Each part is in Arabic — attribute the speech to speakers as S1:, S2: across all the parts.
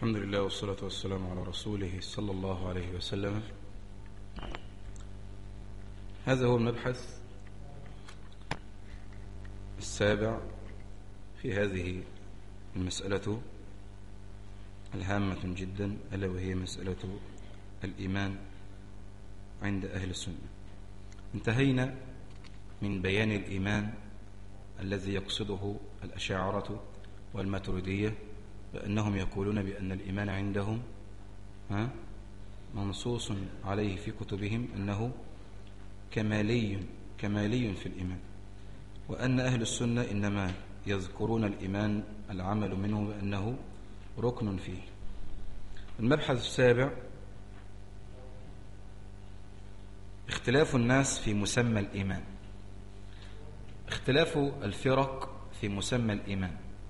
S1: الحمد لله والصلاة والسلام على رسوله صلى الله عليه وسلم. هذا هو المبحث السابع في هذه المسألة الهامة جدا، ألا وهي مسألة الإيمان عند أهل السنة. انتهينا من بيان الإيمان الذي يقصده الأشاعرة والماتريدية، بأنهم يقولون بأن الإيمان عندهم منصوص عليه في كتبهم أنه كمالي في الإيمان، وأن أهل السنة إنما يذكرون الإيمان العمل منه بأنه ركن فيه. المبحث السابع اختلاف الناس في مسمى الإيمان، اختلاف الفرق في مسمى الإيمان.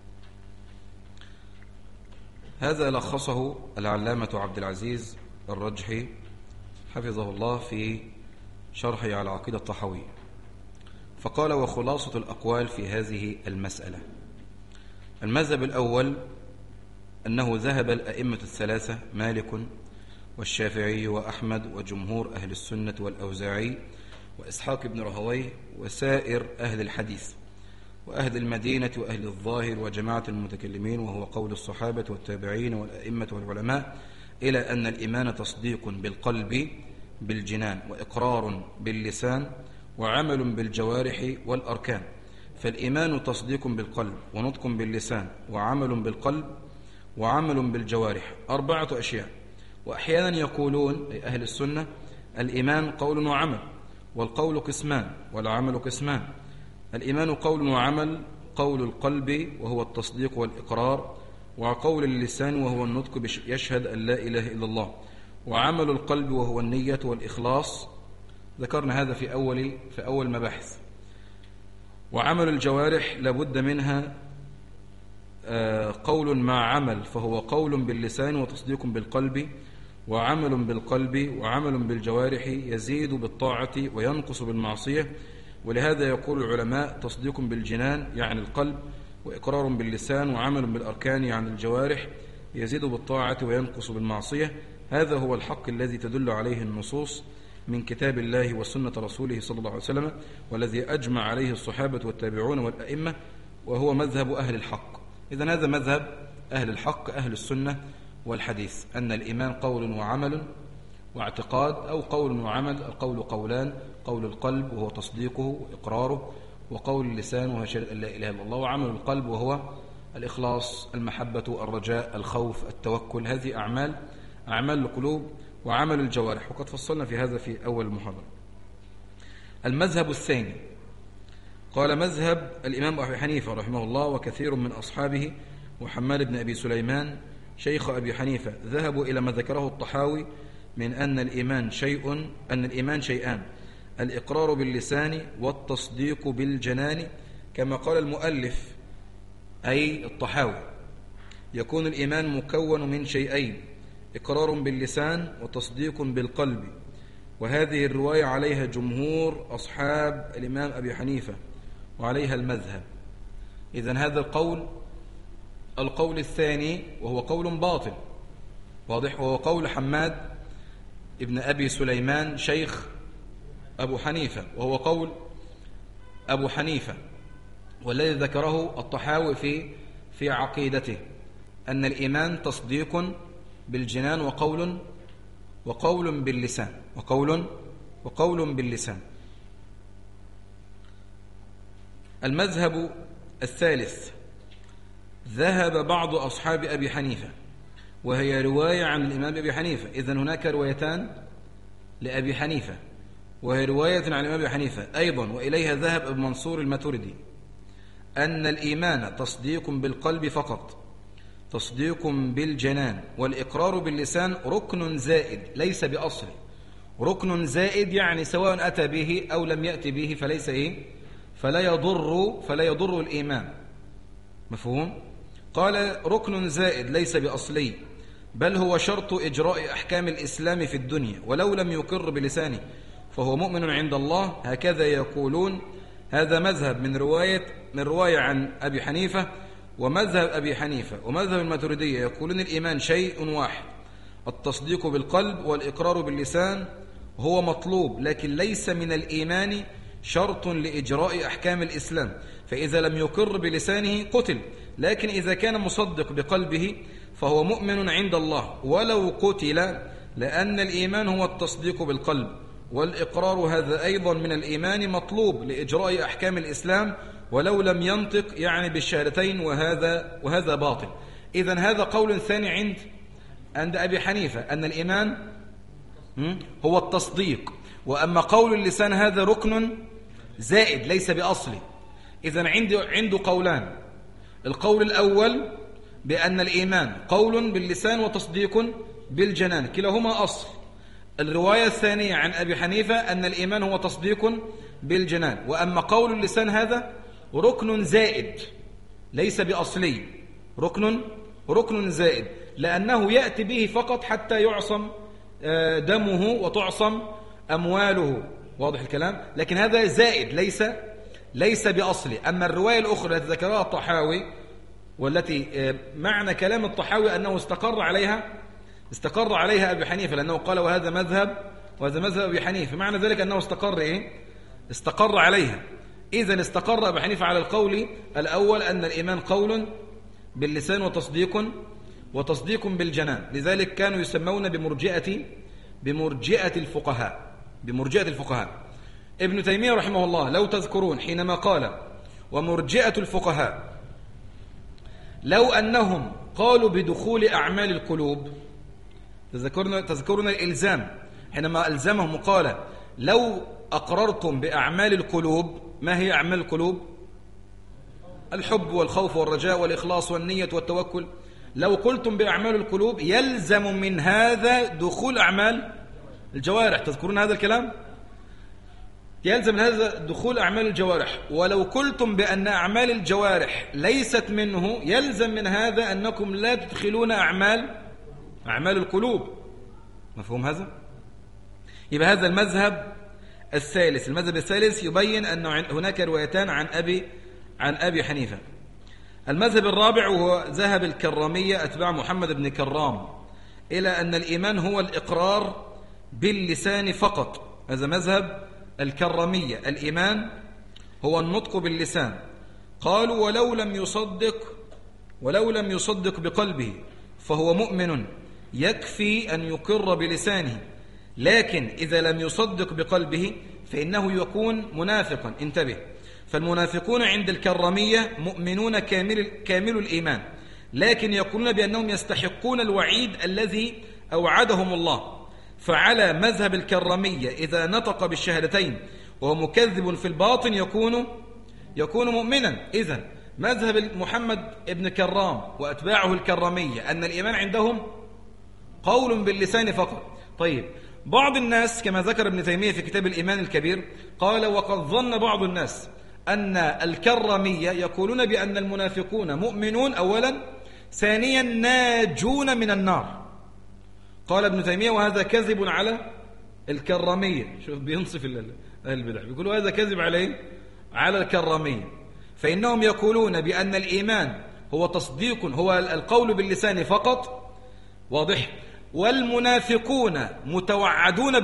S1: هذا لخصه العلامة عبد العزيز الرجحي حفظه الله في شرحه على العقيدة الطحاوية، فقال: وخلاصة الأقوال في هذه المسألة: المذهب الأول أنه ذهب الأئمة الثلاثة مالك والشافعي وأحمد وجمهور أهل السنة والأوزاعي وإسحاق بن راهويه وسائر أهل الحديث وأهل المدينة وأهل الظاهر وجماعة المتكلمين، وهو قول الصحابة والتابعين والأئمة والعلماء، إلى أن الإيمان تصديق بالقلب بالجنان وإقرار باللسان وعمل بالجوارح والأركان. فالإيمان تصديق بالقلب ونطق باللسان وعمل بالقلب وعمل بالجوارح، 4 أشياء. وأحيانا يقولون أي أهل السنة: الإيمان قول وعمل، والقول قسمان والعمل قسمان. الإيمان قول وعمل: قول القلب وهو التصديق والإقرار، وقول اللسان وهو النطق يشهد أن لا إله إلا الله، وعمل القلب وهو النية والإخلاص. ذكرنا هذا في أول مباحث. وعمل الجوارح لابد منها قول مع عمل، فهو قول باللسان وتصديق بالقلب وعمل بالقلب وعمل بالجوارح، يزيد بالطاعة وينقص بالمعصية. ولهذا يقول العلماء: تصديق بالجنان يعني القلب، وإقرار باللسان، وعمل بالأركان يعني الجوارح، يزيد بالطاعة وينقص بالمعصية. هذا هو الحق الذي تدل عليه النصوص من كتاب الله وسنة رسوله صلى الله عليه وسلم، والذي أجمع عليه الصحابة والتابعون والأئمة، وهو مذهب أهل الحق. إذن هذا مذهب أهل الحق أهل السنة والحديث، أن الإيمان قول وعمل واعتقاد، أو قول وعمل. القول قولان: قول القلب وهو تصديقه وإقراره، وقول اللسان وهو شهادة أن لا إله إلا الله، وعمل القلب وهو الإخلاص، المحبة، الرجاء، الخوف، التوكل. هذه أعمال القلوب. وعمل الجوارح، وقد فصلنا في هذا في أول المحاضرة. المذهب الثاني قال: مذهب الإمام أبي حنيفة رحمه الله وكثير من أصحابه وحماد بن أبي سليمان شيخ أبي حنيفة ذهبوا إلى ما ذكره الطحاوي من أن الإيمان شيئان: الإقرار باللسان والتصديق بالجنان. كما قال المؤلف أي الطحاوي: يكون الإيمان مكون من شيئين: إقرار باللسان وتصديق بالقلب. وهذه الرواية عليها جمهور أصحاب الإمام أبي حنيفة وعليها المذهب. إذن هذا القول الثاني وهو قول باطل واضح، وهو قول حماد ابن أبي سليمان شيخ أبو حنيفة، وهو قول أبو حنيفة، والذي ذكره الطحاوي في عقيدته، أن الإيمان تصديق بالجنان وقول باللسان وقول باللسان. المذهب الثالث: ذهب بعض أصحاب أبي حنيفة، وهي رواية عن الإمام أبي حنيفة. إذن هناك روايتان لأبي حنيفة، وهي رواية عن الإمام أبي حنيفة أيضا، وإليها ذهب ابن منصور الماتريدي، أن الإيمان تصديق بالقلب فقط، تصديق بالجنان، والإقرار باللسان ركن زائد ليس بأصل. ركن زائد يعني سواء أتى به أو لم يأتي به فليس فلا يضر الإيمان. مفهوم؟ قال: ركن زائد ليس بأصلي، بل هو شرط إجراء أحكام الإسلام في الدنيا، ولو لم يقر بلسانه فهو مؤمن عند الله. هكذا يقولون. هذا مذهب من رواية عن أبي حنيفة، ومذهب أبي حنيفة ومذهب الماتريدية يقولون الإيمان شيء واحد، التصديق بالقلب والإقرار باللسان هو مطلوب، لكن ليس من الإيمان شرط لإجراء أحكام الإسلام، فإذا لم يقر بلسانه قتل، لكن إذا كان مصدق بقلبه فهو مؤمن عند الله ولو قتل، لأن الإيمان هو التصديق بالقلب، والإقرار هذا أيضا من الإيمان مطلوب لإجراء أحكام الإسلام ولو لم ينطق يعني بالشهادتين، وهذا باطل. إذن هذا قول ثاني عند أبي حنيفة أن الإيمان هو التصديق، وأما قول اللسان هذا ركن زائد ليس بأصله. إذن عنده قولان، القول الأول بأن الإيمان قول باللسان وتصديق بالجنان كلاهما أصل. الرواية الثانية عن أبي حنيفة أن الإيمان هو تصديق بالجنان، وأما قول اللسان هذا ركن زائد ليس بأصلي، ركن زائد، لأنه يأتي به فقط حتى يعصم دمه وتعصم أمواله، واضح الكلام، لكن هذا زائد ليس بأصلي. أما الرواية الأخرى التي ذكرها الطحاوي والتي معنى كلام الطحاوي أنه استقر عليها أبي حنيفة، لأنه قال وهذا مذهب أبي حنيفة، معنى ذلك أنه استقر عليها. إذن استقر أبي حنيفة على القول الأول أن الإيمان قول باللسان وتصديق بالجنان، لذلك كانوا يسمون بمرجئة الفقهاء. ابن تيمية رحمه الله لو تذكرون حينما قال ومرجئة الفقهاء لو أنهم قالوا بدخول أعمال القلوب، تذكرون الإلزام حينما ألزمهم قال لو أقررتم بأعمال القلوب. ما هي أعمال القلوب؟ الحب والخوف والرجاء والإخلاص والنية والتوكل. لو قلتم بأعمال القلوب يلزم من هذا دخول أعمال الجوارح، تذكرون هذا الكلام؟ يلزم من هذا دخول أعمال الجوارح. ولو قلتم بأن أعمال الجوارح ليست منه يلزم من هذا أنكم لا تدخلون أعمال القلوب. مفهوم هذا؟ يبقى هذا المذهب الثالث يبين أن هناك روايتان عن أبي حنيفة. المذهب الرابع وهو ذهب الكرامية أتباع محمد بن كرام إلى أن الإيمان هو الإقرار باللسان فقط. هذا مذهب الكرامية، الإيمان هو النطق باللسان. قالوا ولو لم يصدق بقلبه فهو مؤمن، يكفي أن يقر بلسانه، لكن إذا لم يصدق بقلبه فإنه يكون منافقا. انتبه، فالمنافقون عند الكرامية مؤمنون كامل الإيمان، لكن يقولون بأنهم يستحقون الوعيد الذي أوعدهم الله. فعلى مذهب الكرامية إذا نطق بالشهادتين وهو مكذب في الباطن يكون مؤمنا. إذن مذهب محمد ابن كرام وأتباعه الكرامية أن الإيمان عندهم قول باللسان فقط. طيب، بعض الناس كما ذكر ابن تيمية في كتاب الإيمان الكبير قال وقد ظن بعض الناس أن الكرامية يقولون بأن المنافقون مؤمنون أولا، ثانيا ناجون من النار. قال ابن تيمية وهذا كذب على الكرامية. شوف بينصف أهل البدع، بيقولوا هذا كذب على الكرامية، فإنهم يقولون بأن الإيمان هو تصديق، هو القول باللسان فقط، واضح، والمنافقون متوعدون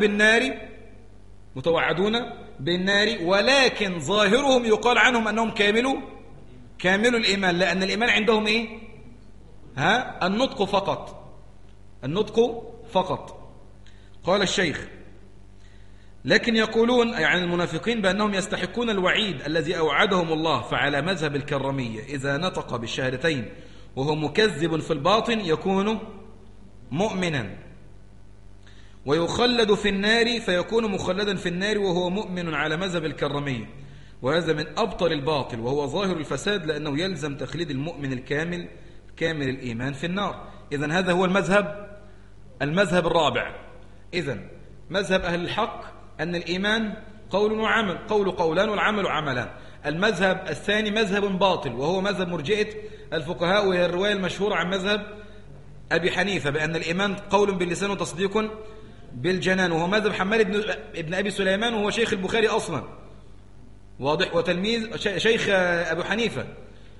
S1: بالنار، ولكن ظاهرهم يقال عنهم أنهم كاملوا الإيمان، لأن الإيمان عندهم النطق فقط. قال الشيخ لكن يقولون يعني المنافقين بأنهم يستحقون الوعيد الذي أوعدهم الله. فعلى مذهب الكرامية إذا نطق بالشهادتين وهو مكذب في الباطن يكون مؤمنا، ويخلد في النار فيكون مخلدا في النار وهو مؤمن على مذهب الكرامية. وهذا من أبطل الباطل وهو ظاهر الفساد، لأنه يلزم تخليد المؤمن كامل الإيمان في النار. إذن هذا هو المذهب الرابع. إذن مذهب أهل الحق أن الإيمان قول وعمل، قول قولان والعمل عملان. المذهب الثاني مذهب باطل وهو مذهب مرجئة الفقهاء، وهي الرواية المشهورة عن مذهب أبي حنيفة بأن الإيمان قول باللسان وتصديق بالجنان، وهو مذهب حماد ابن أبي سليمان وهو شيخ البخاري أصلا، واضح، وتلميذ شيخ أبو حنيفة،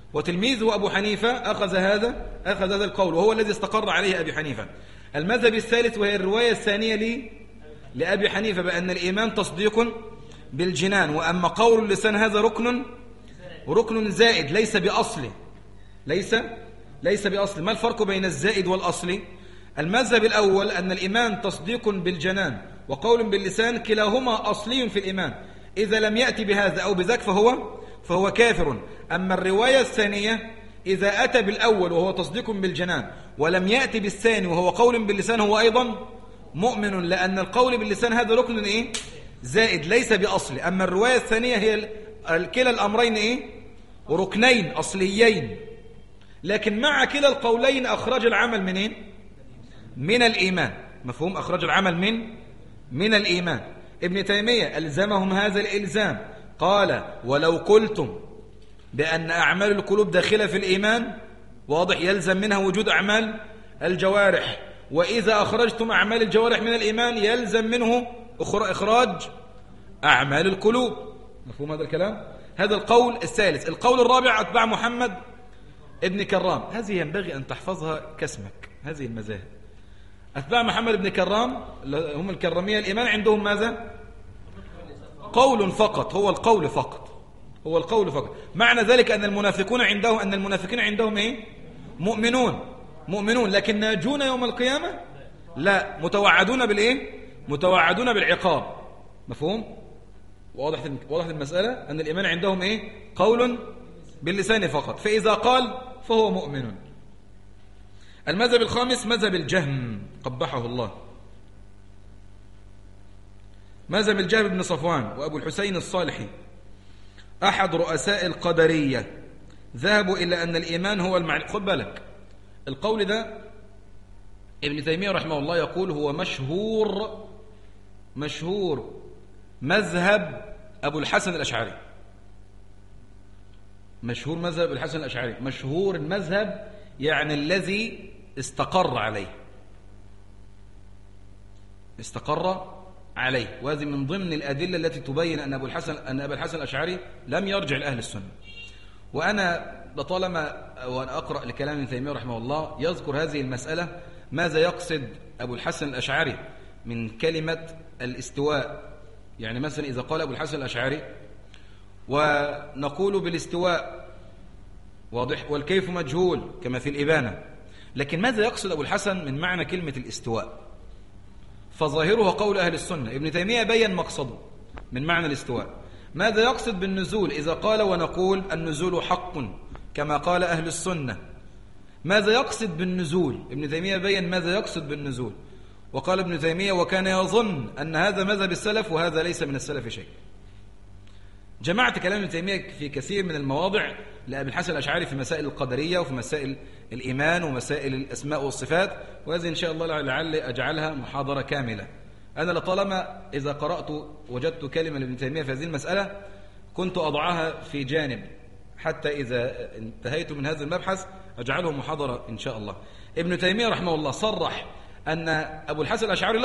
S1: وتلميذه أبو حنيفة أخذ هذا القول، وهو الذي استقر عليه أبي حنيفة. المذهب الثالث وهي الرواية الثانية لأبي حنيفة بأن الإيمان تصديق بالجنان، وأما قول اللسان هذا ركن زائد ليس بأصل. ليس بأصل. ما الفرق بين الزائد والأصل؟ المذهب الأول أن الإيمان تصديق بالجنان وقول باللسان، كلاهما أصلي في الإيمان، إذا لم يأتي بهذا أو بذاك فهو كافر. أما الرواية الثانية إذا أتى بالأول وهو تصديق بالجنان ولم يأتي بالثاني وهو قول باللسان هو أيضا مؤمن، لأن القول باللسان هذا ركن زائد ليس بأصل. أما الرواية الثانية هي كلا الأمرين ركنين أصليين، لكن مع كلا القولين أخرج العمل من الإيمان. مفهوم؟ أخرج العمل من الإيمان. ابن تيمية ألزمهم هذا الإلزام، قال ولو قلتم بأن أعمال القلوب داخلة في الإيمان، واضح، يلزم منها وجود أعمال الجوارح، وإذا أخرجتم أعمال الجوارح من الإيمان يلزم منه إخراج أعمال القلوب. مفهوم هذا الكلام؟ هذا القول الثالث. القول الرابع أتباع محمد ابن كرام، هذه ينبغي أن تحفظها كاسمك، هذه المذاهب. أتباع محمد ابن كرام هم الكرامية، الإيمان عندهم ماذا؟ قول فقط، هو القول فقط. معنى ذلك أن المنافقين عندهم مؤمنون، لكن ناجون يوم القيامة؟ لا، متوعدون بالعقاب. مفهوم؟ واضح المسألة أن الإيمان عندهم قول باللسان فقط، فإذا قال فهو مؤمن. المذهب الخامس مذهب الجهم قبحه الله، مذهب الجهم بن صفوان وأبو الحسين الصالحي أحد رؤساء القدرية، ذهبوا إلى أن الإيمان هو المعرفة. خد بالك القول ده ابن تيمية رحمه الله يقول هو مشهور مذهب أبو الحسن الأشعري، مشهور مذهب الحسن الأشعري، مشهور المذهب يعني الذي استقر عليه. وهذه من ضمن الأدلة التي تبين أن أبا الحسن الأشعري لم يرجع لأهل السنة. وأنا لطالما وأنا أقرأ لكلام ابن تيمية رحمه الله يذكر هذه المسألة، ماذا يقصد أبو الحسن الأشعري من كلمة الاستواء. يعني مثلا إذا قال أبو الحسن الأشعري ونقول بالاستواء، واضح، والكيف مجهول كما في الإبانة، لكن ماذا يقصد أبو الحسن من معنى كلمة الاستواء؟ فظاهره قول أهل السنة. ابن تيمية بين مقصده من معنى الاستواء. ماذا يقصد بالنزول إذا قال ونقول النزول حق كما قال أهل السنة؟ ماذا يقصد بالنزول؟ ابن تيمية بين ماذا يقصد بالنزول، وقال ابن تيمية وكان يظن أن هذا مذهب السلف وهذا ليس من السلف شيء. جمعت كلام ابن تيمية في كثير من المواضع لأبي الحسن الأشعري في مسائل القدرية وفي مسائل الإيمان ومسائل الأسماء والصفات، وهذه إن شاء الله لعل أجعلها محاضرة كاملة. أنا لطالما إذا قرأت وجدت كلمة لابن تيمية في هذه المسألة كنت أضعها في جانب حتى إذا انتهيت من هذا المبحث أجعله محاضرة إن شاء الله. ابن تيمية رحمه الله صرح أن أبو الحسن الأشعري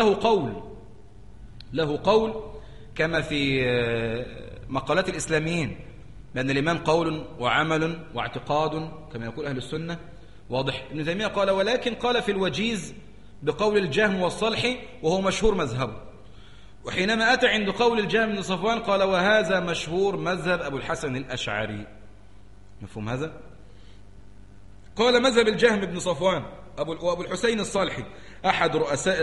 S1: له قول كما في مقالات الإسلاميين بأن الإيمان قول وعمل واعتقاد كما يقول أهل السنة، واضح. ابن تيمية قال ولكن قال في الوجيز بقول الجهم والصلحي وهو مشهور مذهبه، وحينما أتى عند قول الجهم بن صفوان قال وهذا مشهور مذهب أبو الحسن الأشعري. مفهوم هذا؟ قال مذهب الجهم بن صفوان وأبو الحسين الصالحي أحد رؤساء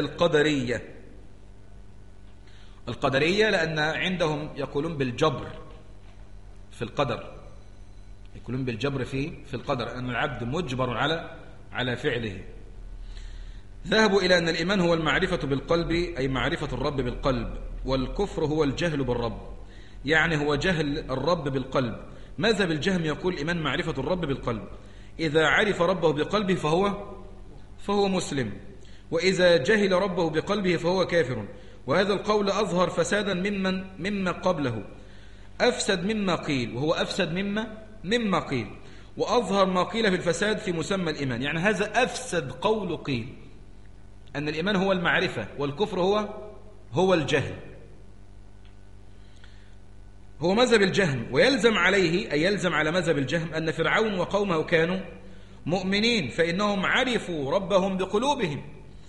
S1: القدرية لأن عندهم يقولون بالجبر في القدر، يقولون بالجبر في القدر، أن العبد مجبر على فعله. ذهبوا إلى أن الإيمان هو المعرفة بالقلب، أي معرفة الرب بالقلب، والكفر هو الجهل بالرب، يعني هو جهل الرب بالقلب. مذهب الجهم يقول الإيمان معرفة الرب بالقلب، إذا عرف ربه بقلبه فهو مسلم، وإذا جهل ربه بقلبه فهو كافر. وهذا القول أظهر فسادا مما قبله، أفسد مما قيل، وهو أفسد مما قيل، وأظهر ما قيل في الفساد في مسمى الإيمان. يعني هذا أفسد قول قيل أن الإيمان هو المعرفة والكفر هو الجهل. هو مذهب الجهم، ويلزم عليه أي يلزم على مذهب الجهم أن فرعون وقومه كانوا مؤمنين، فإنهم عرفوا ربهم بقلوبهم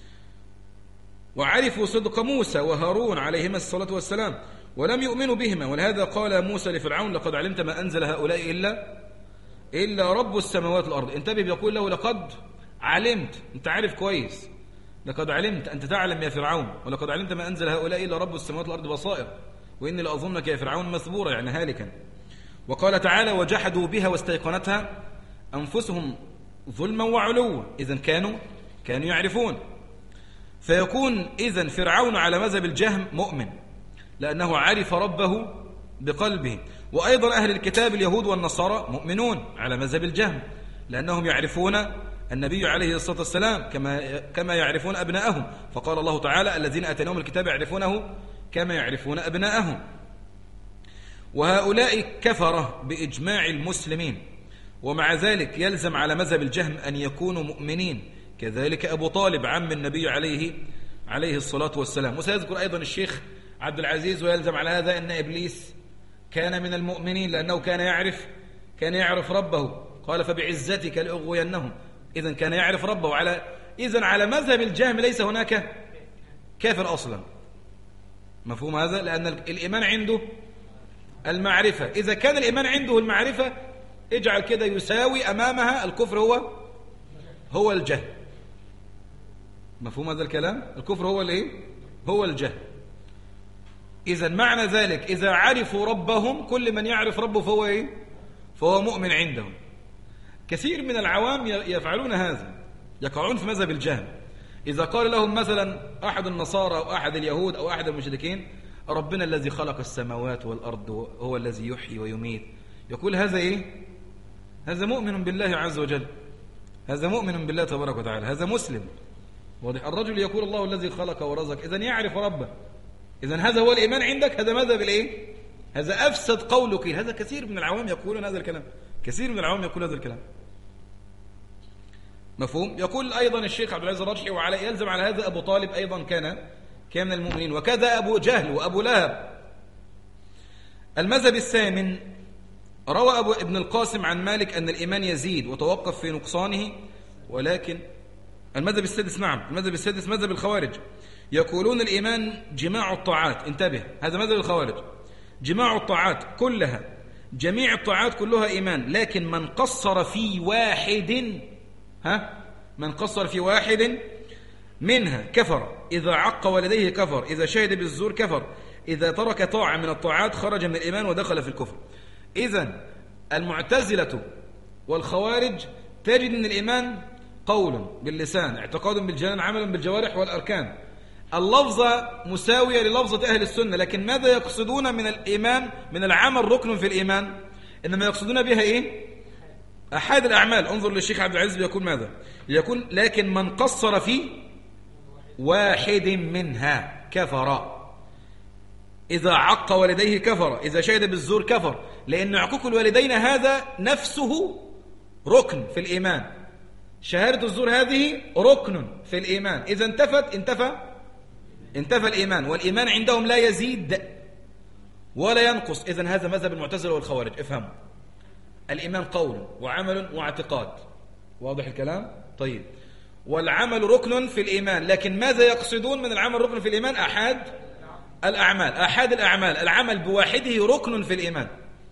S1: وعرفوا صدق موسى وهارون عليهما الصلاة والسلام ولم يؤمنوا بهما. ولهذا قال موسى لفرعون لقد علمت ما أنزل هؤلاء إلا رب السماوات والأرض. انتبه، بيقول له لقد علمت، انت عارف كويس، لقد علمت، أنت تعلم يا فرعون، ولقد علمت ما أنزل هؤلاء إلا رب السماوات والأرض بصائر وإني لأظنك يا فرعون مثبورا، يعني هالكا. وقال تعالى وجحدوا بها واستيقنتها أنفسهم ظلما وعلوا، إذن كانوا يعرفون. فيكون إذن فرعون على مذهب الجهم مؤمن لأنه عرف ربه بقلبه. وأيضا أهل الكتاب اليهود والنصارى مؤمنون على مذهب الجهم لأنهم يعرفون النبي عليه الصلاة والسلام كما يعرفون أبناءهم. فقال الله تعالى الذين أتيناهم الكتاب يعرفونه كما يعرفون أبناءهم. وهؤلاء كفرة بإجماع المسلمين، ومع ذلك يلزم على مذهب الجهم أن يكونوا مؤمنين، كذلك أبو طالب عم النبي عليه الصلاة والسلام. وسيذكر أيضا الشيخ عبد العزيز ويلزم على هذا أن إبليس كان من المؤمنين لأنه كان يعرف ربه، قال فبعزتك لأغوينهم، إذن كان يعرف ربه. إذن على مذهب الجهم ليس هناك كافر أصلا، مفهوم هذا؟ لأن الإيمان عنده المعرفة. إذا كان الإيمان عنده المعرفة اجعل كده يساوي أمامها الكفر هو الجهل. مفهوم هذا الكلام؟ الكفر هو الجهل. إذن معنى ذلك إذا عرفوا ربهم، كل من يعرف ربه فهو مؤمن عندهم. كثير من العوام يفعلون هذا، يقعون في مذهب الجهم. إذا قال لهم مثلا أحد النصارى أو أحد اليهود أو أحد المشركين ربنا الذي خلق السماوات والأرض هو الذي يحيي ويميت، يقول هذا هذا مؤمن بالله عز وجل، هذا مؤمن بالله تبارك وتعالى، هذا مسلم. واضح؟ الرجل يقول الله الذي خلق ورزق، إذن يعرف ربه، إذن هذا هو الإيمان عندك، هذا مذهب هذا أفسد قولك. هذا كثير من العوام يقولون هذا الكلام، كثير من العوام يقول هذا الكلام. مفهوم؟ يقول أيضا الشيخ عبد العزيز الرجحي وعلى يلزم على هذا أبو طالب أيضا كان من المؤمنين، وكذا أبو جهل وأبو لهب. المذهب الثامن روى ابن القاسم عن مالك أن الإيمان يزيد وتوقف في نقصانه، ولكن المذهب السادس، نعم المذهب السادس مذهب الخوارج، يقولون الإيمان جماع الطاعات. انتبه، هذا مذهب الخوارج، جماع الطاعات كلها، جميع الطاعات كلها إيمان، لكن من قصر في واحد منها كفر، إذا عق والديه كفر، إذا شهد بالزور كفر، إذا ترك طاعة من الطاعات خرج من الإيمان ودخل في الكفر. إذن المعتزلة والخوارج تجد أن الإيمان قول باللسان، اعتقاد بالجنان، عمل بالجوارح والأركان. اللفظة مساوية للفظة أهل السنة، لكن ماذا يقصدون من الإيمان؟ من العمل ركن في الإيمان، إنما يقصدون بها أحد الأعمال. انظر للشيخ عبد العزيز بيقول ماذا؟ يقول لكن من قصر في واحد منها كفر، إذا عق والديه كفر، إذا شهد بالزور كفر، لأن عقوق الوالدين هذا نفسه ركن في الإيمان، شهادة الزور هذه ركن في الإيمان، إذا انتفى الإيمان، والإيمان عندهم لا يزيد ولا ينقص. إذن هذا مذهب المعتزلة والخوارج. افهموا، الإيمان قول وعمل واعتقاد، واضح الكلام؟ طيب، والعمل ركن في الإيمان، لكن ماذا يقصدون من العمل ركن في الإيمان؟ أحد الأعمال، العمل بواحده ركن في الإيمان.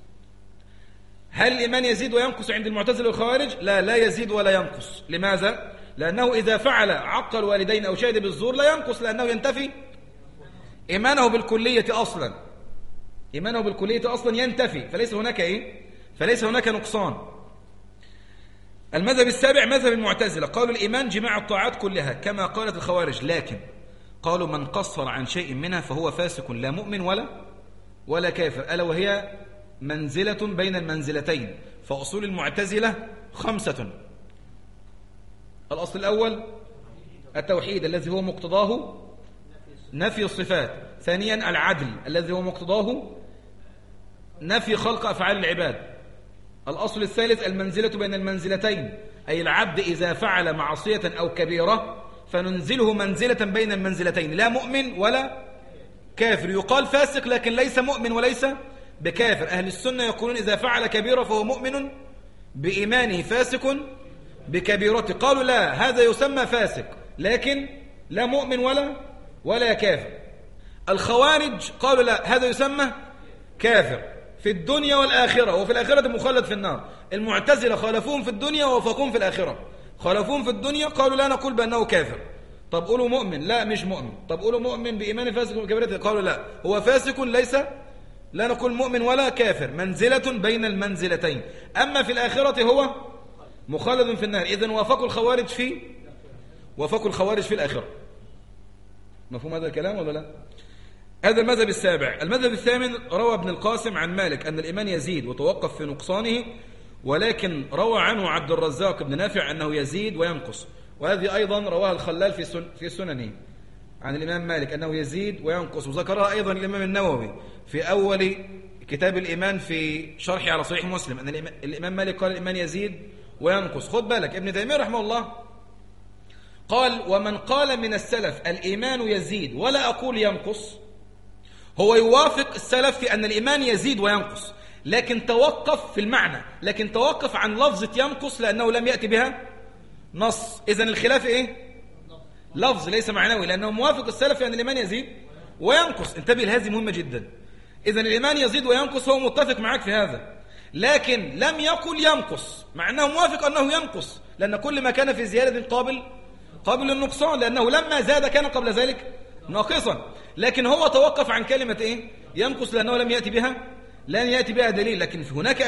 S1: هل الإيمان يزيد وينقص عند المعتزلة والخوارج؟ لا يزيد ولا ينقص. لماذا؟ لأنه إذا فعل عق الوالدين أو شهد بالزور لا ينقص، لأنه ينتفي إيمانه بالكلية أصلا، إيمانه بالكلية أصلا ينتفي، فليس هناك نقصان. المذهب السابع مذهب المعتزلة، قالوا الإيمان جماع الطاعات كلها كما قالت الخوارج، لكن قالوا من قصر عن شيء منها فهو فاسق، لا مؤمن ولا كافر، ألا وهي منزلة بين المنزلتين. فأصول المعتزلة 5: الأصل الأول التوحيد الذي هو مقتضاه نفي الصفات، ثانيا العدل الذي هو مقتضاه نفي خلق أفعال العباد، الأصل الثالث المنزلة بين المنزلتين، أي العبد إذا فعل معصية أو كبيرة فننزله منزلة بين المنزلتين، لا مؤمن ولا كافر، يقال فاسق لكن ليس مؤمن وليس بكافر. أهل السنة يقولون إذا فعل كبيرة فهو مؤمن بإيمانه فاسق بكبيرته. قالوا لا، هذا يسمى فاسق لكن لا مؤمن ولا كافر. الخوارج قالوا لا، هذا يسمى كافر في الدنيا والآخرة، وفي الآخرة مخلد في النار. المعتزلة خالفوهم في الدنيا ووافقوهم في الآخرة. خالفوهم في الدنيا قالوا لا نقول بأنه كافر. طب قولوا مؤمن، لا مش مؤمن. طب قولوا مؤمن بإيمان فاسق وكبيرته، قالوا لا، هو فاسق ليس، لا نقول مؤمن ولا كافر، منزلة بين المنزلتين. أما في الآخرة هو مخلد في النار. إذن وافقوا الخوارج في الآخرة. مفهوم هذا الكلام ولا لا؟ هذا المذهب السابع. المذهب الثامن، روى ابن القاسم عن مالك أن الإيمان يزيد وتوقف في نقصانه، ولكن روى عنه عبد الرزاق بن نافع أنه يزيد وينقص، وهذه أيضا رواها الخلال في سننه عن الإمام مالك أنه يزيد وينقص، وذكرها أيضا الإمام النووي في أول كتاب الإيمان في شرح على صحيح مسلم أن الإمام مالك قال الإيمان يزيد وينقص. خد بالك، ابن تيمية رحمه الله قال ومن قال من السلف الإيمان يزيد ولا أقول ينقص، هو يوافق السلف في أن الإيمان يزيد وينقص، لكن توقف في المعنى، لكن توقف عن لفظة ينقص لأنه لم يأتي بها نص. إذن الخلاف إيه؟ لفظ ليس معنوي، لأنه موافق السلف في أن الإيمان يزيد وينقص. انتبه لهذه مهمة جدا. إذن الإيمان يزيد وينقص، هو متفق معك في هذا، لكن لم يقل ينقص، مع أنه موافق أنه ينقص، لأن كل ما كان في زيادة قابل للنقصان، لأنه لما زاد كان قبل ذلك ناقصا. لكن هو توقف عن كلمة إيه؟ ينقص، لأنه لن يأتي بها دليل. لكن هناك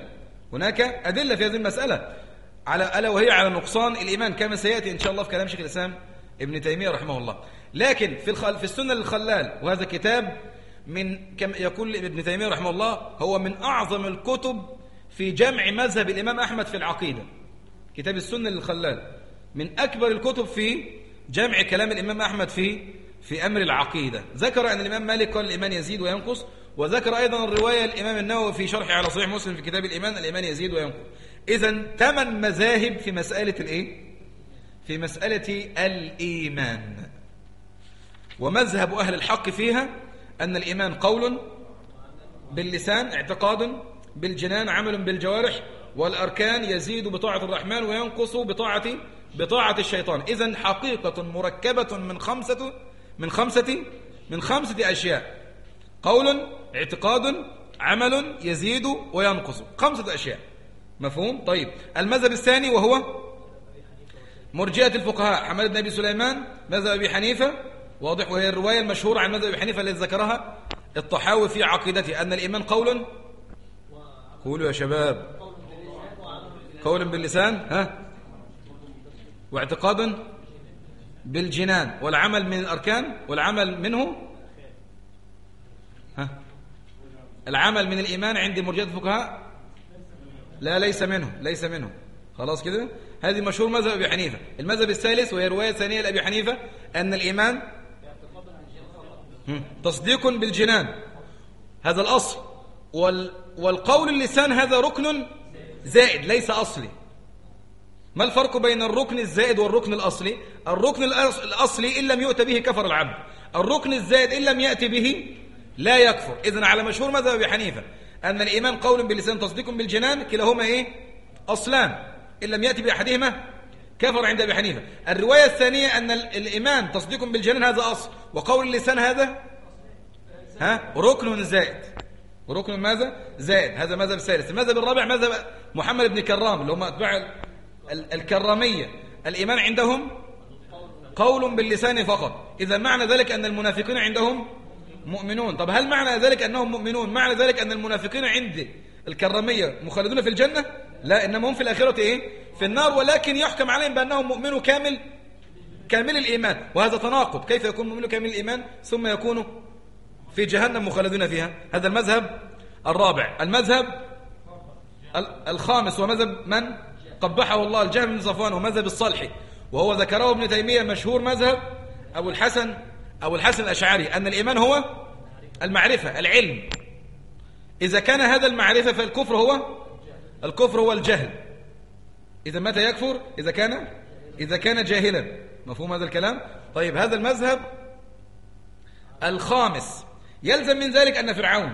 S1: أدلة في هذه المسألة، ألا وهي على نقصان الإيمان، كما سيأتي إن شاء الله في كلام شيخ الإسلام ابن تيمية رحمه الله. لكن في السنة للخلال، وهذا كتاب من كما يقول ابن تيمية رحمه الله هو من أعظم الكتب في جمع مذهب الإمام أحمد في العقيدة. كتاب السنة للخلال من أكبر الكتب في جمع كلام الإمام أحمد في أمر العقيدة. ذكر أن الإمام مالك قال الإيمان يزيد وينقص، وذكر أيضا الرواية الإمام النووي في شرحه على صحيح مسلم في كتاب الإيمان يزيد وينقص. إذن 8 مذاهب في مسألة الإيه؟ في مسألة الإيمان. ومذهب أهل الحق فيها أن الإيمان قول باللسان، اعتقاد بالجنان، عمل بالجوارح، والأركان يزيد بطاعة الرحمن وينقص بطاعة الشيطان. إذن حقيقة مركبة من خمسة أشياء: قول، اعتقاد، عمل يزيد وينقص، 5 أشياء. مفهوم؟ طيب، المذهب الثاني وهو مرجئة الفقهاء، حماد بن أبي سليمان، مذهب أبي حنيفة، واضح، وهي الرواية المشهورة عن مذهب أبي حنيفة التي ذكرها الطحاوي في عقيدته أن الإيمان قول، قولوا يا شباب، قول باللسان، واعتقاد بالجنان، والعمل من الأركان، والعمل منه، العمل من الإيمان عند مرجئة الفقهاء لا، ليس منه. خلاص كده، هذه مشهور مذهب أبي حنيفة. المذهب الثالث، وهي رواية ثانية لأبي حنيفة، أن الإيمان تصديق بالجنان، هذا الأصل، والقول اللسان هذا ركن زائد ليس أصلي. ما الفرق بين الركن الزائد والركن الأصلي؟ الركن الأصلي إن لم يؤت به كفر العبد، الركن الزائد إن لم يأتي به لا يكفر. إذن على مشهور مذهب أبي حنيفة أن الإيمان قول باللسان تصديق بالجنان، كلاهما إيه؟ أصلان، إن لم يأتي بأحدهما كفر عند أبي حنيفة. الرواية الثانية أن الإيمان تصديق بالجنان هذا أصل، وقول اللسان هذا ركن زائد. ركن ماذا؟ زائد. هذا مذهب الثالث. المذهب الرابع مذهب محمد بن كرام اللي هم أتباع الكرامية، الإيمان عندهم قول باللسان فقط. إذا معنى ذلك أن المنافقين عندهم مؤمنون. طب هل معنى ذلك أنهم مؤمنون معنى ذلك أن المنافقين عند الكرامية مخلدون في الجنة؟ لا، إنما هم في الآخرة إيه؟ في النار، ولكن يحكم عليهم بأنهم مؤمنون كامل الإيمان. وهذا تناقض، كيف يكون مؤمن كامل الإيمان ثم يكون في جهنم مخلدون فيها؟ هذا المذهب الرابع. المذهب الخامس ومذهب من قبحه الله، الجهم بن صفوان، ومذهب الصالحي، وهو ذكره ابن تيمية مشهور مذهب أبو الحسن الأشعري، أن الإيمان هو المعرفة، العلم. إذا كان هذا المعرفة فالكفر هو الجهل. إذا متى يكفر؟ إذا كان جاهلا. مفهوم هذا الكلام؟ طيب، هذا المذهب الخامس. يلزم من ذلك أن فرعون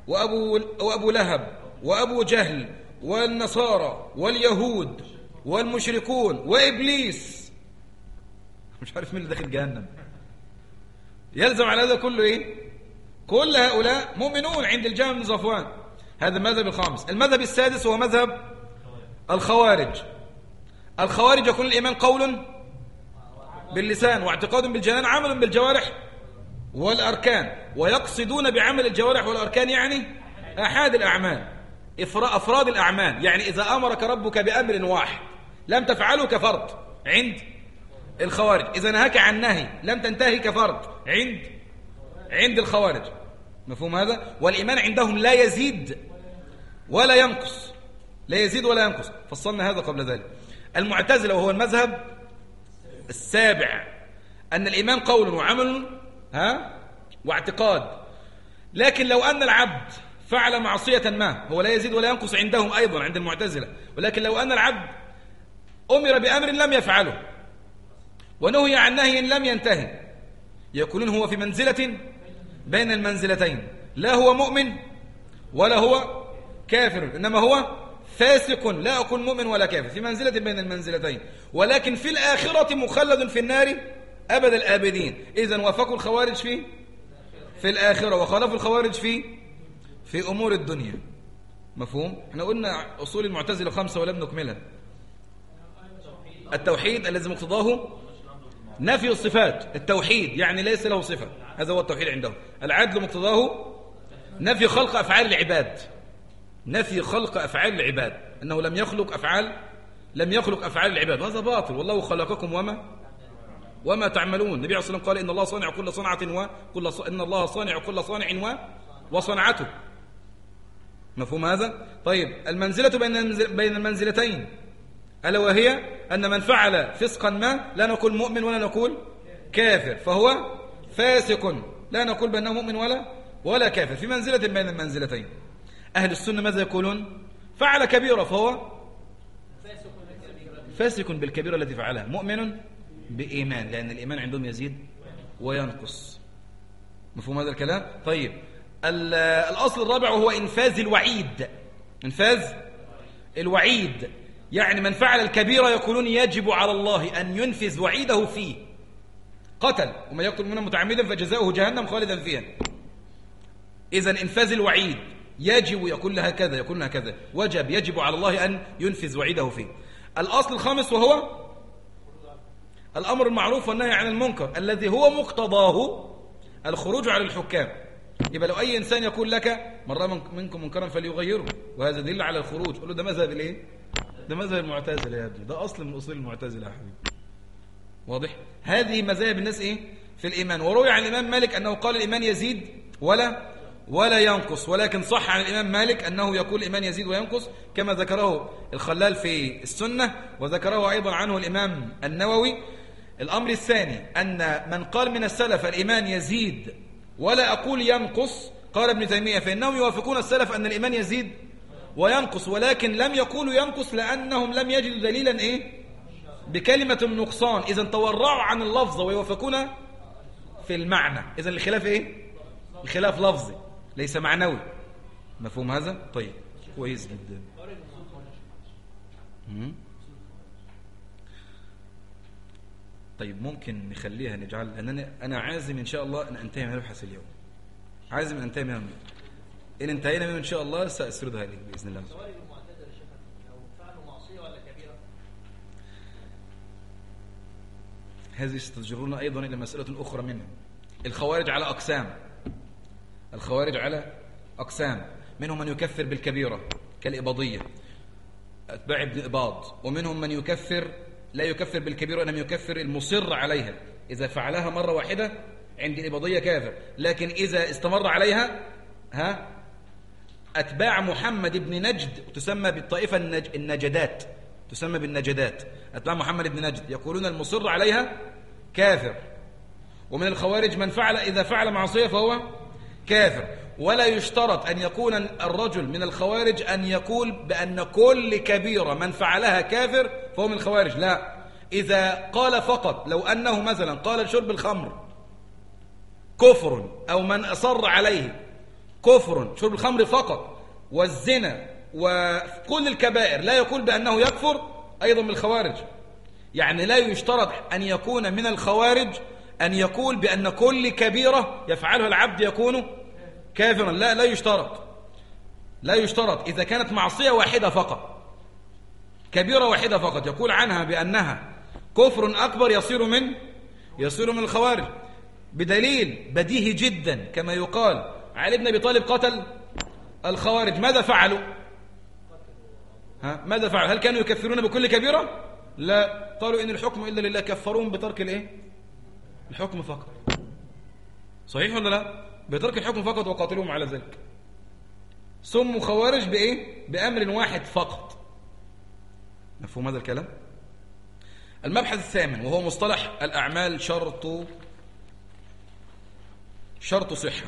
S1: وأبو لهب وأبو جهل والنصارى واليهود والمشركون وإبليس، مش عارف مين اللي داخل جهنم. يلزم على هذا كله إيه؟ كل هؤلاء مؤمنون عند الجهم بن صفوان. هذا المذهب الخامس. المذهب السادس هو مذهب الخوارج. الخوارج يكون الإيمان قول باللسان واعتقاد بالجنان عمل بالجوارح والأركان، ويقصدون بعمل الجوارح والأركان يعني أحد الأعمال، أفراد الأعمال. يعني إذا أمرك ربك بأمر واحد لم تفعله كفرد عند الخوارج، إذا نهاك عن نهي لم تنتهي كفرد عند الخوارج. مفهوم هذا؟ والإيمان عندهم لا يزيد ولا ينقص، لا يزيد ولا ينقص. فصلنا هذا قبل ذلك. المعتزلة وهو المذهب السابع أن الإيمان قول وعمل واعتقاد، لكن لو أن العبد فعل معصية ما هو لا يزيد ولا ينقص عندهم أيضا عند المعتزلة. ولكن لو أن العبد أمر بأمر لم يفعله ونهي عن نهي لم ينتهي، يكون هو في منزلة بين المنزلتين، لا هو مؤمن ولا هو كافر، إنما هو فاسق، لا أكون مؤمن ولا كافر، في منزلة بين المنزلتين، ولكن في الآخرة مخلد في النار أبد الآبدين. إذن وافقوا الخوارج في الآخرة وخالفوا الخوارج في أمور الدنيا. مفهوم؟ احنا قلنا أصول المعتزلة 5 ولم نكملها. التوحيد الذي مقتضاه نفي الصفات، التوحيد يعني ليس له صفة، هذا هو التوحيد عندهم. العدل مقتضاه نفي خلق أفعال العباد، نفي خلق أفعال العباد، أنه لم يخلق أفعال العباد، وهذا باطل. والله خلقكم وما تعملون. النبي عليه الصلاة والسلام قال إن الله صانع كل صنعة إن الله صانع كل صانع وصنعته. مفهوم هذا؟ طيب، المنزلة بين المنزلتين ألا وهي أن من فعل فسقا ما لا نقول مؤمن ولا نقول كافر، فهو فاسق، لا نقول بأنه مؤمن ولا كافر، في منزلة بين المنزلتين. أهل السنة ماذا يقولون؟ فعل كبيرة فهو فاسق بالكبيرة التي فعلها، مؤمن بإيمان، لأن الإيمان عندهم يزيد وينقص. مفهوم هذا الكلام؟ طيب، الأصل الرابع هو إنفاذ الوعيد. إنفاذ الوعيد يعني من فعل الكبيرة يقولون يجب على الله أن ينفذ وعيده فيه. قتل ومن يقتل منا متعمدا فجزاؤه جهنم خالدا فيها. إذن إنفاذ الوعيد يجب، يقول لها كذا، يقول لها كذا، وجب، يجب على الله أن ينفذ وعيده فيه. الأصل الخامس وهو الأمر المعروف والنهي عن المنكر الذي هو مقتضاه الخروج على الحكام. يبقى لو أي إنسان يقول لك من رأى منكم منكرا فليغيره، وهذا دليل على الخروج، قل له ده مذهب الايه؟ ده مذهب المعتزلة يا ابني، ده أصل من أصول المعتزلة يا حبيبي. واضح؟ هذه مذاهب الناس إيه؟ في الإيمان. وروي عن الإمام مالك أنه قال الإيمان يزيد ولا ينقص، ولكن صح عن الإمام مالك أنه يقول الإيمان يزيد وينقص كما ذكره الخلال في السنة، وذكره أيضا عنه الإمام النووي. الأمر الثاني أن من قال من السلف الإيمان يزيد ولا أقول ينقص، قال ابن تيمية فإنهم يوافقون السلف أن الإيمان يزيد وينقص، ولكن لم يقولوا ينقص لأنهم لم يجدوا دليلا إيه؟ بكلمة النقصان. إذن تورعوا عن اللفظ ويوافقون في المعنى. إذن الخلاف إيه؟ الخلاف لفظي ليس معنوي. مفهوم هذا؟ طيب، كويس جدا. طيب، ممكن نخليها نجعل، لأن أنا عازم إن شاء الله أن أنتهي من المبحث اليوم، عازم أن أنتهي منه. إن انتهينا منه إن شاء الله سأسردها لك بإذن الله. هذه ستجرون أيضا إلى مسألة أخرى منها. الخوارج على أقسام، الخوارج على أقسام، منهم من يكفر بالكبيرة كالإباضية أتباع ابن إباض، ومنهم من يكفر لا يكفر بالكبيرة إنما يكفر المصر عليها، إذا فعلها مرة واحدة عند الإباضية كافر، لكن إذا استمر عليها أتباع محمد بن نجد تسمى بالطائفة النجدات، تسمى بالنجدات، أتباع محمد بن نجد يقولون المصر عليها كافر. ومن الخوارج من فعل إذا فعل معصية فهو كافر. ولا يشترط أن يكون الرجل من الخوارج أن يقول بأن كل كبيرة من فعلها كافر فهو من الخوارج، لا. إذا قال فقط، لو أنه مثلا قال شرب الخمر كفر، أو من أصر عليه كفر شرب الخمر فقط والزنا وكل الكبائر لا يقول بأنه يكفر أيضا من الخوارج. يعني لا يشترط أن يكون من الخوارج أن يقول بأن كل كبيرة يفعلها العبد يكون كافرا. لا لا يشترط. إذا كانت معصية واحدة فقط، كبيرة واحدة فقط، يقول عنها بأنها كفر أكبر، يصير من الخوارج. بدليل بديهي جدا كما يقال علي بن أبي طالب قتل الخوارج. ماذا فعلوا؟ ماذا فعلوا؟ هل كانوا يكفرون بكل كبيرة؟ لا، قالوا إن الحكم إلا لله، كفرون بترك الحكم فقط. صحيح ولا لا؟ بترك الحكم فقط وقاتلوهم على ذلك. سموا خوارج بأمر واحد فقط. مفهوم هذا الكلام؟ المبحث الثامن وهو مصطلح الأعمال شرط صحة.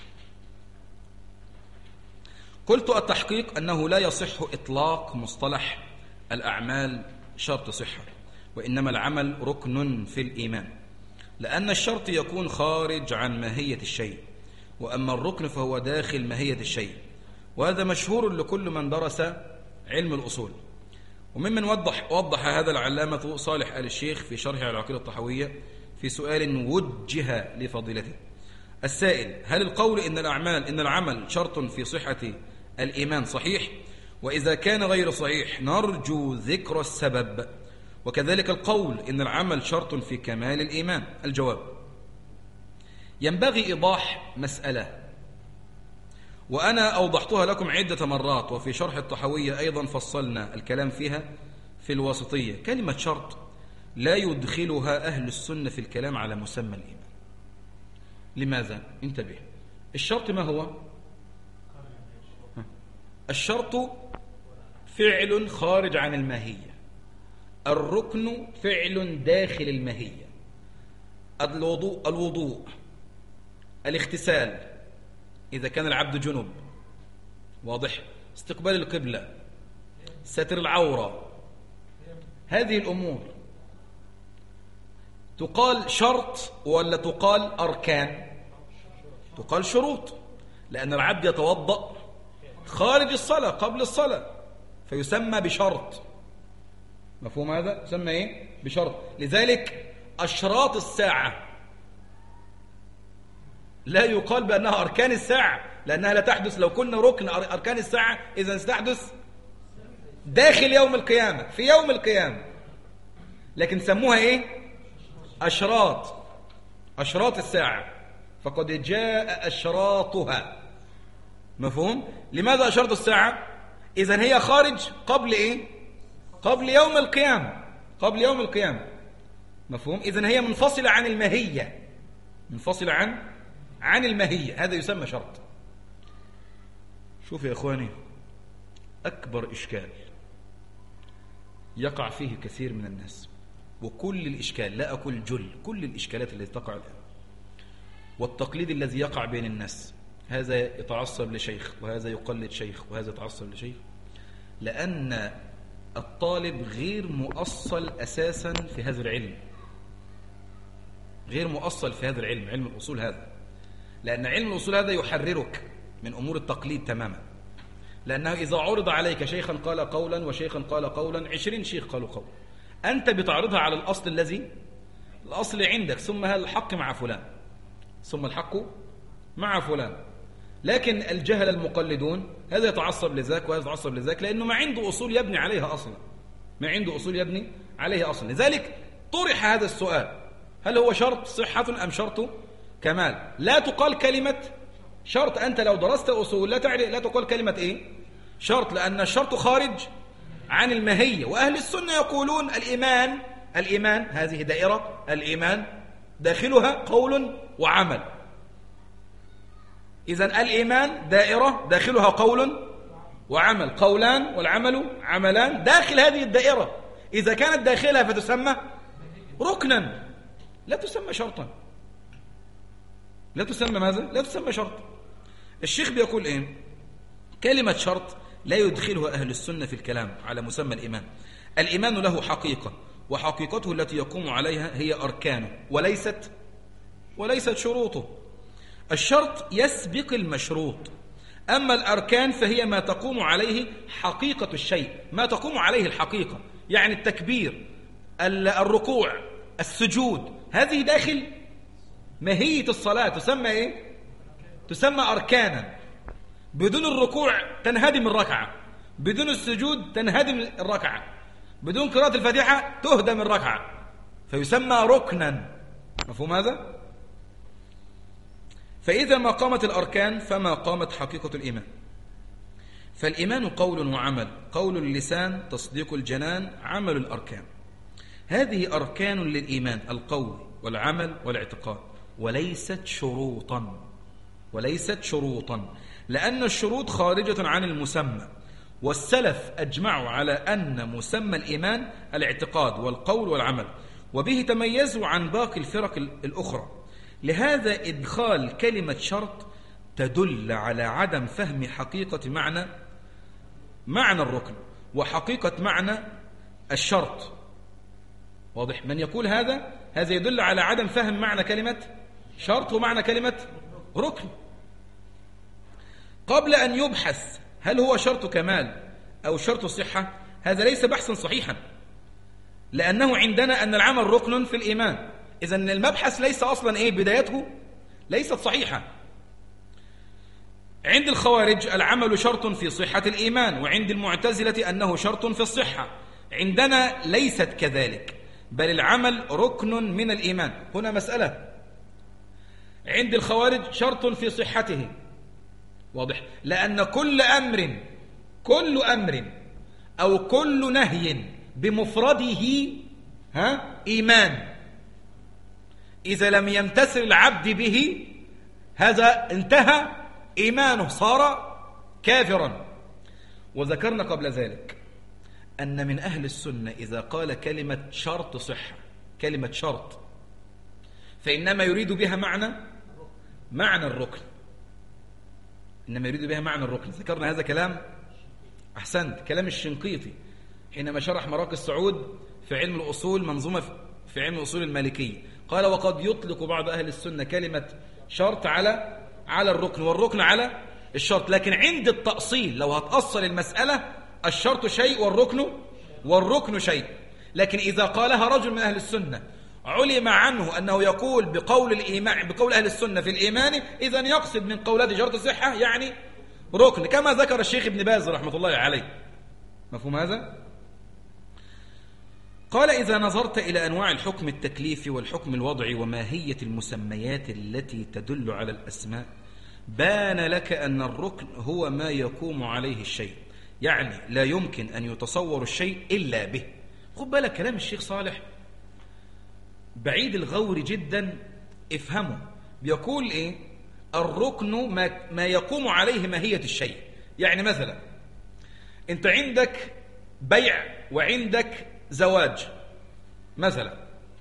S1: قلت التحقيق أنه لا يصح إطلاق مصطلح الأعمال شرط صحة، وإنما العمل ركن في الإيمان، لأن الشرط يكون خارج عن ماهية الشيء، وأما الركن فهو داخل ماهية الشيء، وهذا مشهور لكل من درس علم الأصول. وممن وضح هذا العلامة صالح آل الشيخ في شرح العقيدة الطحوية في سؤال وجه لفضيلته السائل: هل القول إن العمل شرط في صحة الإيمان صحيح؟ وإذا كان غير صحيح نرجو ذكر السبب. وكذلك القول إن العمل شرط في كمال الإيمان. الجواب: ينبغي إيضاح مسألة وأنا أوضحتها لكم عدة مرات، وفي شرح الطحوية أيضا فصلنا الكلام فيها في الواسطية. كلمة شرط لا يدخلها أهل السنة في الكلام على مسمى الإيمان. لماذا؟ انتبه. الشرط ما هو؟ الشرط فعل خارج عن الماهية، الركن فعل داخل الماهية. الوضوء، الاغتسال إذا كان العبد جنب، واضح، استقبال القبلة، ستر العورة، هذه الأمور تقال شرط ولا تقال أركان؟ تقال شروط، لأن العبد يتوضأ خارج الصلاة قبل الصلاة فيسمى بشرط. مفهوم هذا؟ يسمى بشرط. لذلك أشراط الساعة لا يقال بأنها أركان الساعة، لأنها لا تحدث. لو كنا ركن أركان الساعة إذن ستحدث داخل يوم القيامة، في يوم القيامة، لكن سموها أشراط الساعة، فقد جاء أشراطها. مفهوم؟ لماذا أشراط الساعة؟ إذن هي خارج قبل قبل يوم القيامة، قبل يوم القيامة. مفهوم؟ إذن هي منفصلة عن الماهية، منفصلة عن الماهية، هذا يسمى شرط. شوف يا إخواني، أكبر إشكال يقع فيه كثير من الناس، وكل الإشكال، لا أقول كل الإشكالات التي تقع الآن، والتقليد الذي يقع بين الناس، هذا يتعصب لشيخ وهذا يقلد شيخ وهذا يتعصب لشيخ، لأن الطالب غير مؤصل أساسا في هذا العلم، غير مؤصل في هذا العلم، علم الأصول هذا، لأن علم الأصول هذا يحررك من أمور التقليد تماما. لأنه إذا عرض عليك شيخا قال قولا وشيخا قال قولا، 20 شيخ قالوا قولا، أنت بتعرضها على الأصل عندك، ثم هذا الحق مع فلان، ثم الحق مع فلان. لكن الجهل المقلدون هذا يتعصب لذاك وهذا يتعصب لذاك، لأنه ما عنده أصول يبني عليها أصلا، ما عنده أصول يبني عليها أصلا. لذلك طرح هذا السؤال: هل هو شرط صحة أم شرط كمال؟ لا تقال كلمة شرط. أنت لو درست أصول لا تقال كلمة شرط، لأن الشرط خارج عن الماهية. وأهل السنة يقولون الإيمان هذه دائرة، الإيمان داخلها قول وعمل. إذن الإيمان دائرة داخلها قول وعمل، قولان والعمل عملان داخل هذه الدائرة. إذا كانت داخلها فتسمى ركنا، لا تسمى شرطا، لا تسمى ماذا؟ لا تسمى شرط. الشيخ بيقول كلمة شرط لا يدخلها أهل السنة في الكلام على مسمى الإيمان. الإيمان له حقيقة، وحقيقته التي يقوم عليها هي أركانه وليست شروطه. الشرط يسبق المشروط، أما الأركان فهي ما تقوم عليه حقيقة الشيء، ما تقوم عليه الحقيقة، يعني التكبير، الركوع، السجود، هذه داخل ماهية الصلاة، تسمى إيه؟ تسمى أركانا. بدون الركوع تنهدم الركعة، بدون السجود تنهدم الركعة، بدون قراءة الفاتحة تهدم الركعة، فيسمى ركنا. مفهوم هذا؟ فإذا ما قامت الأركان فما قامت حقيقة الإيمان. فالإيمان قول وعمل، قول اللسان، تصديق الجنان، عمل الأركان. هذه أركان للإيمان، القول والعمل والاعتقاد، وليست شروطا، وليست شروطا، لأن الشروط خارجة عن المسمى، والسلف أجمعوا على أن مسمى الإيمان الاعتقاد والقول والعمل، وبه تميزوا عن باقي الفرق الأخرى. لهذا إدخال كلمة شرط تدل على عدم فهم حقيقة معنى الركن وحقيقة معنى الشرط. واضح؟ من يقول هذا يدل على عدم فهم معنى كلمة شرط ومعنى كلمة ركن. قبل أن يبحث هل هو شرط كمال أو شرط صحة، هذا ليس بحثا صحيحا، لأنه عندنا أن العمل ركن في الإيمان. إذن المبحث ليس أصلا بدايته ليست صحيحة. عند الخوارج العمل شرط في صحة الإيمان، وعند المعتزلة أنه شرط في الصحة. عندنا ليست كذلك، بل العمل ركن من الإيمان. هنا مسألة، عند الخوارج شرط في صحته، واضح، لأن كل أمر أو كل نهي بمفرده إيمان، إذا لم يمتثل العبد به هذا انتهى إيمانه، صار كافرا. وذكرنا قبل ذلك أن من أهل السنة إذا قال كلمة شرط صحة، كلمة شرط، فإنما يريد بها معنى الركن، إنما يريد بها معنى الركن. ذكرنا هذا كلام، أحسنت، كلام الشنقيطي حينما شرح مراقي السعود في علم الأصول، منظومة في علم الأصول المالكي، قال: وقد يطلق بعض أهل السنة كلمة شرط على الركن، والركن على الشرط، لكن عند التأصيل لو هتأصل المسألة الشرط شيء والركن شيء. لكن إذا قالها رجل من أهل السنة علم عنه أنه يقول بقول أهل السنة في الإيمان، إذن يقصد من قولات شرط الصحة يعني ركن، كما ذكر الشيخ ابن باز رحمة الله عليه. مفهوم هذا؟ قال: إذا نظرت إلى أنواع الحكم التكليفي والحكم الوضعي وماهية المسميات التي تدل على الأسماء، بان لك أن الركن هو ما يقوم عليه الشيء، يعني لا يمكن أن يتصور الشيء إلا به. خد بالك كلام الشيخ صالح بعيد الغور جدا، افهمه. بيقول الركن ما يقوم عليه ماهية الشيء. يعني مثلا انت عندك بيع وعندك زواج مثلا،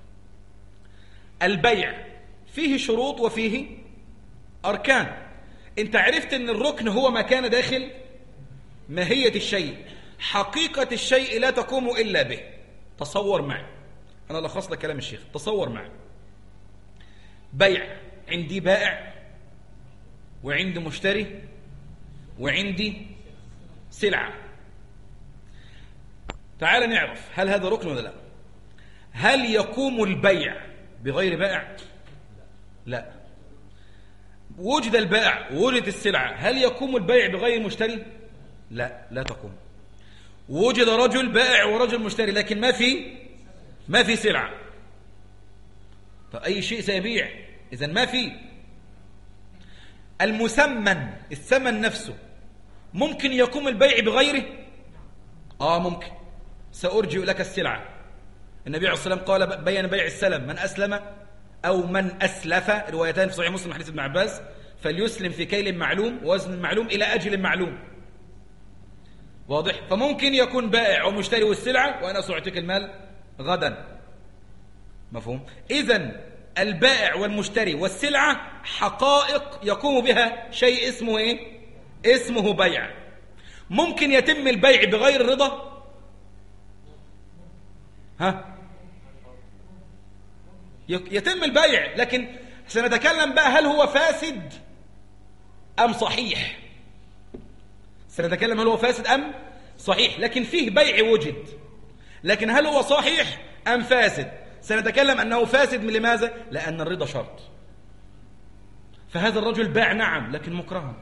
S1: البيع فيه شروط وفيه أركان، انت عرفت ان الركن هو ما كان داخل ماهية الشيء، حقيقة الشيء لا تقوم إلا به. تصور معي، أنا لخص لك كلام الشيخ، تصور معي بيع، عندي بائع وعندي مشتري وعندي سلعة. تعال نعرف هل هذا ركن ولا لا. هل يقوم البيع بغير بائع؟ لا. وجد البائع ووجد السلعة، هل يقوم البيع بغير مشتري؟ لا تقوم. وجد رجل بائع ورجل مشتري لكن ما في سلعة، فأي شيء سيبيع؟ إذن ما في. المثمن، الثمن نفسه، ممكن يقوم البيع بغيره؟ ممكن. سأرجئ لك السلعة. النبي عليه الصلاة والسلام قال: بين بيع السلم، من أسلم أو من أسلف، روايتان في صحيح مسلم حديث ابن عباس، فليسلم في كيل معلوم ووزن معلوم إلى أجل معلوم. واضح؟ فممكن يكون بائع ومشتري والسلعة وأنا سأعطيك المال غدا. مفهوم؟ إذن البائع والمشتري والسلعة حقائق يقوم بها شيء اسمه اسمه بيع. ممكن يتم البيع بغير رضا؟ يتم البيع، لكن سنتكلم بقى هل هو فاسد أم صحيح.
S2: سنتكلم هل هو فاسد أم صحيح، لكن فيه بيع وجد، لكن هل هو صحيح أم فاسد؟ سنتكلم أنه فاسد من لماذا؟ لأن الرضا شرط. فهذا الرجل باع نعم، لكن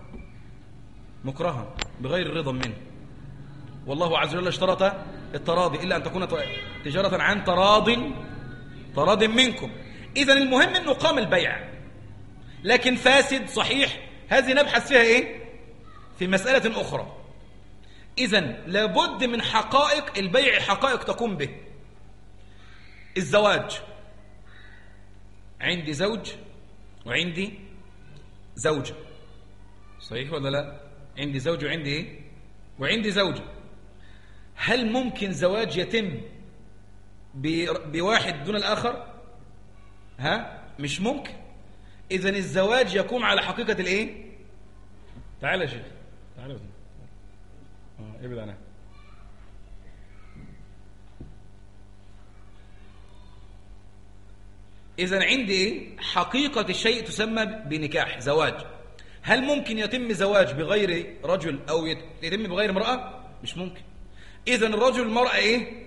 S2: مكرها بغير الرضا منه، والله عز وجل اشترط التراضي إلا أن تكون تجارة عن تراض منكم. إذن المهم أنه قام البيع، لكن فاسد صحيح هذه نبحث فيها إيه؟ في مسألة أخرى. إذن لابد من حقائق البيع، حقائق تقوم به. الزواج، عندي زوج وعندي زوجة، صحيح ولا لا؟ عندي زوج وعندي إيه؟ وعندي زوجة. هل ممكن زواج يتم بواحد دون الآخر؟ مش ممكن. إذن الزواج يقوم على حقيقة الإيه؟ تعال يا شيخ، تعال ابعد عنها. إذن عندي إيه؟ حقيقة الشيء تسمى بنكاح، زواج. هل ممكن يتم زواج بغير رجل أو يتم بغير امرأة؟ مش ممكن. إذن الرجل والمرأة إيه؟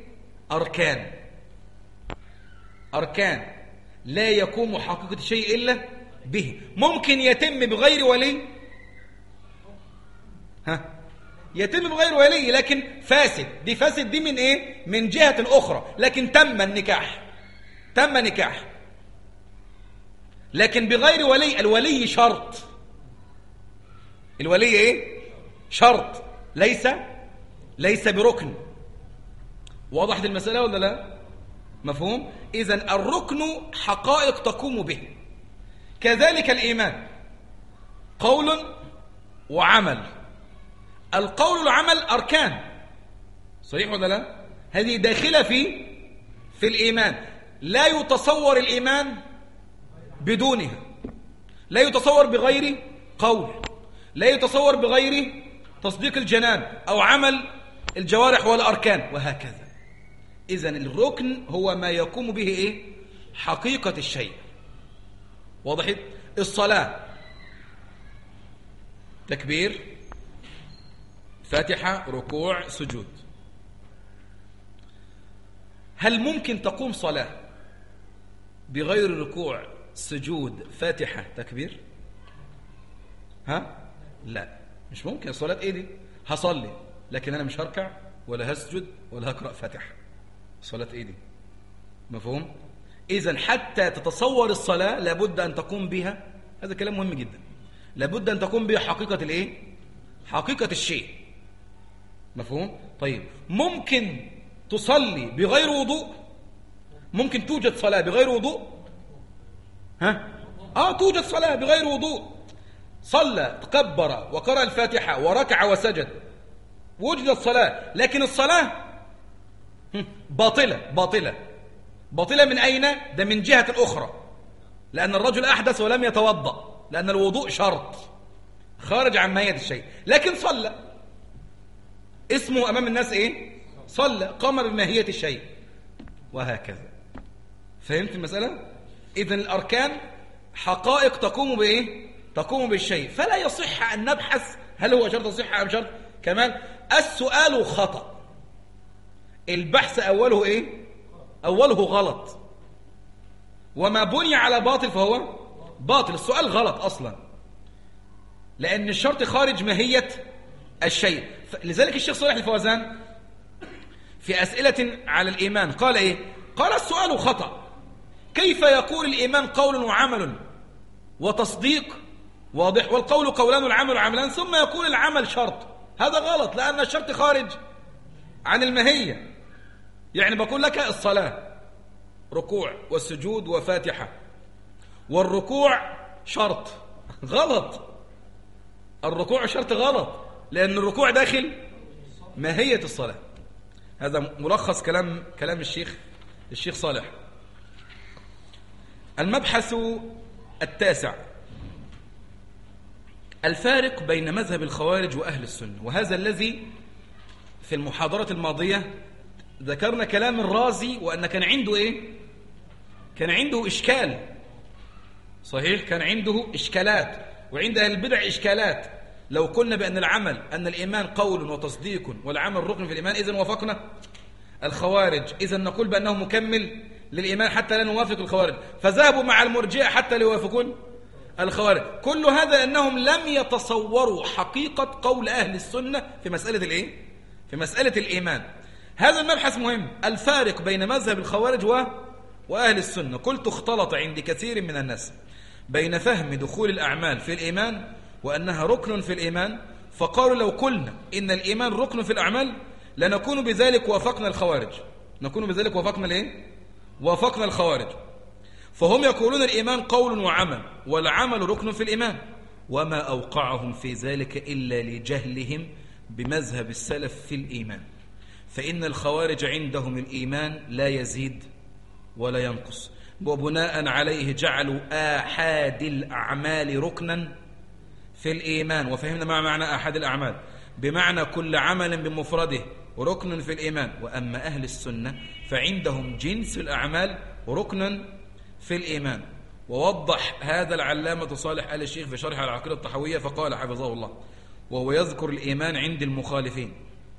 S2: أركان لا يقوم حقيقة الشيء إلا به. ممكن يتم بغير ولي، يتم بغير ولي لكن فاسد. دي فاسد دي من إيه؟ من جهة أخرى، لكن تم نكاح لكن بغير ولي. الولي شرط، الولي إيه؟ شرط، ليس بركن. وضحت المسألة ولا لا؟ مفهوم؟ إذن الركن حقائق تقوم به. كذلك الإيمان قول وعمل. القول والعمل أركان، صحيح ولا لا؟ هذه داخلة في الإيمان. لا يتصور الإيمان بدونها، لا يتصور بغير قول، لا يتصور بغير تصديق الجنان أو عمل الجوارح والأركان وهكذا. إذن الركن هو ما يقوم به إيه؟ حقيقة الشيء. واضح؟ الصلاة تكبير، فاتحة، ركوع، سجود. هل ممكن تقوم صلاة بغير ركوع، سجود، فاتحة، تكبير؟ لا، مش ممكن. الصلاة ايه دي؟ هصلي لكن انا مش هركع ولا هسجد ولا هقرأ فاتحة. صلاة ايه دي؟ مفهوم؟ اذن حتى تتصور الصلاة لابد ان تقوم بها، هذا كلام مهم جدا، لابد ان تقوم بها حقيقة الايه؟ حقيقة الشيء. مفهوم؟ طيب ممكن تصلي بغير وضوء؟ ممكن توجد صلاة بغير وضوء؟ توجد صلاة بغير وضوء. صلى، تكبر وقرأ الفاتحة وركع وسجد، وجدت صلاة، لكن الصلاة باطلة من أين؟ ده من جهة أخرى، لأن الرجل أحدث ولم يتوضأ، لأن الوضوء شرط خارج عن ماهية الشيء، لكن صلى، اسمه أمام الناس إيه؟ صلى، قام بماهية الشيء وهكذا. فهمت المسألة؟ إذن الأركان حقائق تقوم بإيه؟ تقوم بالشيء. فلا يصح أن نبحث هل هو شرط صحة أم شرط كمال. السؤال خطأ، البحث أوله إيه؟ أوله غلط، وما بني على باطل فهو باطل. السؤال غلط أصلا، لأن الشرط خارج ماهية الشيء. لذلك الشيخ صالح الفوزان في أسئلة على الإيمان قال إيه؟ قال السؤال خطأ، كيف يقول الإيمان قول وعمل وتصديق واضح، والقول قولان والعمل عملان، ثم يقول العمل شرط؟ هذا غلط، لأن الشرط خارج عن الماهية. يعني بقول لك الصلاة ركوع والسجود وفاتحة، والركوع شرط، غلط. الركوع شرط غلط، لأن الركوع داخل ماهية الصلاة. هذا ملخص كلام الشيخ صالح. المبحث التاسع، الفارق بين مذهب الخوارج وأهل السنة. وهذا الذي في المحاضرة الماضية ذكرنا كلام الرازي، وأن كان عنده إيه؟ كان عنده إشكال، صحيح، كان عنده إشكالات، وعند أهل البدع إشكالات، لو قلنا بأن العمل أن الإيمان قول وتصديق والعمل ركن في الإيمان إذن وافقنا الخوارج، إذن نقول بأنه مكمل للإيمان حتى لا نوافق الخوارج، فذهبوا مع المرجئة حتى لا يوافقون الخوارج. كل هذا أنهم لم يتصوروا حقيقة قول أهل السنة في مسألة الإيه؟ في مسألة الإيمان. هذا المبحث مهم، الفارق بين مذهب الخوارج وأهل السنة. قلت اختلط عند كثير من الناس بين فهم دخول الأعمال في الإيمان وأنها ركن في الإيمان، فقالوا لو قلنا إن الإيمان ركن في الأعمال لنكون بذلك وافقنا الخوارج، نكون بذلك وافقنا الإيه؟ وافقنا الخوارج. فهم يقولون الإيمان قول وعمل، والعمل ركن في الإيمان، وما أوقعهم في ذلك إلا لجهلهم بمذهب السلف في الإيمان. فإن الخوارج عندهم الإيمان لا يزيد ولا ينقص، وبناء عليه جعلوا آحاد الأعمال ركنا في الإيمان. وفهمنا ما معنى آحاد الأعمال، بمعنى كل عمل بمفرده ركن في الإيمان. وأما أهل السنة فعندهم جنس الأعمال ركنا في الإيمان. ووضح هذا العلامة صالح آل الشيخ في شرح العقيدة الطحوية فقال حفظه الله، وهو يذكر الإيمان عند المخالفين،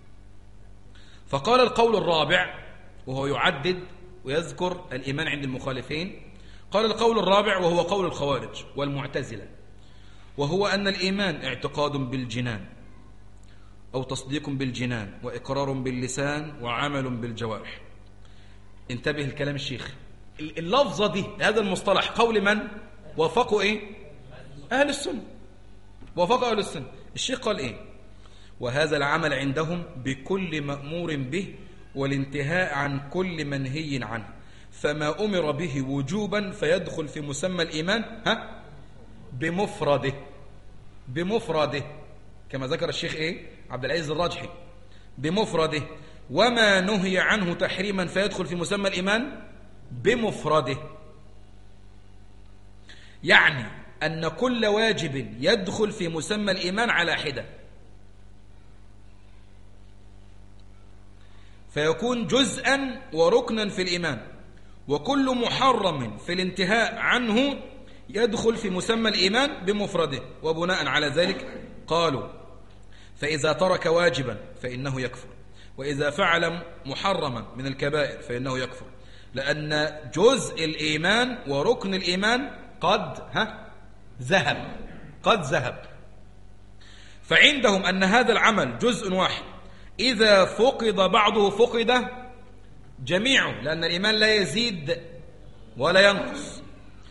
S2: فقال القول الرابع، وهو يعدد ويذكر الإيمان عند المخالفين، قال القول الرابع وهو قول الخوارج والمعتزلة، وهو أن الإيمان اعتقاد بالجنان أو تصديق بالجنان وإقرار باللسان وعمل بالجوارح. انتبه الكلام الشيخ، اللفظة دي هذا المصطلح قول من؟ وافقوا إيه؟ أهل السنة، وافقوا أهل السنة. الشيخ قال إيه؟ وهذا العمل عندهم بكل مأمور به والانتهاء عن كل منهي عنه، فما أمر به وجوبا فيدخل في مسمى الإيمان بمفرده، بمفرده كما ذكر الشيخ إيه؟ عبد العزيز الراجحي، بمفرده. وما نهي عنه تحريما فيدخل في مسمى الإيمان بمفرده. يعني أن كل واجب يدخل في مسمى الإيمان على حدة، فيكون جزءا وركنا في الإيمان، وكل محرم في الانتهاء عنه يدخل في مسمى الإيمان بمفرده. وبناء على ذلك قالوا فإذا ترك واجبا فإنه يكفر، وإذا فعل محرما من الكبائر فإنه يكفر، لأن جزء الإيمان وركن الإيمان قد ذهب. فعندهم أن هذا العمل جزء واحد، إذا فقد بعضه فقد جميعه، لأن الإيمان لا يزيد ولا ينقص.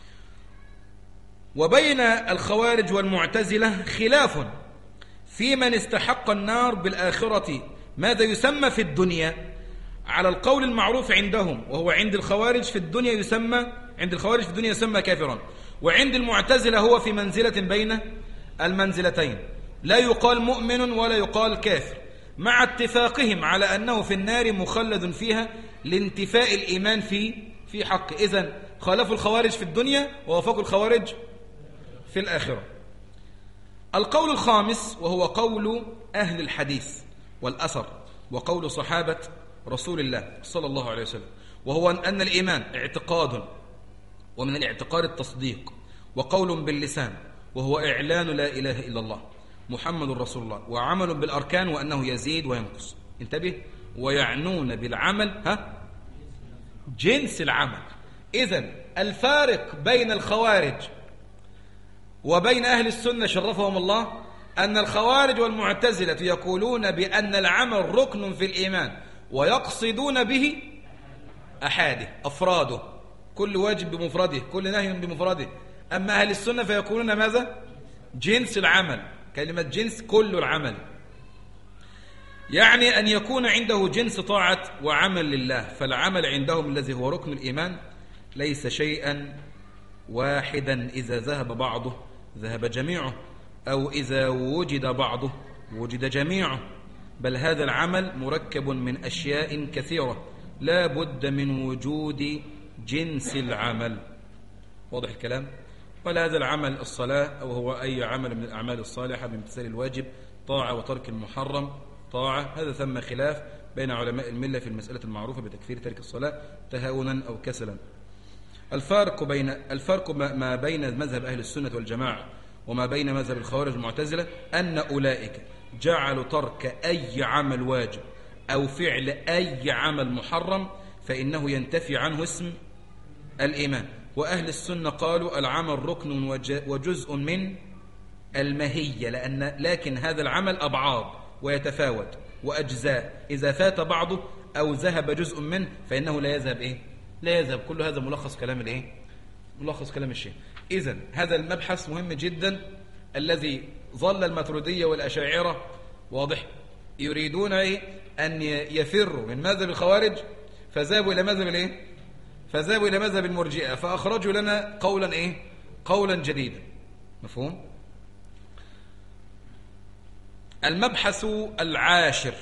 S2: وبين الخوارج والمعتزلة خلاف في من استحق النار بالآخرة ماذا يسمى في الدنيا، على القول المعروف عندهم، وهو عند الخوارج في الدنيا يسمى كافرا، وعند المعتزلة هو في منزلة بين المنزلتين، لا يقال مؤمن ولا يقال كافر، مع اتفاقهم على أنه في النار مخلد فيها لانتفاء الإيمان في حق. إذن خالفوا الخوارج في الدنيا ووافقوا الخوارج في الآخرة. القول الخامس وهو قول أهل الحديث والأثر وقول صحابة رسول الله صلى الله عليه وسلم، وهو أن الإيمان اعتقاد، ومن الاعتقاد التصديق، وقول باللسان وهو إعلان لا إله إلا الله محمد رسول الله، وعمل بالأركان وأنه يزيد وينقص. انتبه، ويعنون بالعمل جنس العمل. إذن الفارق بين الخوارج وبين أهل السنة شرفهم الله أن الخوارج والمعتزلة يقولون بأن العمل ركن في الإيمان، ويقصدون به أحاده أفراده، كل واجب بمفرده، كل نهي بمفرده. أما أهل السنة فيقولون ماذا؟ جنس العمل، كلمة جنس كل العمل، يعني أن يكون عنده جنس طاعة وعمل لله. فالعمل عندهم الذي هو ركن الإيمان ليس شيئا واحدا، إذا ذهب بعضه ذهب جميعه، أو إذا وجد بعضه وجد جميعه، بل هذا العمل مركب من أشياء كثيرة لا بد من وجود جنس العمل. واضح الكلام؟ قال هذا العمل الصلاة، أو هو أي عمل من الأعمال الصالحة بامتثال الواجب طاعة، وترك المحرم طاعة. هذا ثم خلاف بين علماء الملة في المسألة المعروفة بتكفير ترك الصلاة تهاونا أو كسلا. الفرق ما بين مذهب أهل السنة والجماعة
S1: وما بين مذهب الخوارج المعتزلة أن أولئك جعلوا ترك أي عمل واجب أو فعل أي عمل محرم فإنه ينتفي عنه اسم الإيمان. وأهل السنة قالوا العمل ركن وجزء من المهية، لكن هذا العمل أبعاد ويتفاوت وأجزاء، إذا فات بعضه أو ذهب جزء منه فإنه لا يذهب لا يذهب. كل هذا ملخص كلام ملخص كلام الشيخ. إذن هذا المبحث مهم جدا الذي ظل الماتريدية والأشاعرة واضح يريدون أن يفروا من مذهب الخوارج فذهبوا إلى مذهب فذهبوا إلى مذهب المرجئة فأخرجوا لنا قولا قولا جديدا. مفهوم؟ المبحث العاشر،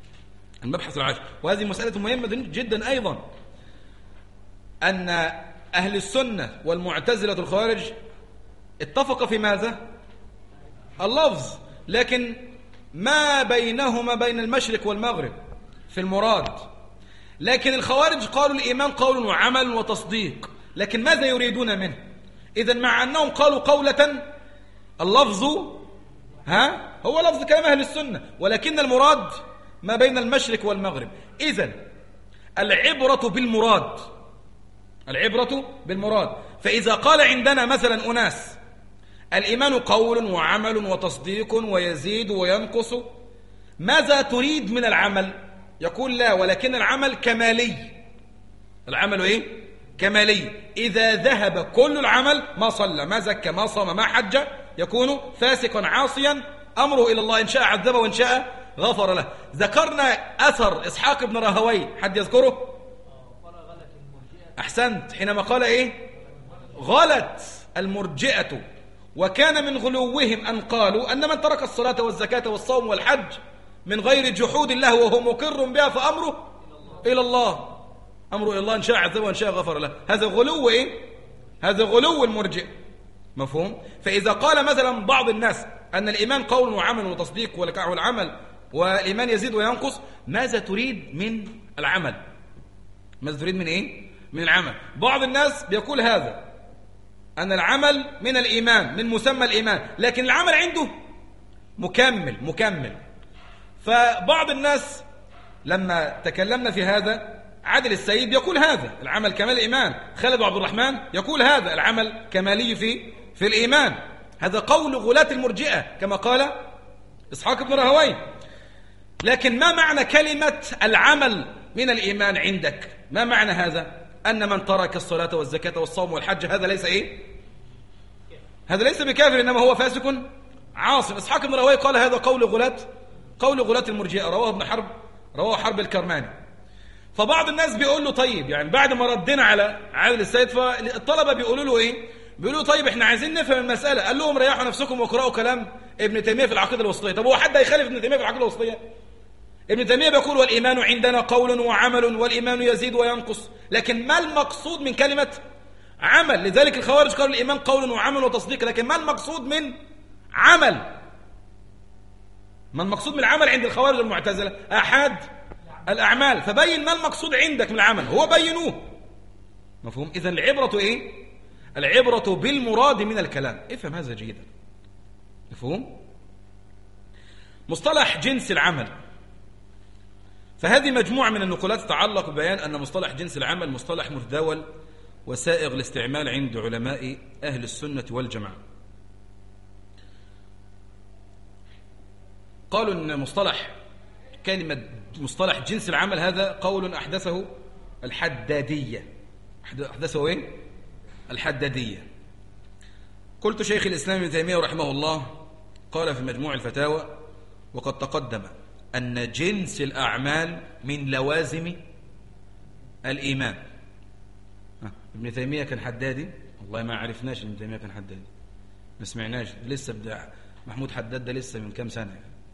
S1: وهذه مسألة مهمة جدا أيضا، أن أهل السنة والمعتزلة الخوارج اتفق في ماذا؟ اللفظ، لكن ما بينهما بين المشرق والمغرب في المراد. لكن الخوارج قالوا الإيمان قول وعمل وتصديق، لكن ماذا يريدون منه؟ إذن مع أنهم قالوا قولة اللفظ هو لفظ كلام أهل السنة، ولكن المراد ما بين المشرق والمغرب. إذن العبرة بالمراد. فإذا قال عندنا مثلا أناس الإيمان قول وعمل وتصديق ويزيد وينقص، ماذا تريد من العمل؟ يقول لا، ولكن العمل كمالي. العمل كمالي. إذا ذهب كل العمل ما صلى ما زكى ما صام ما حج يكون فاسقا عاصيا، أمره إلى الله، إن شاء عذبه وإن شاء غفر له. ذكرنا أثر إسحاق بن راهوي، حد يذكره؟ أحسنت، حينما قال غلت المرجئة، وكان من غلوهم أن قالوا أن من ترك الصلاة والزكاة والصوم والحج من غير جحود الله وهو مقر بها فأمره إلى الله، أمره إلى الله، إن شاء عذبه وإن شاء غفر له. هذا غلو هذا غلو المرجئ. مفهوم؟ فإذا قال مثلا بعض الناس أن الإيمان قول وعمل وتصديق والعمل والإيمان يزيد وينقص، ماذا تريد من العمل؟ ماذا تريد من العمل؟ بعض الناس بيقول هذا أن العمل من الإيمان، من مسمى الإيمان، لكن العمل عنده مكمل. فبعض الناس لما تكلمنا في هذا، عادل السيد يقول هذا العمل كمال الإيمان، خالد عبد الرحمن يقول هذا العمل كمالي في الإيمان. هذا قول غلاة المرجئة كما قال إسحاق بن راهوي. لكن ما معنى كلمة العمل من الإيمان عندك؟ ما معنى هذا؟ أن من ترك الصلاة والزكاة والصوم والحج هذا ليس هذا ليس بكافر، إنما هو فاسق عاصم. إسحاق بن راهوي قال هذا قول غلاة المرجئة، رواه ابن حرب، رواه حرب الكرماني. فبعض الناس بيقول له طيب، يعني بعد ما ردنا على عادل السيد، فالطلبة بيقولوا له بيقولوا طيب احنا عايزين نفهم المسألة. قال لهم ريحوا نفسكم واقرأوا كلام ابن تيمية في العقيدة الوسطية. طب هو حد هيخالف ابن تيمية في العقيدة الوسطية؟ ابن تيمية بيقول والإيمان عندنا قول وعمل والإيمان يزيد وينقص، لكن ما المقصود من كلمة عمل؟ لذلك الخوارج قالوا الإيمان قول وعمل وتصديق، لكن ما المقصود من عمل؟ ما المقصود من العمل عند الخوارج والمعتزلة؟ أحد الأعمال. فبين ما المقصود عندك من العمل، هو بينوه. مفهوم؟ إذن العبرة العبرة بالمراد من الكلام. افهم هذا جيدا. مفهوم؟ مصطلح جنس العمل، فهذه مجموعة من النقولات تتعلق ببيان أن مصطلح جنس العمل مصطلح متداول وسائغ الاستعمال عند علماء أهل السنة والجماعة. قالوا أن كلمة مصطلح جنس العمل هذا قول أحدثه الحدادية. الحدادية. قلت شيخ الإسلام ابن تيمية رحمه الله قال في مجموع الفتاوى: وقد تقدم أن جنس الأعمال من لوازم الإيمان. ابن تيمية كان حدادي؟ والله ما عرفناش ابن تيمية كان حدادي، ما سمعناش، لسه بدأ محمود حداد ده لسه من كام سنة.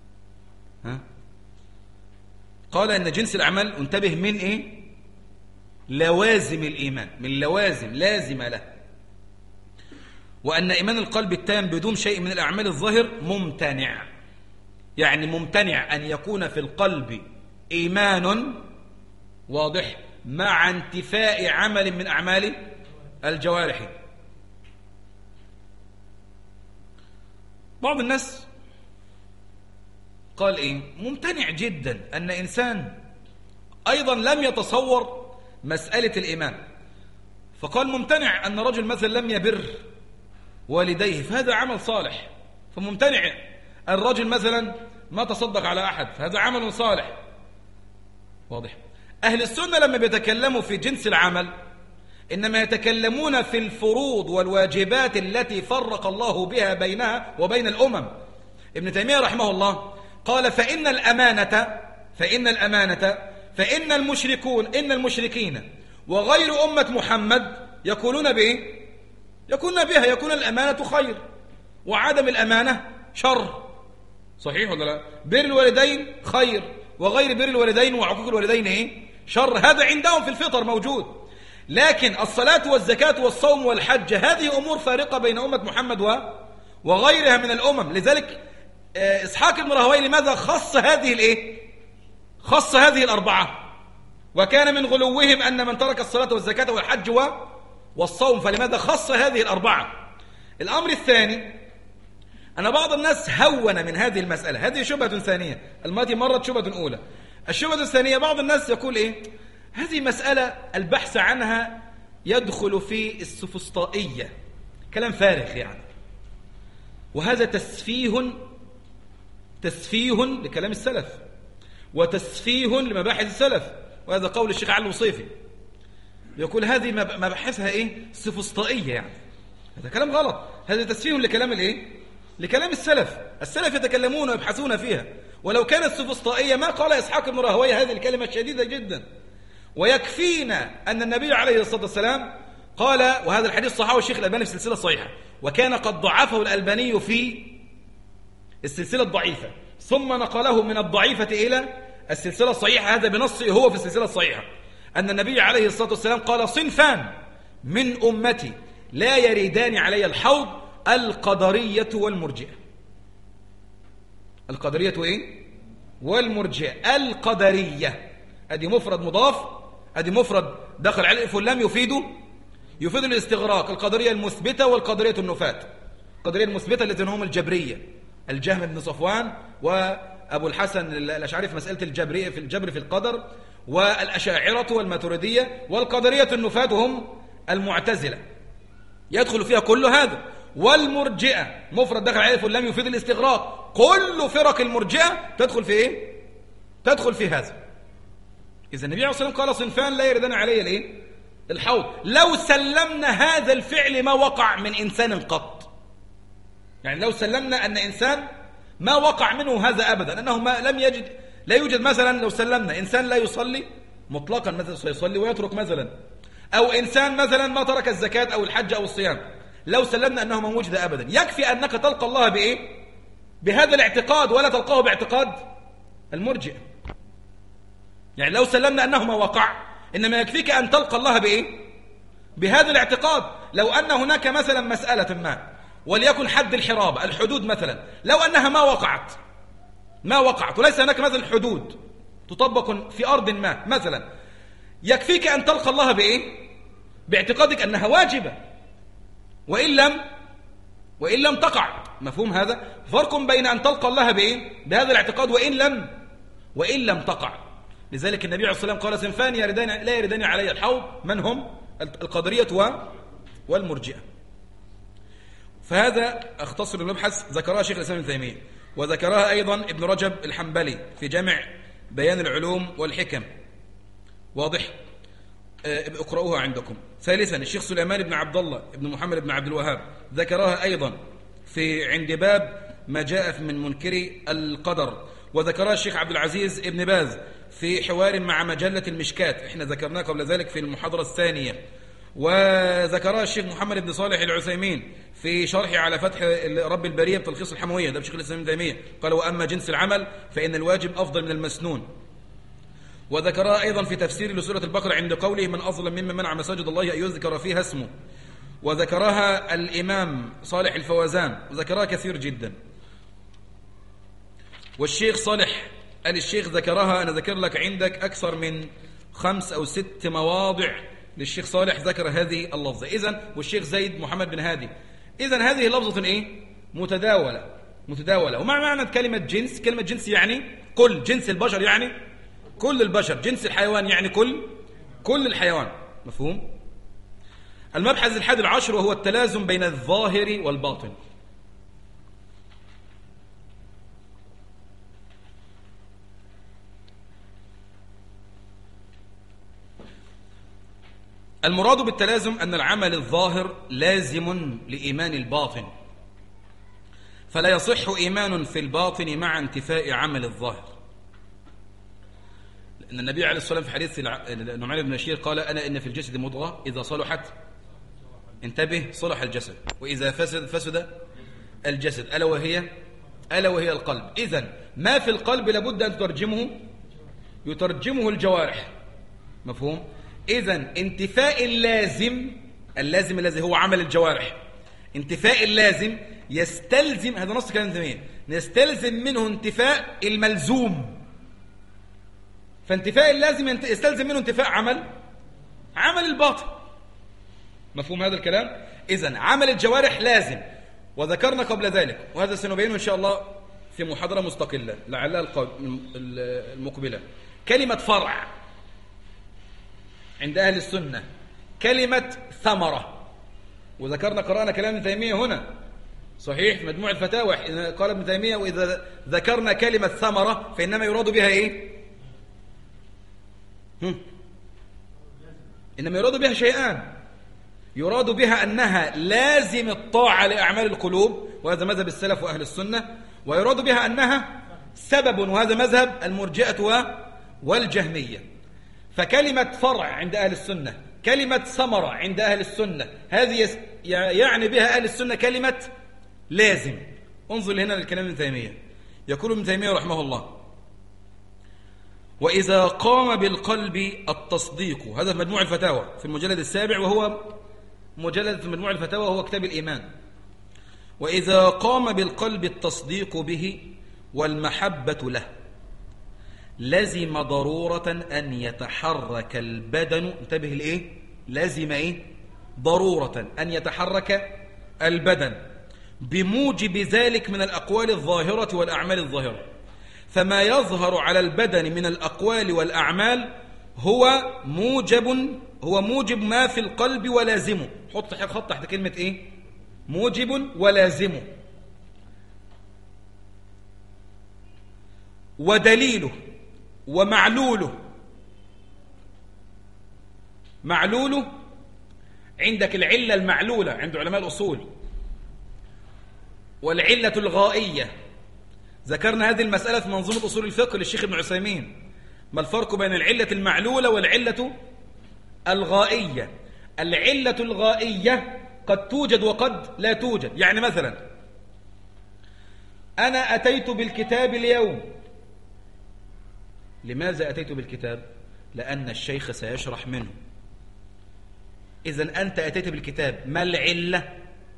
S1: قال أن جنس الأعمال، انتبه، من لوازم الإيمان، من لوازم لازمة له. وأن إيمان القلب التام بدون شيء من الأعمال الظاهر ممتنع، يعني ممتنع أن يكون في القلب إيمان واضح مع انتفاء عمل من أعمال الجوارح.
S2: بعض الناس قال إيه؟ ممتنع جدا أن إنسان أيضا لم يتصور مسألة الإيمان، فقال ممتنع أن رجل مثلا لم يبر والديه فهذا عمل صالح، فممتنع الرجل مثلا ما تصدق على أحد فهذا عمل صالح. واضح؟ أهل السنة لما بيتكلموا في جنس العمل إنما يتكلمون في الفروض والواجبات التي فرق الله بها بينها وبين الأمم. ابن تيمية رحمه الله قال فإن المشركين وغير أمة محمد يقولون بإيه؟ يقولون بها، يكون الأمانة خير وعدم الأمانة شر. صحيح ولا لا؟ بر الوالدين خير وغير بر الوالدين وعقوق الوالدين إيه؟ شر. هذا عندهم في الفطر موجود. لكن الصلاة والزكاة والصوم والحج هذه أمور فارقة بين أمة محمد وغيرها من الأمم. لذلك إسحاق بن راهويه لماذا خص هذه الأربعة؟ وكان من غلوهم أن من ترك الصلاة والزكاة والحج والصوم، فلماذا خص هذه الأربعة؟ الأمر الثاني أن بعض الناس هون من هذه المسألة. هذه شبهة ثانية، الماضي مرت شبهة أولى. الشبهة الثانية بعض الناس يقول إيه؟ هذه مسألة البحث عنها يدخل في السفسطائية، كلام فارغ يعني، وهذا تسفيه لكلام السلف وتسفيه لمباحث السلف. وهذا قول الشيخ علي الوصيفي، يقول هذه مباحثها ايه؟ سفسطائية يعني. هذا كلام غلط، هذا تسفيه لكلام لكلام السلف يتكلمون ويبحثون فيها. ولو كانت سفسطائية ما قال إسحاق بن راهويه هذه الكلمة الشديدة جدا. ويكفينا أن النبي عليه الصلاة والسلام قال، وهذا الحديث صححه الشيخ الألباني في السلسلة الصحيحة، وكان قد ضعفه الألباني في السلسلة الضعيفة ثم نقله من الضعيفة إلى السلسلة الصحيحة، هذا بنصه هو في السلسلة الصحيحة، أن النبي عليه الصلاة والسلام قال صنفان من أمتي لا يريدان علي الحوض، القدرية والمرجئة. القدرية إيه؟ والمرجئة. القدرية أدي مفرد مضاف، أدي مفرد دخل عليه الألف واللام يفيد الاستغراق. القدرية المثبتة والقدرية النفاة. القدرية المثبتة الذين هم الجبرية، الجهم بن صفوان وأبو الحسن الأشعري في مسألة الجبرية في الجبر في القدر، والأشاعرة والماتريدية، والقدرية النفاة هم المعتزلة، يدخل فيها كل هذا. والمرجئة مفرد دخل عليه الألف واللام يفيد الاستغراق. كل فرق المرجئة تدخل في إيه؟ تدخل في هذا. إذا النبي عليه الصلاة والسلام قال صنفان لا يردان علي الحوض. لو سلمنا هذا الفعل ما وقع من إنسان قط، يعني لو سلمنا أن إنسان ما وقع منه هذا أبدا، أنه لا يوجد مثلا، لو سلمنا إنسان لا يصلي مطلقا مثلا سيصلي ويترك مثلا، أو إنسان مثلا ما ترك الزكاة أو الحج أو الصيام، لو سلمنا أنه ما وجد أبدا، يكفي أنك تلقى الله بإيه؟ بهذا الاعتقاد، ولا تلقاه باعتقاد المرجئة. يعني لو سلمنا أنه ما وقع، إنما يكفيك أن تلقى الله بإيه؟ بهذا الاعتقاد. لو أن هناك مثلا مسألة ما، وليكن حد الحرابة، الحدود مثلا، لو أنها ما وقعت وليس هناك مثلا حدود تطبق في أرض ما مثلا، يكفيك أن تلقى الله بإيه؟ باعتقادك أنها واجبة، وإن لم تقع. مفهوم هذا؟ فرق بين أن تلقى الله بإيه؟ بهذا الاعتقاد وإن لم تقع. لذلك النبي عليه الصلاة والسلام قال صنفان لا يردان علي الحوض، من هم؟ القدرية والمرجئة. فهذا اختصر المبحث، ذكرها شيخ الإسلام ابن تيمية، وذكرها أيضا ابن رجب الحنبلي في جامع بيان العلوم والحكم. واضح؟ اقرأوها عندكم. ثالثا الشيخ سليمان بن عبد الله بن محمد بن عبد الوهاب ذكرها أيضا في عند باب ما جاء من منكري القدر، وذكرها الشيخ عبد العزيز ابن باز في حوار مع مجلة المشكات، احنا ذكرناه قبل ذلك في المحاضرة الثانية، وذكرها الشيخ محمد بن صالح العثيمين في شرحه على فتح رب البرية بتلخيص الحموية، ده بشيخ الإسلام ابن تيمية، قال وأما جنس العمل فإن الواجب أفضل من المسنون. وذكرها أيضا في تفسير لسورة البقرة عند قوله من أظلم ممن منع مساجد الله أن يذكر فيها اسمه، وذكرها الإمام صالح الفوزان، وذكرها كثير جدا. والشيخ صالح قال الشيخ ذكرها، أنا ذكر لك عندك أكثر من 5 أو 6 مواضع للشيخ صالح ذكر هذه اللفظة. إذن والشيخ زيد محمد بن هادي، إذن هذه لفظة إيه؟ متداولة، متداولة. ومع معنى كلمة جنس، كلمة جنس يعني كل جنس البشر، يعني كل البشر. جنس الحيوان يعني كل الحيوان. مفهوم؟ المبحث 11 وهو التلازم بين الظاهر والباطن. المراد بالتلازم أن العمل الظاهر لازم لإيمان الباطن، فلا يصح إيمان في الباطن مع انتفاء عمل الظاهر. لأن النبي عليه الصلاة والسلام في حديث نعمان بن بشير قال: أنا إن في الجسد مضغة إذا صلحت انتبه صلح الجسد، وإذا فسد الجسد، ألا وهي القلب. إذن ما في القلب لابد أن يترجمه الجوارح. مفهوم؟ إذن انتفاء اللازم الذي هو عمل الجوارح، انتفاء اللازم يستلزم، هذا نص كلام ثمين، يستلزم منه انتفاء الملزوم. فانتفاء اللازم يستلزم منه انتفاء عمل الباطن. مفهوم هذا الكلام؟ إذن عمل الجوارح لازم، وذكرنا قبل ذلك، وهذا سنبينه إن شاء الله في محاضرة مستقلة لعلها المقبلة. كلمة فرع عند أهل السنة كلمة ثمرة، وذكرنا قرأنا كلام ابن تيمية هنا صحيح في مجموع الفتاوى. قال ابن تيمية: وإذا ذكرنا كلمة ثمرة فإنما يراد بها إيه؟ إنما يراد بها شيئان. يراد بها أنها لازم الطاعة لأعمال القلوب، وهذا مذهب السلف وأهل السنة، ويراد بها أنها سبب، وهذا مذهب المرجئة والجهمية. فكلمة فرع عند أهل السنة، كلمة ثمرة عند أهل السنة، هذه يعني بها أهل السنة كلمة لازم. انظر هنا للكلام ابن تيمية. يقول ابن تيمية رحمه الله: وإذا قام بالقلب التصديق، هذا في مجموع الفتاوى في المجلد 7، وهو مجلد في مجموع الفتاوى هو كتاب الإيمان. وإذا قام بالقلب التصديق به والمحبة له لزم ضرورة أن يتحرك البدن. انتبه لإيه؟ لازم إيه؟ ضرورة أن يتحرك البدن بموجب ذلك من الأقوال الظاهرة والأعمال الظاهرة. فما يظهر على البدن من الأقوال والأعمال هو موجب ما في القلب ولازمه. حط خط تحت كلمة إيه؟ موجب ولازمه. ودليله ومعلوله. معلوله عندك العلة المعلولة عند علماء الأصول، والعلة الغائية. ذكرنا هذه المسألة في منظومة أصول الفقه للشيخ ابن عثيمين. ما الفرق بين العلة المعلولة والعلة الغائية؟ العلة الغائية قد توجد وقد لا توجد. يعني مثلا أنا أتيت بالكتاب اليوم. لماذا أتيت بالكتاب؟ لأن الشيخ سيشرح منه. إذن أنت أتيت بالكتاب، ما العلة؟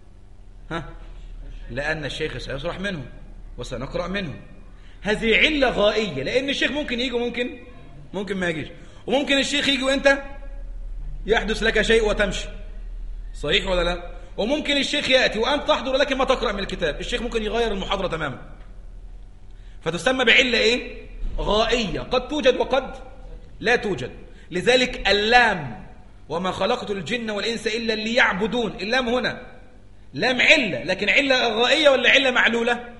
S2: لأن الشيخ سيشرح منه وسنقرأ منه. هذه علة غائية، لأن الشيخ ممكن يجي وممكن ما يجيش، وممكن الشيخ يجي وأنت يحدث لك شيء وتمشي، صحيح ولا لا؟ وممكن الشيخ يأتي وأنت تحضر لكن ما تقرأ من الكتاب، الشيخ ممكن يغير المحاضرة تماما. فتسمى بعلة إيه؟ غائية، قد توجد وقد لا توجد. لذلك اللام وما خلقت الجن والإنس إلا ليعبدون، اللام هنا لام علة، لكن علة غائية ولا علة معلولة؟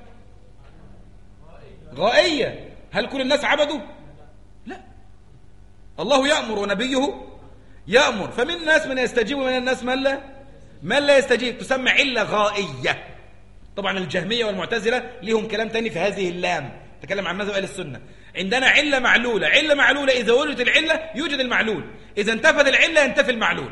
S2: غائية. هل كل الناس عبدوا؟ لا، الله يأمر ونبيه يأمر، فمن الناس من يستجيب ومن الناس من لا يستجيب. تسمى علة غائية. طبعا الجهمية والمعتزلة لهم كلام تاني في هذه اللام، تكلم عن مذهب أهل السنة. عندنا علة معلولة. علة معلولة إذا وجدت العلة يوجد المعلول، إذا انتفت العلة ينتفي المعلول.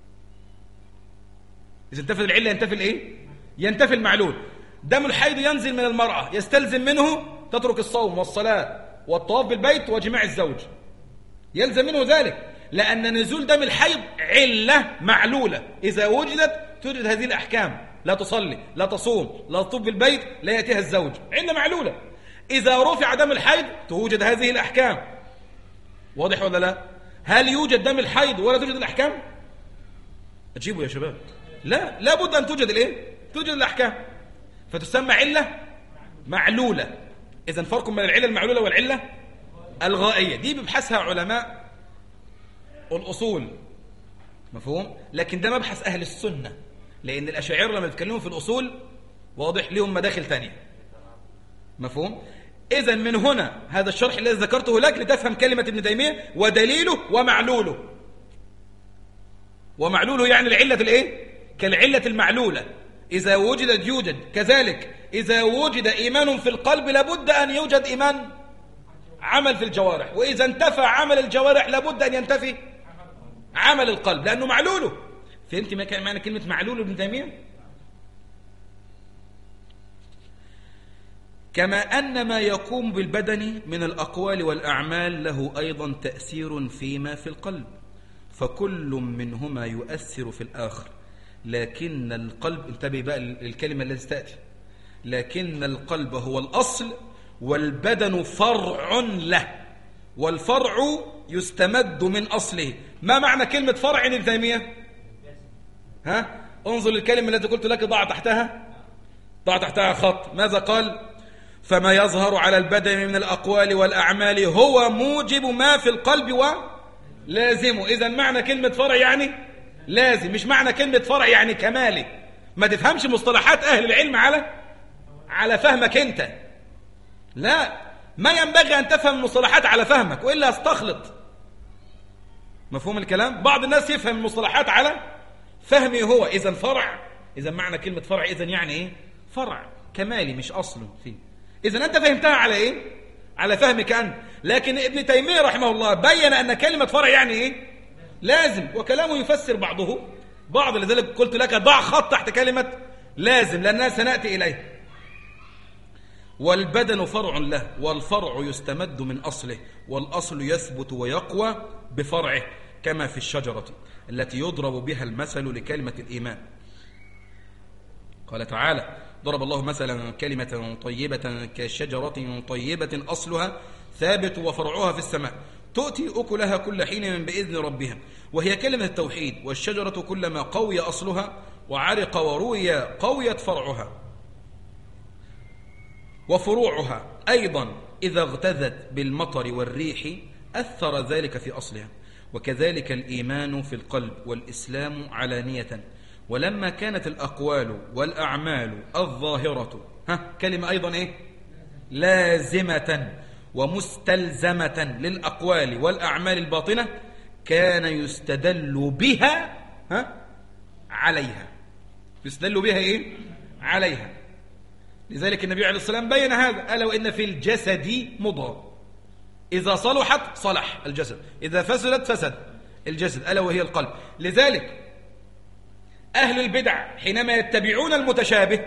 S2: إذا انتفت العلة ينتفي الإيه؟ ينتفي المعلول. دم الحيض ينزل من المرأة، يستلزم منه تترك الصوم والصلاة والطواف بالبيت وجماع الزوج، يلزم منه ذلك، لأن نزول دم الحيض علة معلولة. إذا وجدت توجد هذه الأحكام: لا تصلي، لا تصوم، لا تطوف بالبيت، لا يأتيها الزوج، علة معلولة. إذا رفع دم الحيض توجد هذه الأحكام. واضح ولا لا؟ هل يوجد دم الحيض ولا توجد الأحكام؟ أجيبوا يا شباب. لا، لابد أن توجد الإيه؟ توجد الأحكام. فتسمى علة معلولة. إذن فرق بين العلة المعلولة والعلة الغائية، دي بيبحثها علماء الأصول، مفهوم؟ لكن ده مبحث أهل السنة، لأن الأشاعرة لما يتكلموا في الأصول واضح لهم مداخل تانية، مفهوم؟ إذن من هنا هذا الشرح الذي ذكرته لك لتفهم كلمة ابن تيمية ودليله ومعلوله. ومعلوله يعني العلة الإيه؟ كالعلة المعلولة، إذا وجدت يوجد، كذلك إذا وجد إيمان في القلب لابد أن يوجد إيمان عمل في الجوارح، وإذا انتفى عمل الجوارح لابد أن ينتفي عمل القلب، لأنه معلوله. فهمت ما كان معنى كلمة معلول ابن تيمية؟ كما أن ما يقوم بالبدن من الأقوال والأعمال له أيضا تأثير فيما في القلب، فكل منهما يؤثر في الآخر، لكن القلب، انتبه بقى الكلمة التي تأتي، لكن القلب هو الأصل والبدن فرع له، والفرع يستمد من أصله. ما معنى كلمة فرع ابن تيمية؟ ها؟ انظر الكلمة التي قلت لك، ضع تحتها خط. ماذا قال؟ فما يظهر على البدن من الأقوال والأعمال هو موجب ما في القلب ولازمه. إذا معنى كلمة فرع يعني لازم، مش معنى كلمة فرع يعني كمالي. ما تفهمش مصطلحات أهل العلم على فهمك أنت، لا، ما ينبغي أن تفهم المصطلحات على فهمك وإلا استخلط. مفهوم الكلام؟ بعض الناس يفهم المصطلحات على فهمه هو. إذا فرع، إذا معنى كلمة فرع إذا يعني إيه؟ فرع كمالي مش أصل فيه. إذا أنت فهمتها على إيه؟ على فهمك أنت. لكن ابن تيمية رحمه الله بين أن كلمة فرع يعني إيه؟ لازم، وكلامه يفسر بعضه بعض. لذلك قلت لك ضع خط تحت كلمة لازم لأننا سنأتي إليه. والبدن فرع له، والفرع يستمد من أصله، والأصل يثبت ويقوى بفرعه، كما في الشجرة التي يضرب بها المثل لكلمة الإيمان. قال تعالى: ضرب الله مثلا كلمة طيبة كشجرة طيبة أصلها ثابت وفرعها في السماء تؤتي أكلها كل حين بإذن ربها، وهي كلمة التوحيد. والشجرة كلما قوي أصلها وعرق وروي قويت فرعها، وفروعها أيضا إذا اغتذت بالمطر والريح أثر ذلك في أصلها. وكذلك الإيمان في القلب والإسلام علانية. ولما كانت الأقوال والأعمال الظاهرة كلمة أيضا إيه؟ لازمة ومستلزمة للأقوال والأعمال الباطنة، كان يستدل بها عليها. يستدل بها إيه؟ عليها. لذلك النبي عليه الصلاة والسلام بين هذا: ألا وإن في الجسد مضغة إذا صلحت صلح الجسد، إذا فسدت فسد الجسد، ألا وهي القلب. لذلك أهل البدع حينما يتبعون المتشابه،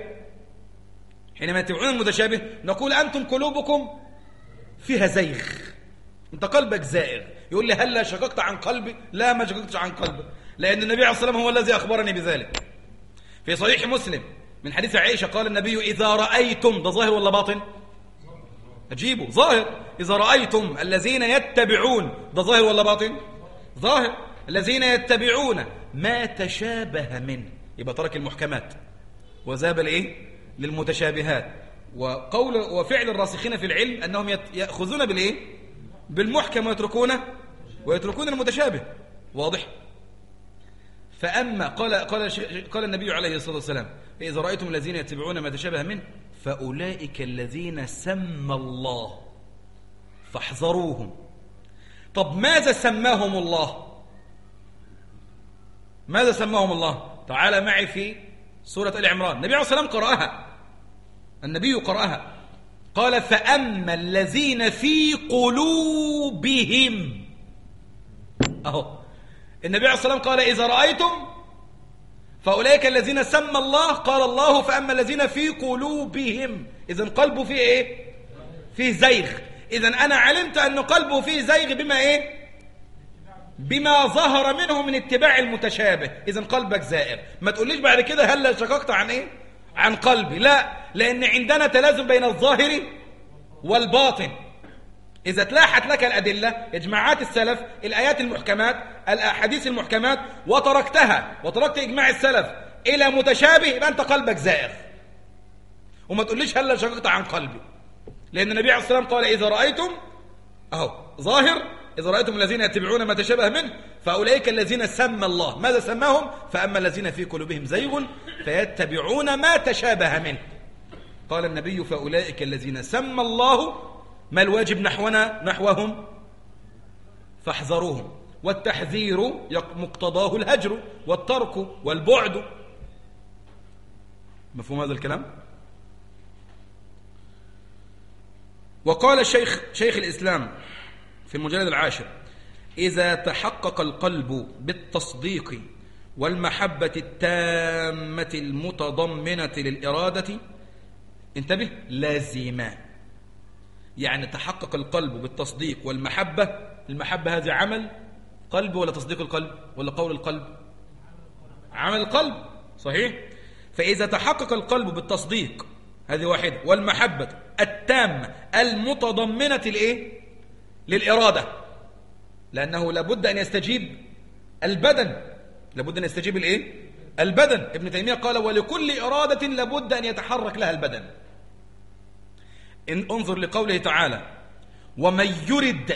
S2: نقول أنتم قلوبكم فيها زيغ، أنت قلبك زائغ. يقول لي: هل لا شققت عن قلبي؟ لا، ما شققتش عن قلبي، لأن النبي عليه الصلاة والسلام هو الذي أخبرني بذلك. في صحيح مسلم من حديث عائشة قال النبي: إذا رأيتم، ده ظاهر ولا باطن؟ أجيبه، ظاهر. إذا رأيتم الذين يتبعون، ده ظاهر ولا باطن؟ ظاهر. الذين يتبعون ما تشابه منه، يبقى ترك المحكمات وذهب لإيه؟ للمتشابهات. وقول وفعل الراسخين في العلم أنهم يأخذون بالإيه؟ بالمحكم ويتركون المتشابه. واضح؟ فأما قال النبي عليه الصلاة والسلام: إذا رأيتم الذين يتبعون ما تشابه منه فأولئك الذين سمى الله فاحذروهم. طب ماذا سماهم الله؟ ماذا سماهم الله؟ تعالى معي في سورة آل عمران. النبي عليه الصلاة والسلام قرأها، قال: فأما الذين في قلوبهم. أهو النبي عليه الصلاة والسلام قال: إذا رأيتم فأولئك الذين سمى الله، قال الله: فأما الذين في قلوبهم. إذن قلبه فيه إيه؟ فيه زيغ. إذن أنا علمت أن قلبه فيه زيغ بما إيه؟ بما ظهر منه من اتباع المتشابه. إذن قلبك زائر. ما تقوليش بعد كده: هل لا شققت عن إيه؟ عن قلبي. لا، لأن عندنا تلازم بين الظاهر والباطن. إذا تلاحت لك الأدلة، إجماعات السلف، الآيات المحكمات، الأحاديث المحكمات، وتركت إجماع السلف إلى متشابه، يبقى أنت قلبك زائر. وما تقوليش هلا شققت عن قلبي، لأن النبي عليه الصلاة والسلام قال إذا رأيتم ظاهر إذا رأيتم الذين يتبعون ما تشابه منه فأولئك الذين سمى الله. ماذا سماهم؟ فأما الذين في قلوبهم زيغ فيتبعون ما تشابه منه. قال النبي فأولئك الذين سمى الله. ما الواجب نحوهم؟ فاحذروهم، والتحذير مقتضاه الهجر والترك والبعد. مفهوم هذا الكلام؟ وقال شيخ الإسلام في المجلد 10: إذا تحقق القلب بالتصديق والمحبة التامة المتضمنة للإرادة، انتبه، لازما. يعني تحقق القلب بالتصديق والمحبة. المحبة هذه عمل قلب ولا تصديق القلب ولا قول القلب؟ عمل القلب، صحيح. فإذا تحقق القلب بالتصديق، هذه واحدة، والمحبة التامة المتضمنة للإرادة، لأنه لابد أن يستجيب البدن، لابد أن يستجيب البدن. ابن تيمية قال ولكل إرادة لابد أن يتحرك لها البدن. انظر لقوله تعالى ومن يرد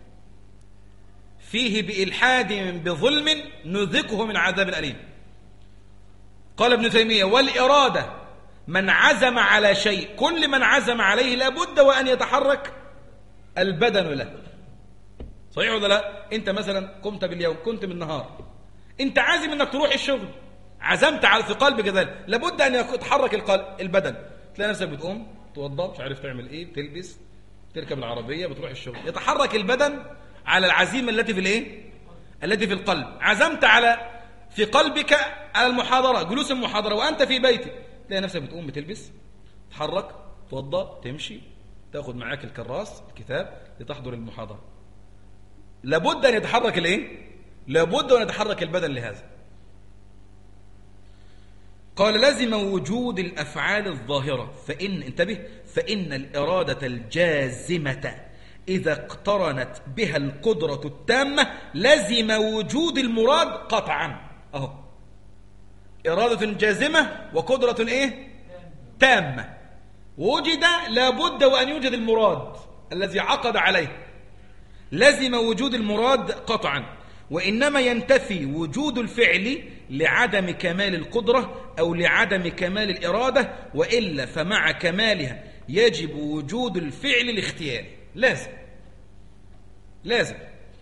S2: فيه بإلحاد بظلم نذقه من عذاب أليم. قال ابن تيمية والإرادة من عزم على شيء، كل من عزم عليه لابد وأن يتحرك البدن له، صحيح ولا لا؟ أنت مثلا قمت باليوم، كنت بالنهار، أنت عازم أنك تروح الشغل، عزمت على في قلبك ذلك، لابد أن يتحرك البدن. تلاقي نفسك بتقوم توضى، مش عارف تعمل إيه، تلبس، تركب العربية، بتروح الشغل، يتحرك البدن على العزيمة التي في التي في القلب. عزمت في قلبك على المحاضرة، جلوس المحاضرة وأنت في بيتك، تلاقي نفسك بتقوم بتلبس، تحرك، توضى، تمشي، تأخذ معاك الكراس الكتاب لتحضر المحاضرة. لابد أن يتحرك لابد أن يتحرك البدن لهذا. قال لازم وجود الأفعال الظاهرة، فإن الإرادة الجازمة إذا اقترنت بها القدرة التامة لازم وجود المراد قطعا. إرادة جازمة وقدرة تامة وجد، لابد وأن يوجد المراد الذي عقد عليه، لازم وجود المراد قطعا. وإنما ينتفي وجود الفعل لعدم كمال القدرة أو لعدم كمال الإرادة، وإلا فمع كمالها يجب وجود الفعل الاختياري. لازم.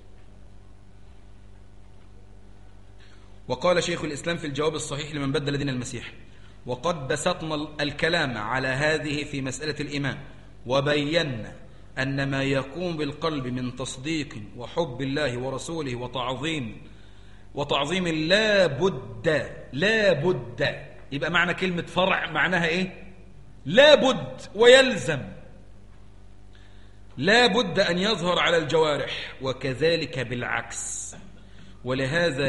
S2: وقال شيخ الإسلام في الجواب الصحيح لمن بدل دين المسيح: وقد بسطنا الكلام على هذه في مسألة الإيمان، وبينا أن ما يقوم بالقلب من تصديق وحب الله ورسوله وتعظيم لا بد. يبقى معنى كلمة فرع معناها لا بد ويلزم، لا بد أن يظهر على الجوارح، وكذلك بالعكس. ولهذا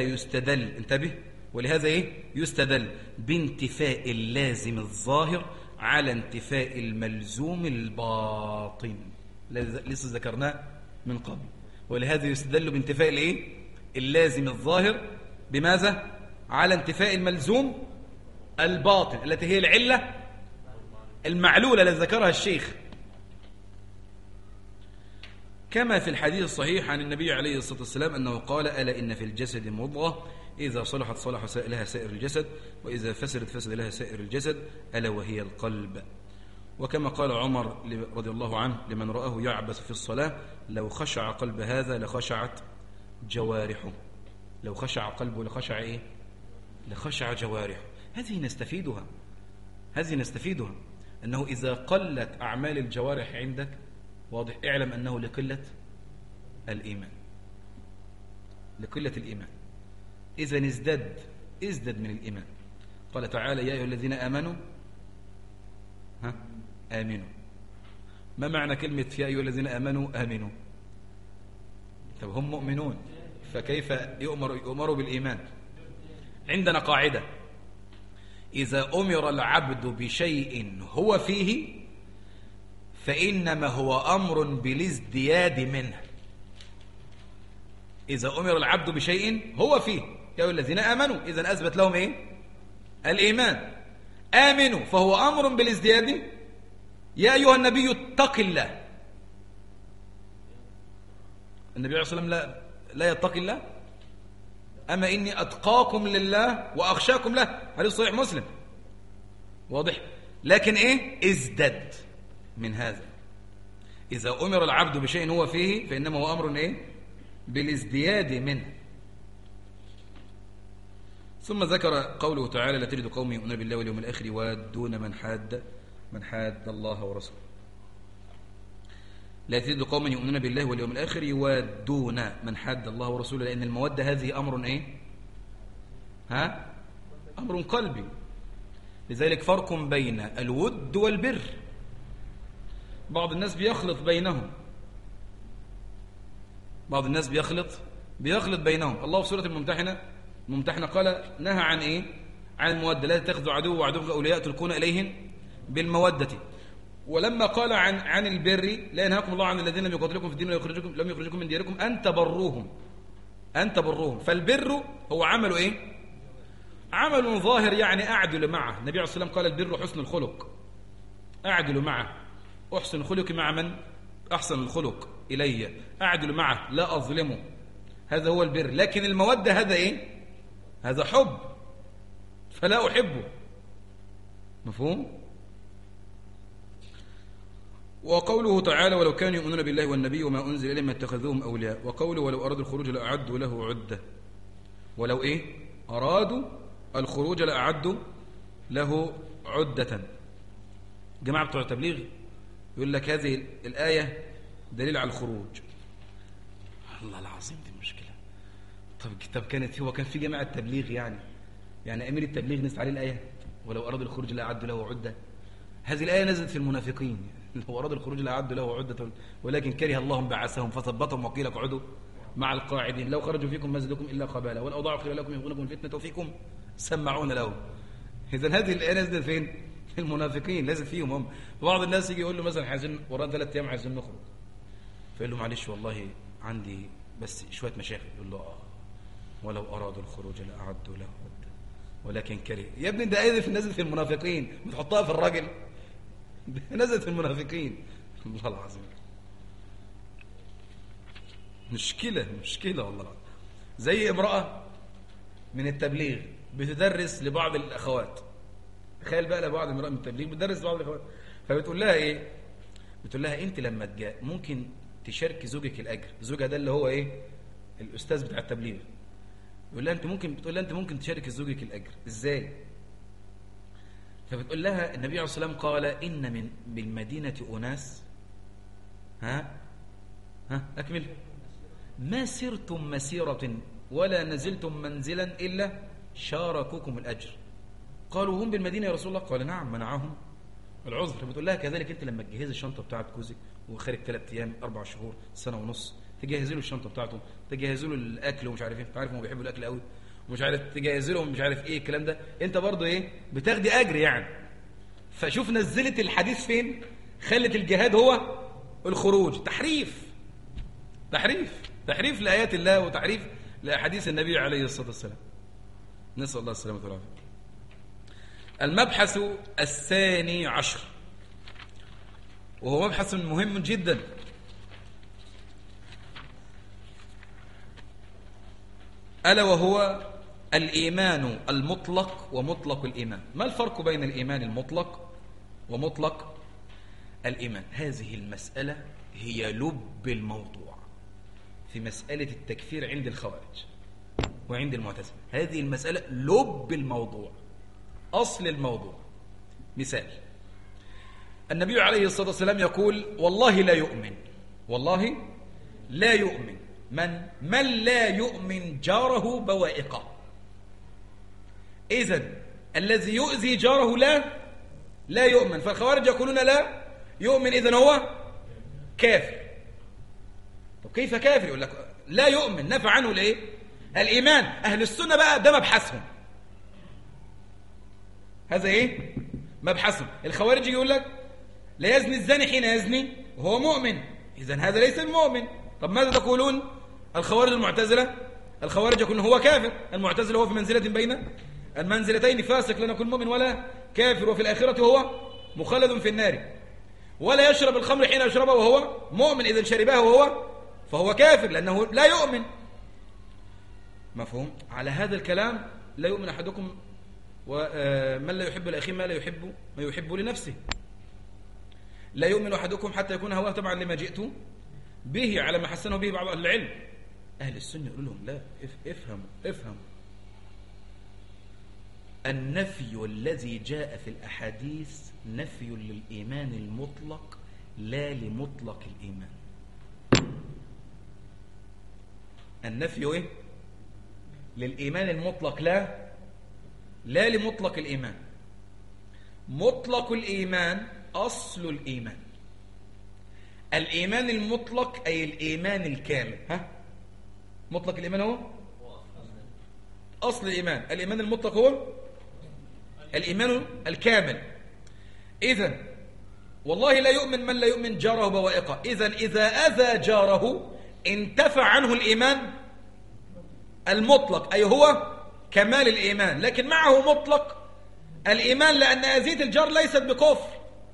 S2: يستدل بانتفاء اللازم الظاهر على انتفاء الملزوم الباطن، لسه ذكرناه من قبل. ولهذا يستدل بانتفاء اللازم الظاهر بماذا؟ على انتفاء الملزوم الباطن، التي هي العلة المعلولة التي ذكرها الشيخ، كما في الحديث الصحيح عن النبي عليه الصلاة والسلام أنه قال: ألا إن في الجسد مضغة إذا صلحت صلح لها سائر الجسد، وإذا فسدت فسد لها سائر الجسد، ألا وهي القلب. وكما قال عمر رضي الله عنه لمن رآه يعبث في الصلاة: لو خشع قلب هذا لخشعت جوارحه. لو خشع قلبه لخشع جوارحه. هذه نستفيدها أنه إذا قلت أعمال الجوارح عندك، واضح، اعلم أنه لقلة الإيمان. إذن ازدد من الإيمان. قال تعالى: يا أيها الذين آمنوا آمنوا. ما معنى كلمة يا أيها الذين آمنوا آمنوا؟ طب هم مؤمنون، فكيف يؤمروا بالإيمان؟ عندنا قاعدة: إذا أمر العبد بشيء هو فيه فإنما هو أمر بالازدياد منه. إذا أمر العبد بشيء هو فيه، يا أيها الذين آمنوا، إذن أثبت لهم الإيمان. آمنوا فهو أمر بالازدياد. يا أيها النبي اتق الله. النبي عليه الصلاة والسلام لا يتقي الله. أما إني أتقاكم لله وأخشاكم له، حديث صحيح مسلم واضح. لكن إيه؟ ازدد من هذا. إذا أمر العبد بشيء هو فيه فإنما هو أمر إيه؟ بالازدياد منه. ثم ذكر قوله تعالى: لا تجد قوم يؤمنون بالله واليوم الآخر يوادون من حاد الله ورسوله. لا تجد قوم يؤمنون بالله واليوم الآخر يوادون من حاد الله ورسوله، لأن المودة هذه أمر إيه؟ أمر قلبي. لذلك فرق بين الود والبر. بعض الناس بيخلط بينهم، بيخلط بينهم. الله في سورة الممتحنة قال نهى عن إيه؟ عن المودة. لا تتخذوا عدو وعدوك أولياء تلقون إليهم بالمودة. ولما قال عن البر: لا ينهاكم الله عن الذين لم يقاتلوكم في الدين لم يخرجوكم من دياركم أن تبروهم. فالبر هو عمل إيه؟ عمل ظاهر، يعني أعدل معه. النبي عليه الصلاة والسلام قال: البر حسن الخلق، أعدل معه. أحسن الخلق مع من أحسن الخلق إلي، أعدل معه لا أظلمه. هذا هو البر. لكن المودة هذا إيه؟ هذا حب، فلا أحبه. مفهوم؟ وقوله تعالى: ولو كانوا يؤمنون بالله والنبي وما أنزل إليهم ما اتخذوهم أولياء. وقوله: ولو أرادوا الخروج لأعدوا له عدة. ولو إيه؟ أرادوا الخروج لأعدوا له عدة. جماعة بتوع التبليغ يقول لك هذه الآية دليل على الخروج. الله العظيم دي مشكلة. طب كان في جماعة تبليغ يعني أمير التبليغ نزل عليه الآية ولو أرادوا الخروج لأعدوا له عدة. هذه الآية نزلت في المنافقين: لو أرادوا الخروج لأعدوا له عدة ولكن كره الله بعثهم فثبتهم وقيل اقعدوا مع القاعدين لو خرجوا فيكم ما زادوكم إلا خبالا ولو أضاعوا خلالكم يبغونكم الفتنة وفيكم سمعون لهم. إذن هذه الآية نزلت فين؟ في المنافقين، نزلت فيهم هم. بعض الناس يجي يقول له مثلا عايزين ورانا 3 أيام عايزين نخرج، فيقول له معلش والله عندي بس شوية مشاكل. يقول له ولو أرادوا الخروج لأعدوا له عدة ولكن كره. يا ابني ده آية نزلت في المنافقين، بتحطها في الراجل؟ نزلت في المنافقين. الله العظيم مشكلة والله. زي امرأة من التبليغ بتدرس لبعض الأخوات. تخيل بقى لبعض امرأة من التبليغ بتدرس لبعض الأخوات، فبتقول لها إيه؟ بتقول لها أنت لما تجاء ممكن تشارك زوجك الأجر. زوجها ده اللي هو إيه؟ الأستاذ بتاع التبليغ. بتقول لها أنت ممكن تشارك زوجك الأجر إزاي؟ فبتقول لها النبي عليه الصلاة والسلام قال: إن بالمدينة أناس أكمل ما سرتم مسيرة ولا نزلتم منزلا إلا شاركوكم الأجر. قالوا: هم بالمدينة يا رسول الله؟ قال: نعم منعهم العذر. فبتقول لها كذلك أنت لما تجهزي الشنطة بتاعت جوزك وخارج 3 أيام 4 شهور سنة ونص، تجهزي له الشنطة بتاعته، تجهزي له الأكل ومش عارف إيه، تعرف هم بيحبوا الأكل قوي ومش عارف، تجهزي لهم مش عارف إيه الكلام ده، أنت برضو إيه بتاخدي أجر يعني. فشوف نزلت الحديث فين؟ خلت الجهاد هو الخروج. تحريف لآيات الله وتحريف لأحاديث النبي عليه الصلاة والسلام. نسأل الله السلامة والعافية. المبحث 12 وهو مبحث مهم جدا، ألا وهو الإيمان المطلق ومطلق الإيمان. ما الفرق بين الإيمان المطلق ومطلق الإيمان؟ هذه المسألة هي لب الموضوع في مسألة التكفير عند الخوارج وعند المعتزلة. هذه المسألة لب الموضوع، أصل الموضوع. مثال: النبي عليه الصلاة والسلام يقول: والله لا يؤمن من لا يؤمن جاره بوائقه. إذن الذي يؤذي جاره لا يؤمن. فالخوارج يقولون لا يؤمن، إذن هو كافر. طب كيف كافر؟ يقول لك لا يؤمن، نفى عنه الايه؟ الإيمان. أهل السنة بقى ده مبحثهم، هذا إيه؟ مبحثهم. الخوارج يقول لك لا يزني الزاني حين يزني وهو مؤمن، إذن هذا ليس المؤمن. طب ماذا تقولون؟ الخوارج المعتزلة، الخوارج يقولون هو كافر، المعتزلة هو في منزلة بين المنزلتين فاسق لن يكون مؤمن ولا كافر، وفي الآخرة هو مخلد في النار. ولا يشرب الخمر حين يشربه وهو مؤمن، إذا شربه فهو كافر لأنه لا يؤمن. مفهوم؟ على هذا الكلام لا يؤمن أحدكم ومن لا يحب لأخيه ما يحب لنفسه. لا يؤمن أحدكم حتى يكون هواه طبعا لما جئت به على ما حسنه به بعض أهل العلم. أهل السنة يقول لهم لا، افهموا النفي الذي جاء في الأحاديث نفي للإيمان المطلق لا لمطلق الإيمان. النفي إيه؟ للإيمان المطلق لا لمطلق الإيمان. مطلق الإيمان أصل الإيمان. الإيمان المطلق أي الإيمان الكامل. مطلق الإيمان هو أصل الإيمان، الإيمان المطلق هو الإيمان الكامل. إذن والله لا يؤمن من لا يؤمن جاره بوائقه. إذن إذا أذى جاره انتفع عنه الإيمان المطلق، أي هو كمال الإيمان، لكن معه مطلق الإيمان، لأن أذية الجار ليست بكفر،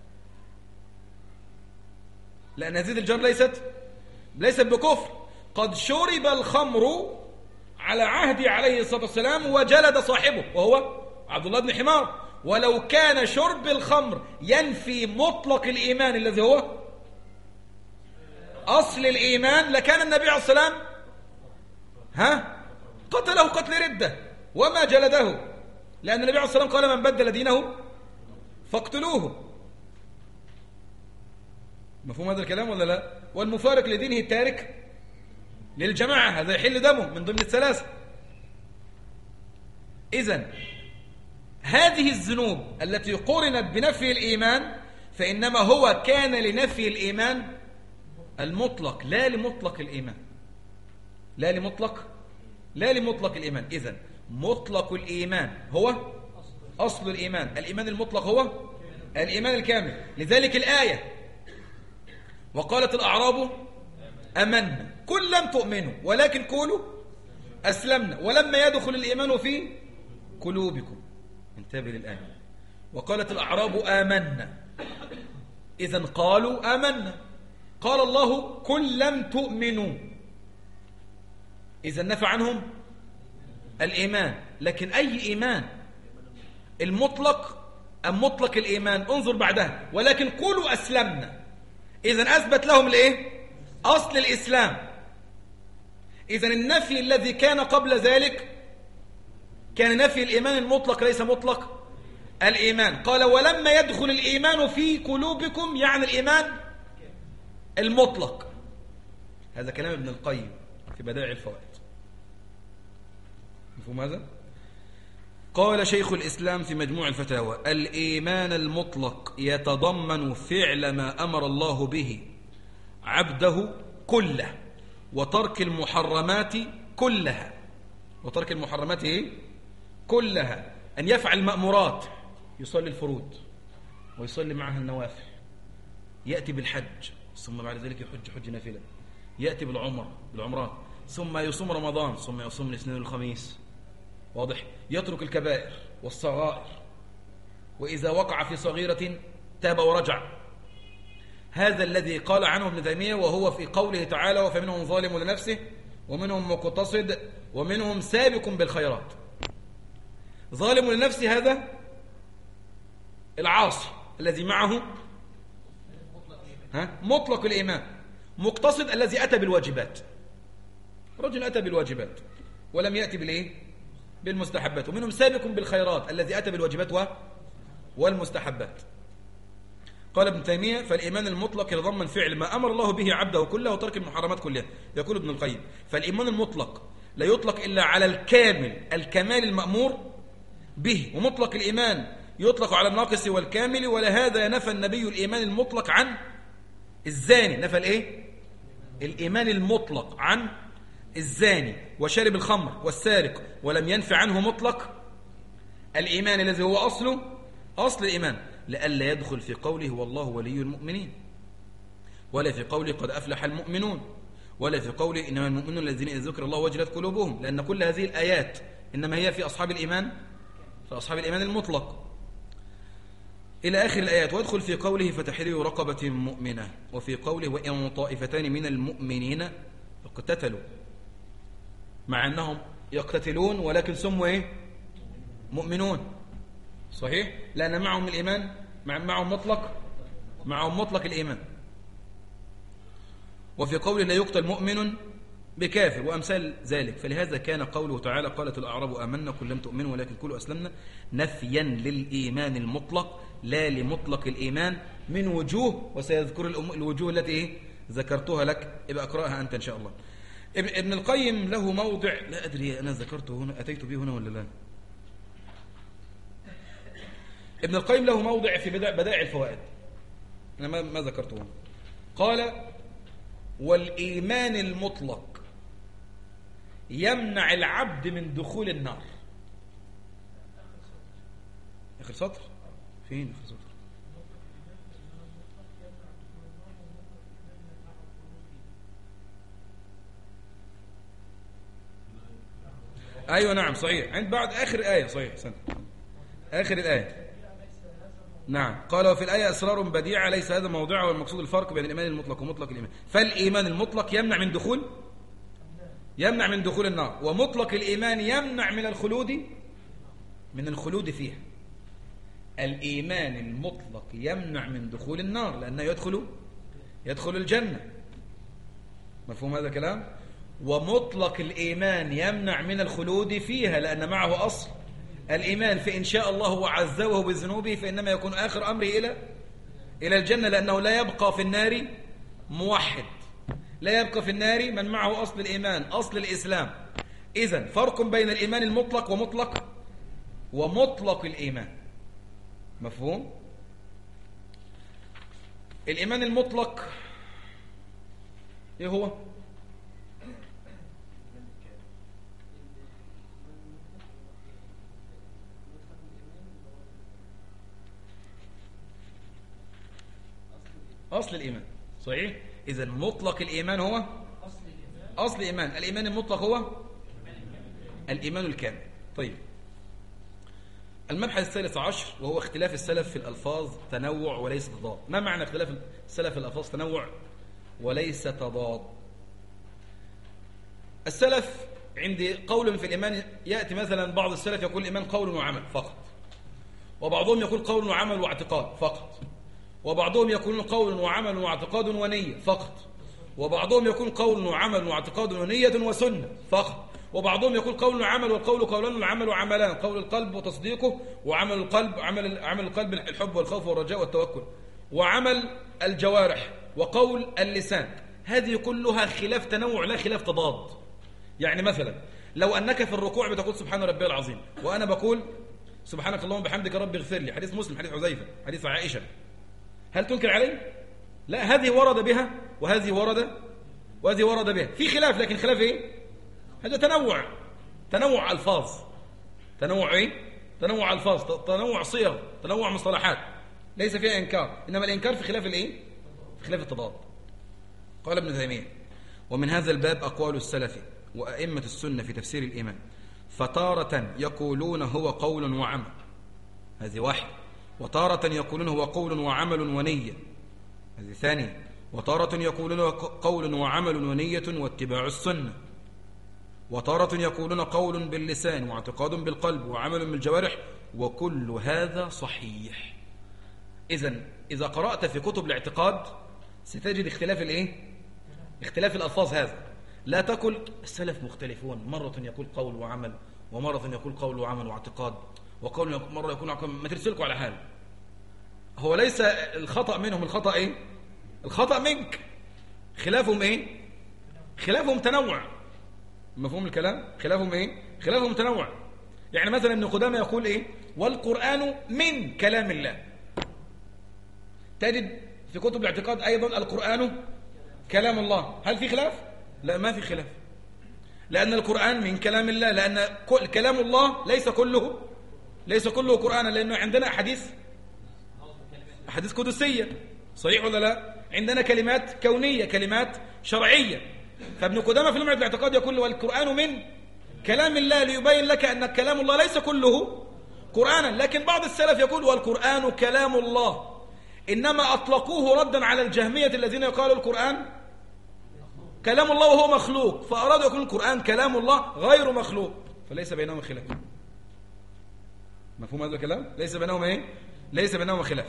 S2: لأن أذية الجار ليست بكفر. قد شرب الخمر على عهد عليه الصلاة والسلام وجلد صاحبه وهو عبد الله بن حمار، ولو كان شرب الخمر ينفي مطلق الإيمان الذي هو أصل الإيمان لكان النبي عليه الصلاة والسلام قتله قتل ردة وما جلده، لأن النبي عليه الصلاة والسلام قال من بدل دينه فاقتلوه. مفهوم هذا الكلام ولا لا؟ والمفارق لدينه التارك للجماعة هذا يحل دمه من ضمن الثلاثة. إذن هذه الذنوب التي قرنت بنفي الإيمان فإنما هو كان لنفي الإيمان المطلق لا لمطلق الإيمان، لا لمطلق الإيمان. إذن مطلق الإيمان هو أصل الإيمان، الإيمان المطلق هو الإيمان الكامل. لذلك الآية وقالت الأعراب أمنا قل لم تؤمنوا ولكن قولوا أسلمنا ولما يدخل الإيمان في قلوبكم. انتبه للآية. وقالت الأعراب آمنا، إذن قالوا آمنا. قال الله قل لم تؤمنوا، إذن نفى عنهم الإيمان. لكن أي إيمان؟ المطلق أم مطلق الإيمان؟ انظر بعدها. ولكن قولوا أسلمنا، إذن أثبت لهم الإيه؟ أصل الإسلام. إذن النفي الذي كان قبل ذلك كان نفي الإيمان المطلق ليس مطلق الإيمان. قال ولما يدخل الإيمان في قلوبكم يعني الإيمان المطلق. هذا كلام ابن القيم في بدائع الفوائد. مفهوم هذا؟ قال شيخ الإسلام في مجموع الفتاوى الإيمان المطلق يتضمن فعل ما أمر الله به عبده كله وترك المحرمات كلها. وترك المحرمات كلها، أن يفعل المأمورات، يصلي الفروض ويصلي معها النوافل، يأتي بالحج ثم بعد ذلك حج نافلة، يأتي بالعمرات ثم يصوم رمضان ثم يصوم الاثنين والخميس. واضح؟ يترك الكبائر والصغائر، وإذا وقع في صغيرة تاب ورجع. هذا الذي قال عنه ابن تيمية وهو في قوله تعالى وفمنهم ظالم لنفسه ومنهم مقتصد ومنهم سابق بالخيرات. ظالم لنفسه هذا العاصي الذي معه مطلق الإيمان. مقتصد الذي أتى بالواجبات، رجل أتى بالواجبات ولم يأتي بالمستحبات. ومنهم سابق بالخيرات الذي أتى بالواجبات والمستحبات. قال ابن تيمية فالإيمان المطلق يتضمن فعل ما أمر الله به عبده كله وترك المحرمات كلها. يقول ابن القيم فالإيمان المطلق لا يطلق إلا على الكمال المأمور به، ومطلق الإيمان يطلق على الناقص والكامل. ولهذا نفى النبي الإيمان المطلق عن الزاني. نفى الإيمان المطلق عن الزاني وشارب الخمر والسارق، ولم ينفع عنه مطلق الإيمان الذي هو أصل الإيمان، لئلا يدخل في قوله والله ولي المؤمنين، ولا في قوله قد أفلح المؤمنون، ولا في قوله إنما المؤمنون الذين إذا ذكر الله وجلت قلوبهم، لأن كل هذه الآيات إنما هي في أصحاب الإيمان
S1: فأصحاب الإيمان المطلق إلى آخر الآيات. وادخل في قوله فتحرير رقبة مؤمنة، وفي قوله وإن طائفتان من المؤمنين اقتتلوا، مع أنهم يقتتلون ولكن سموا إيه؟ مؤمنون. صحيح؟ لأن معهم الإيمان، معهم مطلق الإيمان. وفي قوله لا يقتل مؤمن بكافر وأمثال ذلك. فلهذا كان قوله تعالى قالت الأعراب آمنا قل لم تؤمنوا ولكن قولوا أسلمنا نفيا للإيمان المطلق لا لمطلق الإيمان من وجوه، وسيذكر الوجوه التي إيه؟ ذكرتها لك، يبقى اقرأها أنت إن شاء الله. ابن القيم له موضع، لا أدري أنا ذكرته هنا أتيت به هنا ولا لا. ابن القيم له موضع في بدائع الفوائد، أنا ما ذكرته هنا. قال والإيمان المطلق يمنع العبد من دخول النار. آخر سطر فين؟ آخر سطر أيوة نعم صحيح، عند بعد آخر آية. صحيح سنة آخر الآية. نعم قال وفي الآية أسرار بديعة ليس هذا موضوعها، والمقصود الفرق بين الإيمان المطلق ومطلق الإيمان. فالإيمان المطلق يمنع من دخول النار، ومطلق الإيمان يمنع من الخلود فيها. الإيمان المطلق يمنع من دخول النار لأنه يدخل الجنة. مفهوم هذا الكلام؟ ومطلق الإيمان يمنع من الخلود فيها لأن معه أصل الإيمان، فإن شاء الله وعذبه بذنوبه فإنما يكون آخر أمره إلى الجنة، لأنه لا يبقى في النار موحد، لا يبقى في النار من معه أصل الإيمان أصل الإسلام. إذن فرق بين الإيمان المطلق ومطلق الإيمان. مفهوم؟ الإيمان المطلق إيه هو؟ أصل الإيمان. صحيح؟ إذن مطلق الإيمان هو أصل الإيمان. الإيمان المطلق هو الإيمان الكامل. طيب المبحث الثالث عشر وهو اختلاف السلف في الألفاظ تنوع وليس تضاد. ما معنى اختلاف السلف في الألفاظ تنوع وليس تضاد؟ السلف عندي قول في الإيمان يأتي مثلا بعض السلف يقول الإيمان قول وعمل فقط، وبعضهم يقول قول وعمل واعتقاد فقط، وبعضهم يكون قول وعمل واعتقاد ونية فقط، وبعضهم يكون قول وعمل واعتقاد ونية وسنة فقط، وبعضهم يقول قول وعمل والقول قولان والعمل وعملان، قول القلب وتصديقه، وعمل القلب عمل القلب الحب والخوف والرجاء والتوكل، وعمل الجوارح، وقول اللسان. هذه كلها خلاف تنوع لا خلاف تضاد. يعني مثلا لو أنك في الركوع بتقول سبحان ربي العظيم، وأنا بقول سبحانك اللهم بحمدك ربي اغفر لي، حديث مسلم حديث حذيفة حديث عائشة، هل تنكر علي؟ لا، هذه ورد بها وهذه ورد بها، في خلاف، لكن خلاف ايه؟ هذا تنوع الفاظ، تنوع ايه؟ تنوع الفاظ، تنوع صيغ، تنوع مصطلحات، ليس فيها انكار، انما الانكار في خلاف الايه؟ في خلاف التضاد. قال ابن تيمية ومن هذا الباب اقوال السلف وائمة السنة في تفسير الايمان، فتارة يقولون هو قول وعمل، هذه واحد، وتارة يقولون هو قول وعمل ونية، هذه ثانية، وتارة يقولون قول وعمل ونية واتباع السنة، وتارة يقولون قول باللسان واعتقاد بالقلب وعمل بالجوارح، وكل هذا صحيح. إذا قرأت في كتب الاعتقاد ستجد اختلاف الايه؟ اختلاف الألفاظ. هذا لا تقل السلف مختلفون، مرة يقول قول وعمل، ومرة يقول قول وعمل واعتقاد، وقول مرة يكون عقل. ما ترسلكوا على حال، هو ليس الخطأ منهم، الخطأ ايه؟ الخطأ منك. خلافهم ايه؟ خلافهم تنوع. مفهوم الكلام؟ خلافهم ايه؟ خلافهم تنوع. يعني مثلا ابن قدامة يقول ايه؟ والقرآن من كلام الله. تجد في كتب الاعتقاد ايضا القرآن كلام الله. هل في خلاف؟ لا، ما في خلاف، لأن القرآن من كلام الله، لأن كلام الله ليس كله قرآنا، لأنه عندنا أحاديث قدسية، صحيح ولا لا؟ عندنا كلمات كونية، كلمات شرعية. فابن قدامة في لمعة الاعتقاد يقول والقرآن من كلام الله، ليبين لك أن كلام الله ليس كله
S2: قرآنا. لكن بعض السلف يقول والقرآن كلام الله، إنما أطلقوه ردا على الجهمية الذين يقالوا القرآن كلام الله وهو مخلوق، فأرادوا يكون القرآن كلام الله غير مخلوق، فليس بينهما خلاف. مفهوم هذا الكلام؟ ليس بينهما ايه؟ ليس بينهما خلاف.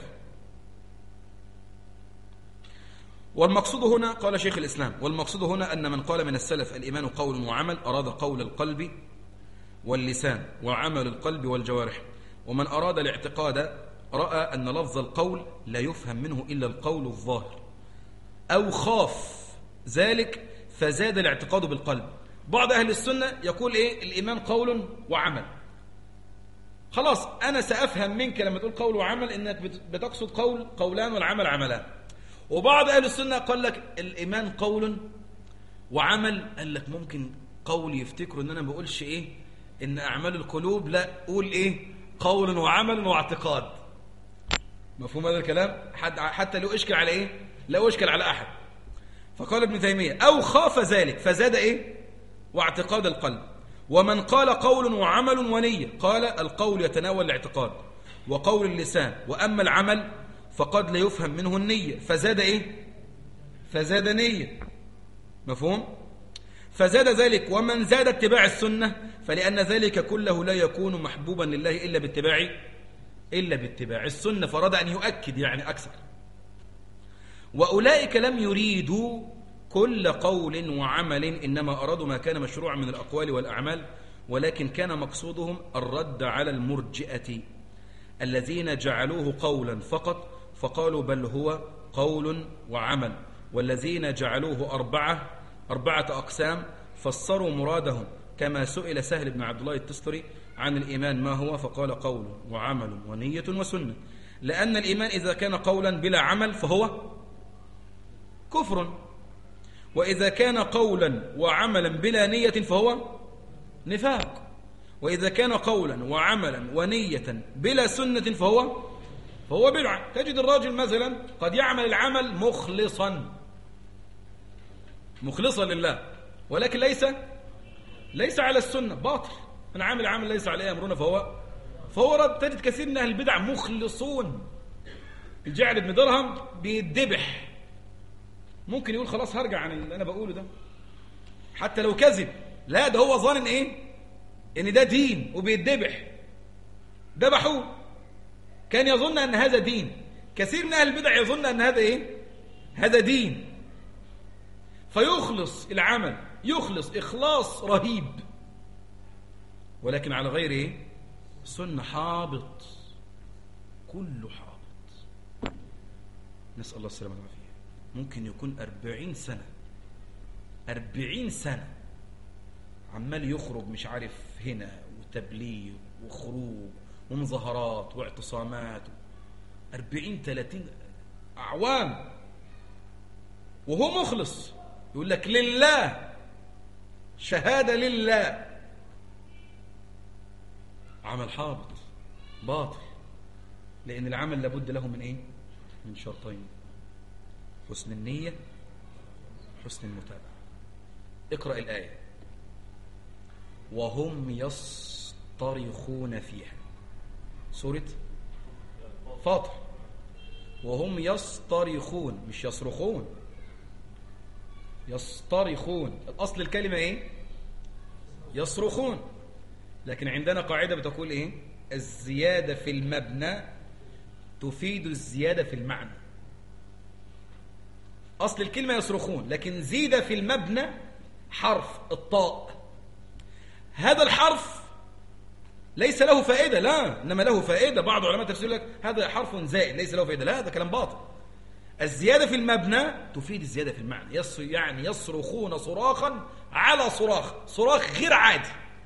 S2: والمقصود هنا قال شيخ الإسلام، والمقصود هنا أن من قال من السلف الإيمان قول وعمل أراد قول القلب واللسان وعمل القلب والجوارح، ومن أراد الاعتقاد رأى أن لفظ القول لا يفهم منه إلا القول الظاهر، أو خاف ذلك فزاد الاعتقاد بالقلب. بعض أهل السنة يقول إيه؟ الإيمان قول وعمل. خلاص أنا سأفهم منك لما تقول قول وعمل إنك بتقصد قولان والعمل عملان. وبعض أهل السنة قال لك الإيمان قول وعمل، قال لك ممكن قول يفتكروا إن أنا ما بقولش إيه إن أعمال القلوب، لا قول إيه قول وعمل واعتقاد. مفهوم هذا الكلام؟ حتى لو إشكل على إيه؟ لا إشكل على أحد. فقال ابن تيمية أو خاف ذلك فزاد إيه؟ واعتقاد القلب. ومن قال قول وعمل ونية قال القول يتناول الاعتقاد وقول اللسان، وأما العمل فقد لا يفهم منه النية فزاد إيه؟ فزاد نية. مفهوم؟ فزاد ذلك. ومن زاد اتباع السنة فلأن ذلك كله لا يكون محبوبا لله إلا باتباع السنة، فأراد أن يؤكد يعني أكثر. وأولئك لم يريدوا كل قول وعمل، إنما أرادوا ما كان مشروعا من الأقوال والأعمال، ولكن كان مقصودهم الرد على المرجئة الذين جعلوه قولا فقط فقالوا بل هو قول وعمل، والذين جعلوه أربعة أقسام فسروا مرادهم، كما سئل سهل بن عبد الله التستري عن الإيمان ما هو فقال قول وعمل ونية وسنة، لأن الإيمان إذا كان قولا بلا عمل فهو كفر، وإذا كان قولا وعملا بلا نية فهو نفاق، وإذا كان قولا وعملا ونية بلا سنة فهو بدعة. تجد الراجل مثلا قد يعمل العمل مخلصا لله، ولكن ليس على السنة، باطل. من عامل عمل ليس عليه أمرنا فهو رد. تجد كثير من أهل البدع مخلصون. الجعد بن درهم بيدبح، ممكن يقول خلاص هرجع عن اللي أنا بقوله ده حتى لو كذب، لا ده هو ظانن إيه؟ إن ده دين وبيدبح. دبحوه، كان يظن أن هذا دين. كثير من أهل البدع يظن أن هذا إيه؟ هذا دين، فيخلص العمل، يخلص إخلاص رهيب، ولكن على غير إيه؟ سنة. حابط، كله حابط، نسأل الله السلامة والعافية. ممكن يكون 40 سنة عمال يخرج مش عارف هنا وتبليغ وخروج ومظاهرات واعتصامات 40-30 أعوام، وهو مخلص يقول لك لله، شهادة لله. عمل حابط باطل، لأن العمل لابد له من إيه؟ من شرطين: حسن النية، حسن المتابعة. اقرأ الآية: وهم يصطرخون فيها، سورة فاطر. وهم يصطرخون، مش يصرخون، يصطرخون. الأصل الكلمة إيه؟ يصرخون. لكن عندنا قاعدة بتقول إيه؟ الزيادة في المبنى تفيد الزيادة في المعنى. أصل الكلمة يصرخون، لكن زيد في المبنى حرف الطاء. هذا الحرف ليس له فائدة، لا، إنما له فائدة. بعض علماء التفسير لك هذا حرف زائد ليس له فائدة، لا، هذا كلام باطل. الزيادة في المبنى تفيد الزيادة في المعنى. يعني يصرخون صراخا على صراخ غير عادي،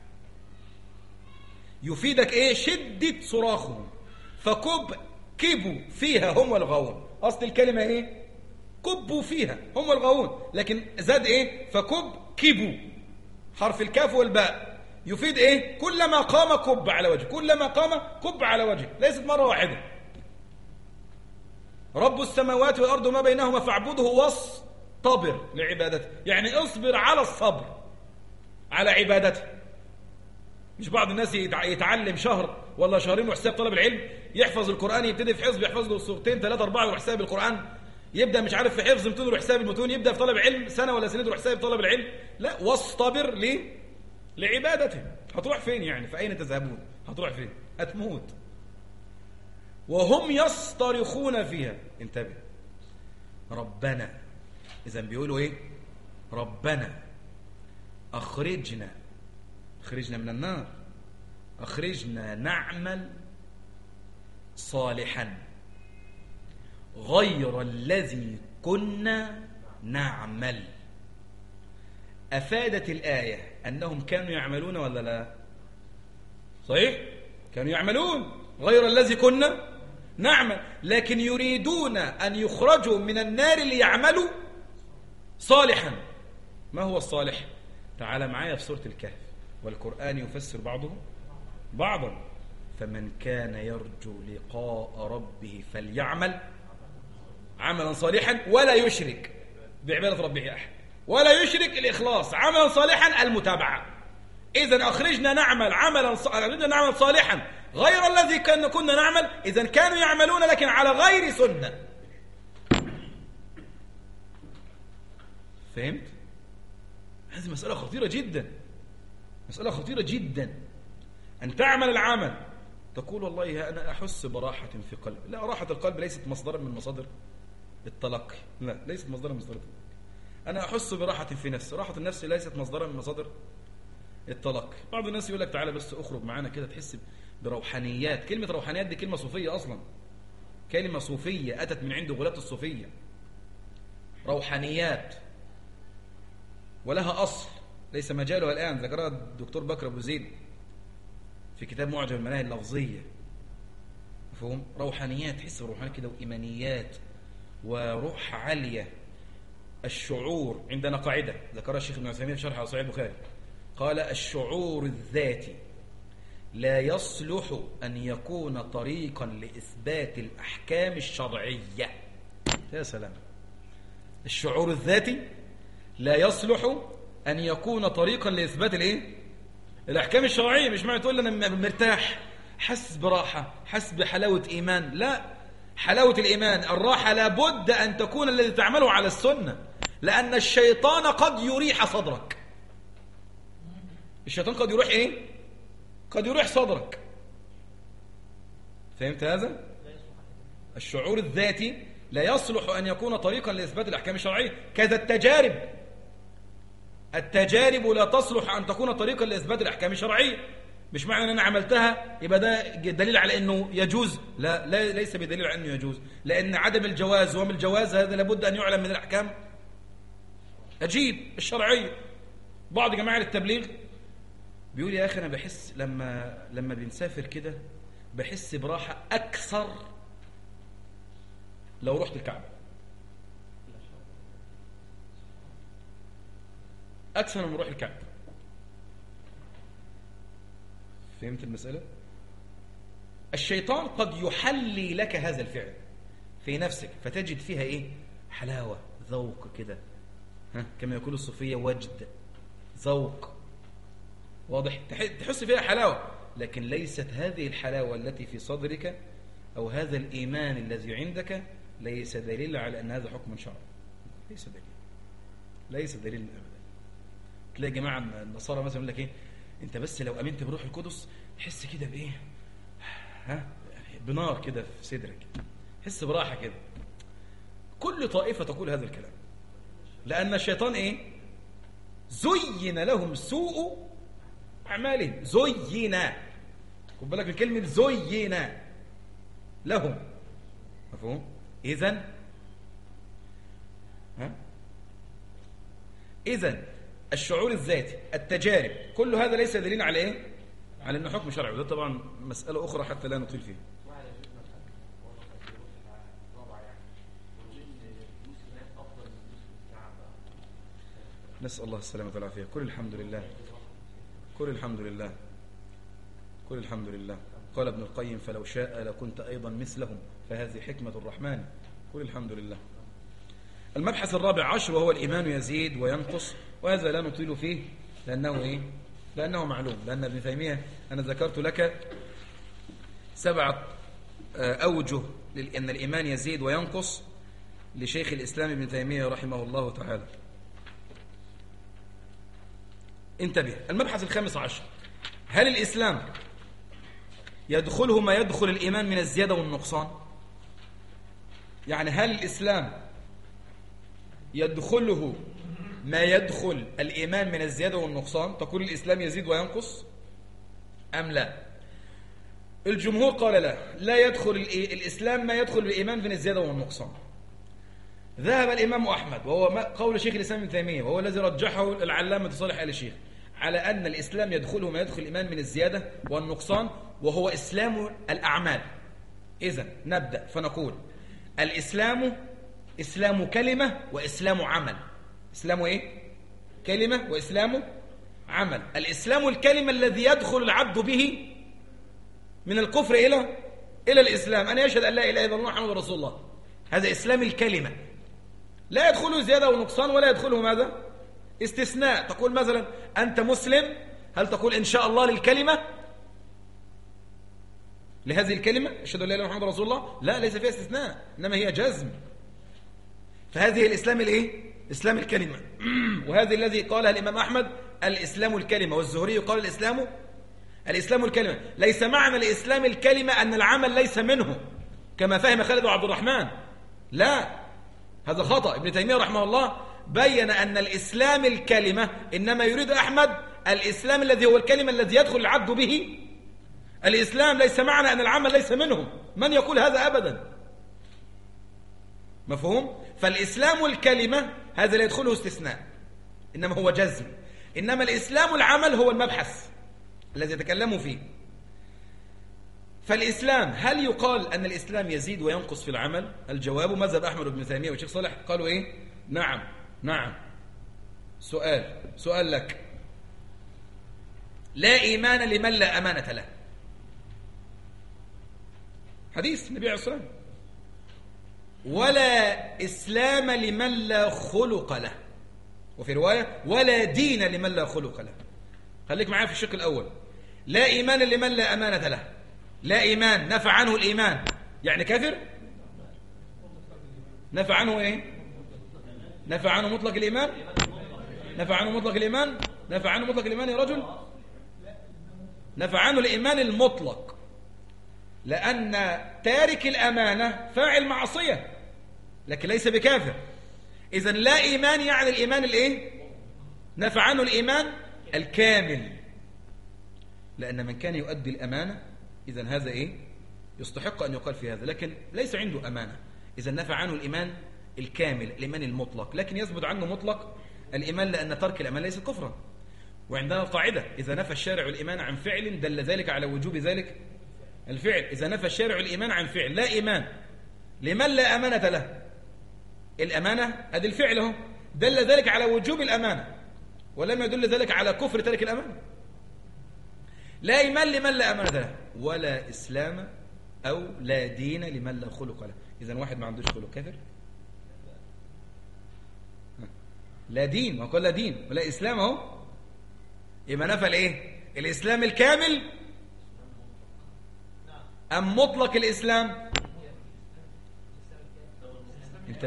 S2: يفيدك إيه؟ شدة صراخهم. كبوا فيها هم والغاوون. أصل الكلمة إيه؟ كبوا فيها هم والغاوون، لكن زاد إيه؟ كبوا، حرف الكاف والباء يفيد إيه؟ كلما قام كب على وجه، كلما قام كب على وجه، ليست مرة واحدة. رب السماوات والأرض وما بينهما فاعبده واصطبر لعبادته، يعني اصبر على الصبر على عبادته. مش بعض الناس يتعلم شهر ولا شهرين وحساب طلب العلم، يحفظ القرآن يبتدي في حفظ، يحفظ له سورتين 3 4 يروح حساب القرآن، يبدأ مش عارف في حفظ متون يروح حساب المتون، يبدأ في طلب علم سنة ولا سنة يروح حساب طلب العلم. لا، واصطبر لعبادته. هتروح فين يعني؟ فأين تذهبون؟ هتروح فين؟ هتموت. وهم يصطرخون فيها. انتبه، ربنا، إذا بيقولوا ايه؟ ربنا أخرجنا من النار، أخرجنا نعمل صالحا غير الذي كنا نعمل. أفادت الآية أنهم كانوا يعملون ولا لا؟ صحيح، كانوا يعملون غير الذي كنا نعمل، لكن يريدون أن يخرجوا من النار ليعملوا صالحا. ما هو الصالح؟ تعال معايا في سورة الكهف، والقرآن يفسر بعضه بعضا. فمن كان يرجو لقاء ربه فليعمل عملا صالحا ولا يشرك بعبادة ربه أحد، ولا يشرك الإخلاص، عملا صالحا المتابعة. إذن أخرجنا نعمل عملا صالحا غير الذي كنا نعمل. إذن كانوا يعملون لكن على غير سنة. فهمت؟ هذه مسألة خطيرة جدا، مسألة خطيرة جدا. أن تعمل العمل تقول والله أنا أحس براحة في قلبي. لا، راحة القلب ليست مصدرا من مصادر التلقي، لا، ليست مصدرا من مصادر التلقي. أنا أحس براحة في نفسي، راحة النفس ليست مصدرا من مصادر التلقي. بعض الناس يقول لك تعالى بس أخرج معانا كده تحس بروحانيات. كلمة روحانيات دي كلمة صوفية أصلا، كلمة صوفية أتت من عند غلاة الصوفية. روحانيات ولها أصل ليس مجالها الآن، ذكرها الدكتور بكر أبو زيد في كتاب معجم المناهي اللفظية. مفهوم؟ روحانيات، تحس بروحانيات كده وإيمانيات وروح عالية. الشعور عندنا قاعدة ذكرها الشيخ ابن عثيمين في شرح على صحيح البخاري، قال الشعور الذاتي لا يصلح أن يكون طريقا لإثبات الأحكام الشرعية. يا سلام، الشعور الذاتي لا يصلح أن يكون طريقا لإثبات الأحكام الشرعية. مش معنى تقول أنا مرتاح، حس براحة، حس بحلاوة إيمان. لا، حلاوة الإيمان الراحة لابد أن تكون الذي تعمله على السنة، لأن الشيطان قد يريح صدرك. الشيطان قد يروح قد يروح صدرك. فهمت هذا؟ الشعور الذاتي لا يصلح أن يكون طريقا لإثبات الأحكام الشرعية. كذا التجارب لا تصلح أن تكون طريقا لإثبات الأحكام الشرعية. مش معنى أن أنا عملتها يبقى ده دليل على أنه يجوز. لا، ليس بدليل على أنه يجوز، لأن عدم الجواز ومن الجواز هذا لابد أن يعلم من الأحكام الشرعية. بعض جماعة التبليغ بيقول يا أخي أنا بحس لما بنسافر كده بحس براحة أكثر لو رحت الكعبة، أكثر من روح الكعبة. فهمت المسألة؟ الشيطان قد يحلي لك هذا الفعل في نفسك فتجد فيها حلاوة، ذوق كده، كما يقول الصوفية وجد، ذوق واضح، تحس فيها حلاوة، لكن ليست هذه الحلاوة التي في صدرك أو هذا الإيمان الذي عندك ليس دليل على أن هذا حكم شرعي. ليس دليل أبدا. تلاقي جماعة النصارى مثلا يقول لك أنت بس لو أمنت بروح القدس تحس كده بنار كده في صدرك، حس براحة كده. كل طائفة تقول هذا الكلام، لأن الشيطان زين لهم سوء أعمالهم. زين، خد بالك من كلمة زين لهم. مفهوم؟ إذن الشعور الذاتي، التجارب، كل هذا ليس دليل على على أنه حكم شرعي. وده طبعا مسألة أخرى حتى لا نطيل فيها. نسأل الله السلامة والعافية. كل الحمد لله، كل الحمد لله، كل الحمد لله. قال ابن القيم فلو شاء لكنت أيضا مثلهم فهذه حكمة الرحمن. كل الحمد لله. المبحث الرابع عشر وهو الإيمان يزيد وينقص، وهذا لا نطيل فيه لأنه لأنه معلوم. لأن ابن تيمية أنا ذكرت لك
S1: 7 أوجه لأن الإيمان يزيد وينقص لشيخ الإسلام ابن تيمية رحمه الله تعالى. انتبه، المبحث 15: هل الإسلام يدخله ما يدخل الإيمان من الزيادة والنقصان؟ يعني هل الإسلام يدخله ما يدخل الإيمان من الزيادة والنقصان؟ تقول الإسلام يزيد وينقص أم لا؟ الجمهور قال لا يدخل الإسلام ما يدخل الإيمان من الزيادة والنقصان. ذهب الإمام أحمد وهو قول شيخ الإسلام ابن تيمية وهو الذي رجحه العلامة صالح آل الشيخ على أن الإسلام يدخله ما يدخل الإيمان من الزيادة والنقصان، وهو إسلام الأعمال. إذن نبدأ فنقول الإسلام إسلام كلمة وإسلام عمل. إسلام إيه؟ كلمة وإسلام عمل. الإسلام الكلمة الذي يدخل العبد به من الكفر إلى الإسلام، أن يشهد أن لا إله إلا الله محمد رسول الله. هذا إسلام الكلمة، لا يدخله زيادة ونقصان ولا يدخله ماذا؟ استثناء. تقول مثلا أنت مسلم، هل تقول إن شاء الله للكلمة، لهذه الكلمة أشهد أن لا إله إلا الله محمد رسول الله؟ لا، ليس فيها استثناء، إنما هي جزم. فهذه الإسلام الإيه؟ إسلام الكلمة. وهذه الذي قالها الإمام أحمد الإسلام الكلمة، والزهري قال الإسلام الكلمة. ليس معنى الإسلام الكلمة أن العمل ليس منه كما فهم خالد وعبد الرحمن، لا، هذا خطأ. ابن تيمية رحمه الله بين أن الإسلام الكلمة إنما يريد أحمد الإسلام الذي هو الكلمة الذي يدخل العبد به الإسلام. ليس معنى أن العمل ليس منه، من يقول هذا أبدا؟ مفهوم؟ فالإسلام الكلمة هذا لا يدخله استثناء، إنما هو جزم. إنما الإسلام العمل هو المبحث الذي يتكلموا فيه. فالإسلام هل يقال أن الإسلام يزيد وينقص في العمل؟ الجواب مذهب أحمد بن تيمية والشيخ صالح قالوا إيه؟ نعم. سؤال لك: لا إيمان لمن لا أمانة له. حديث النبي عليه الصلاة والسلام. ولا إسلام لمن لا خلق له، وفي رواية ولا دين لمن لا خلق له. خليك معايا في الشق الأول. لا إيمان لمن لا أمانة له. لا إيمان نفى عنه الإيمان يعني كافر؟ نفى عنه إيه؟ نفى عنه مطلق الإيمان؟ نفى عنه مطلق الإيمان؟ نفى عنه مطلق الإيمان يا رجل؟ نفى عنه الإيمان المطلق، لأن تارك الأمانة فاعل معصية لكن ليس بكافر. إذن لا إيمان يعني الإيمان الإيه؟ نفى عنه الإيمان الكامل، لأن من كان يؤدي الأمانة إذن هذا إيه؟ يستحق أن يقال في هذا، لكن ليس عنده أمانة. إذن نفى عنه الإيمان الكامل، الإيمان المطلق، لكن يثبت عنه مطلق الإيمان لأن ترك الأمانة ليس كفرا. وعندنا القاعدة: إذا نفى الشارع الإيمان عن فعل دل ذلك على وجوب ذلك الفعل. إذا نفى الشارع الإيمان عن فعل، لا إيمان لمن لا أمانة له. الأمانة أدي الفعل اهو، دل ذلك على وجوب الأمانة ولم يدل ذلك على كفر ترك الأمانة. لا إيمان لمن لا أمانة له، ولا إسلام أو لا دين لمن لا خلق له. إذن واحد ما عندوش خلق كافر؟ لا دين، ما قال لا دين ولا إسلام اهو، يبقى نفى الإيه؟ الإسلام الكامل أم مطلق الإسلام؟ أنت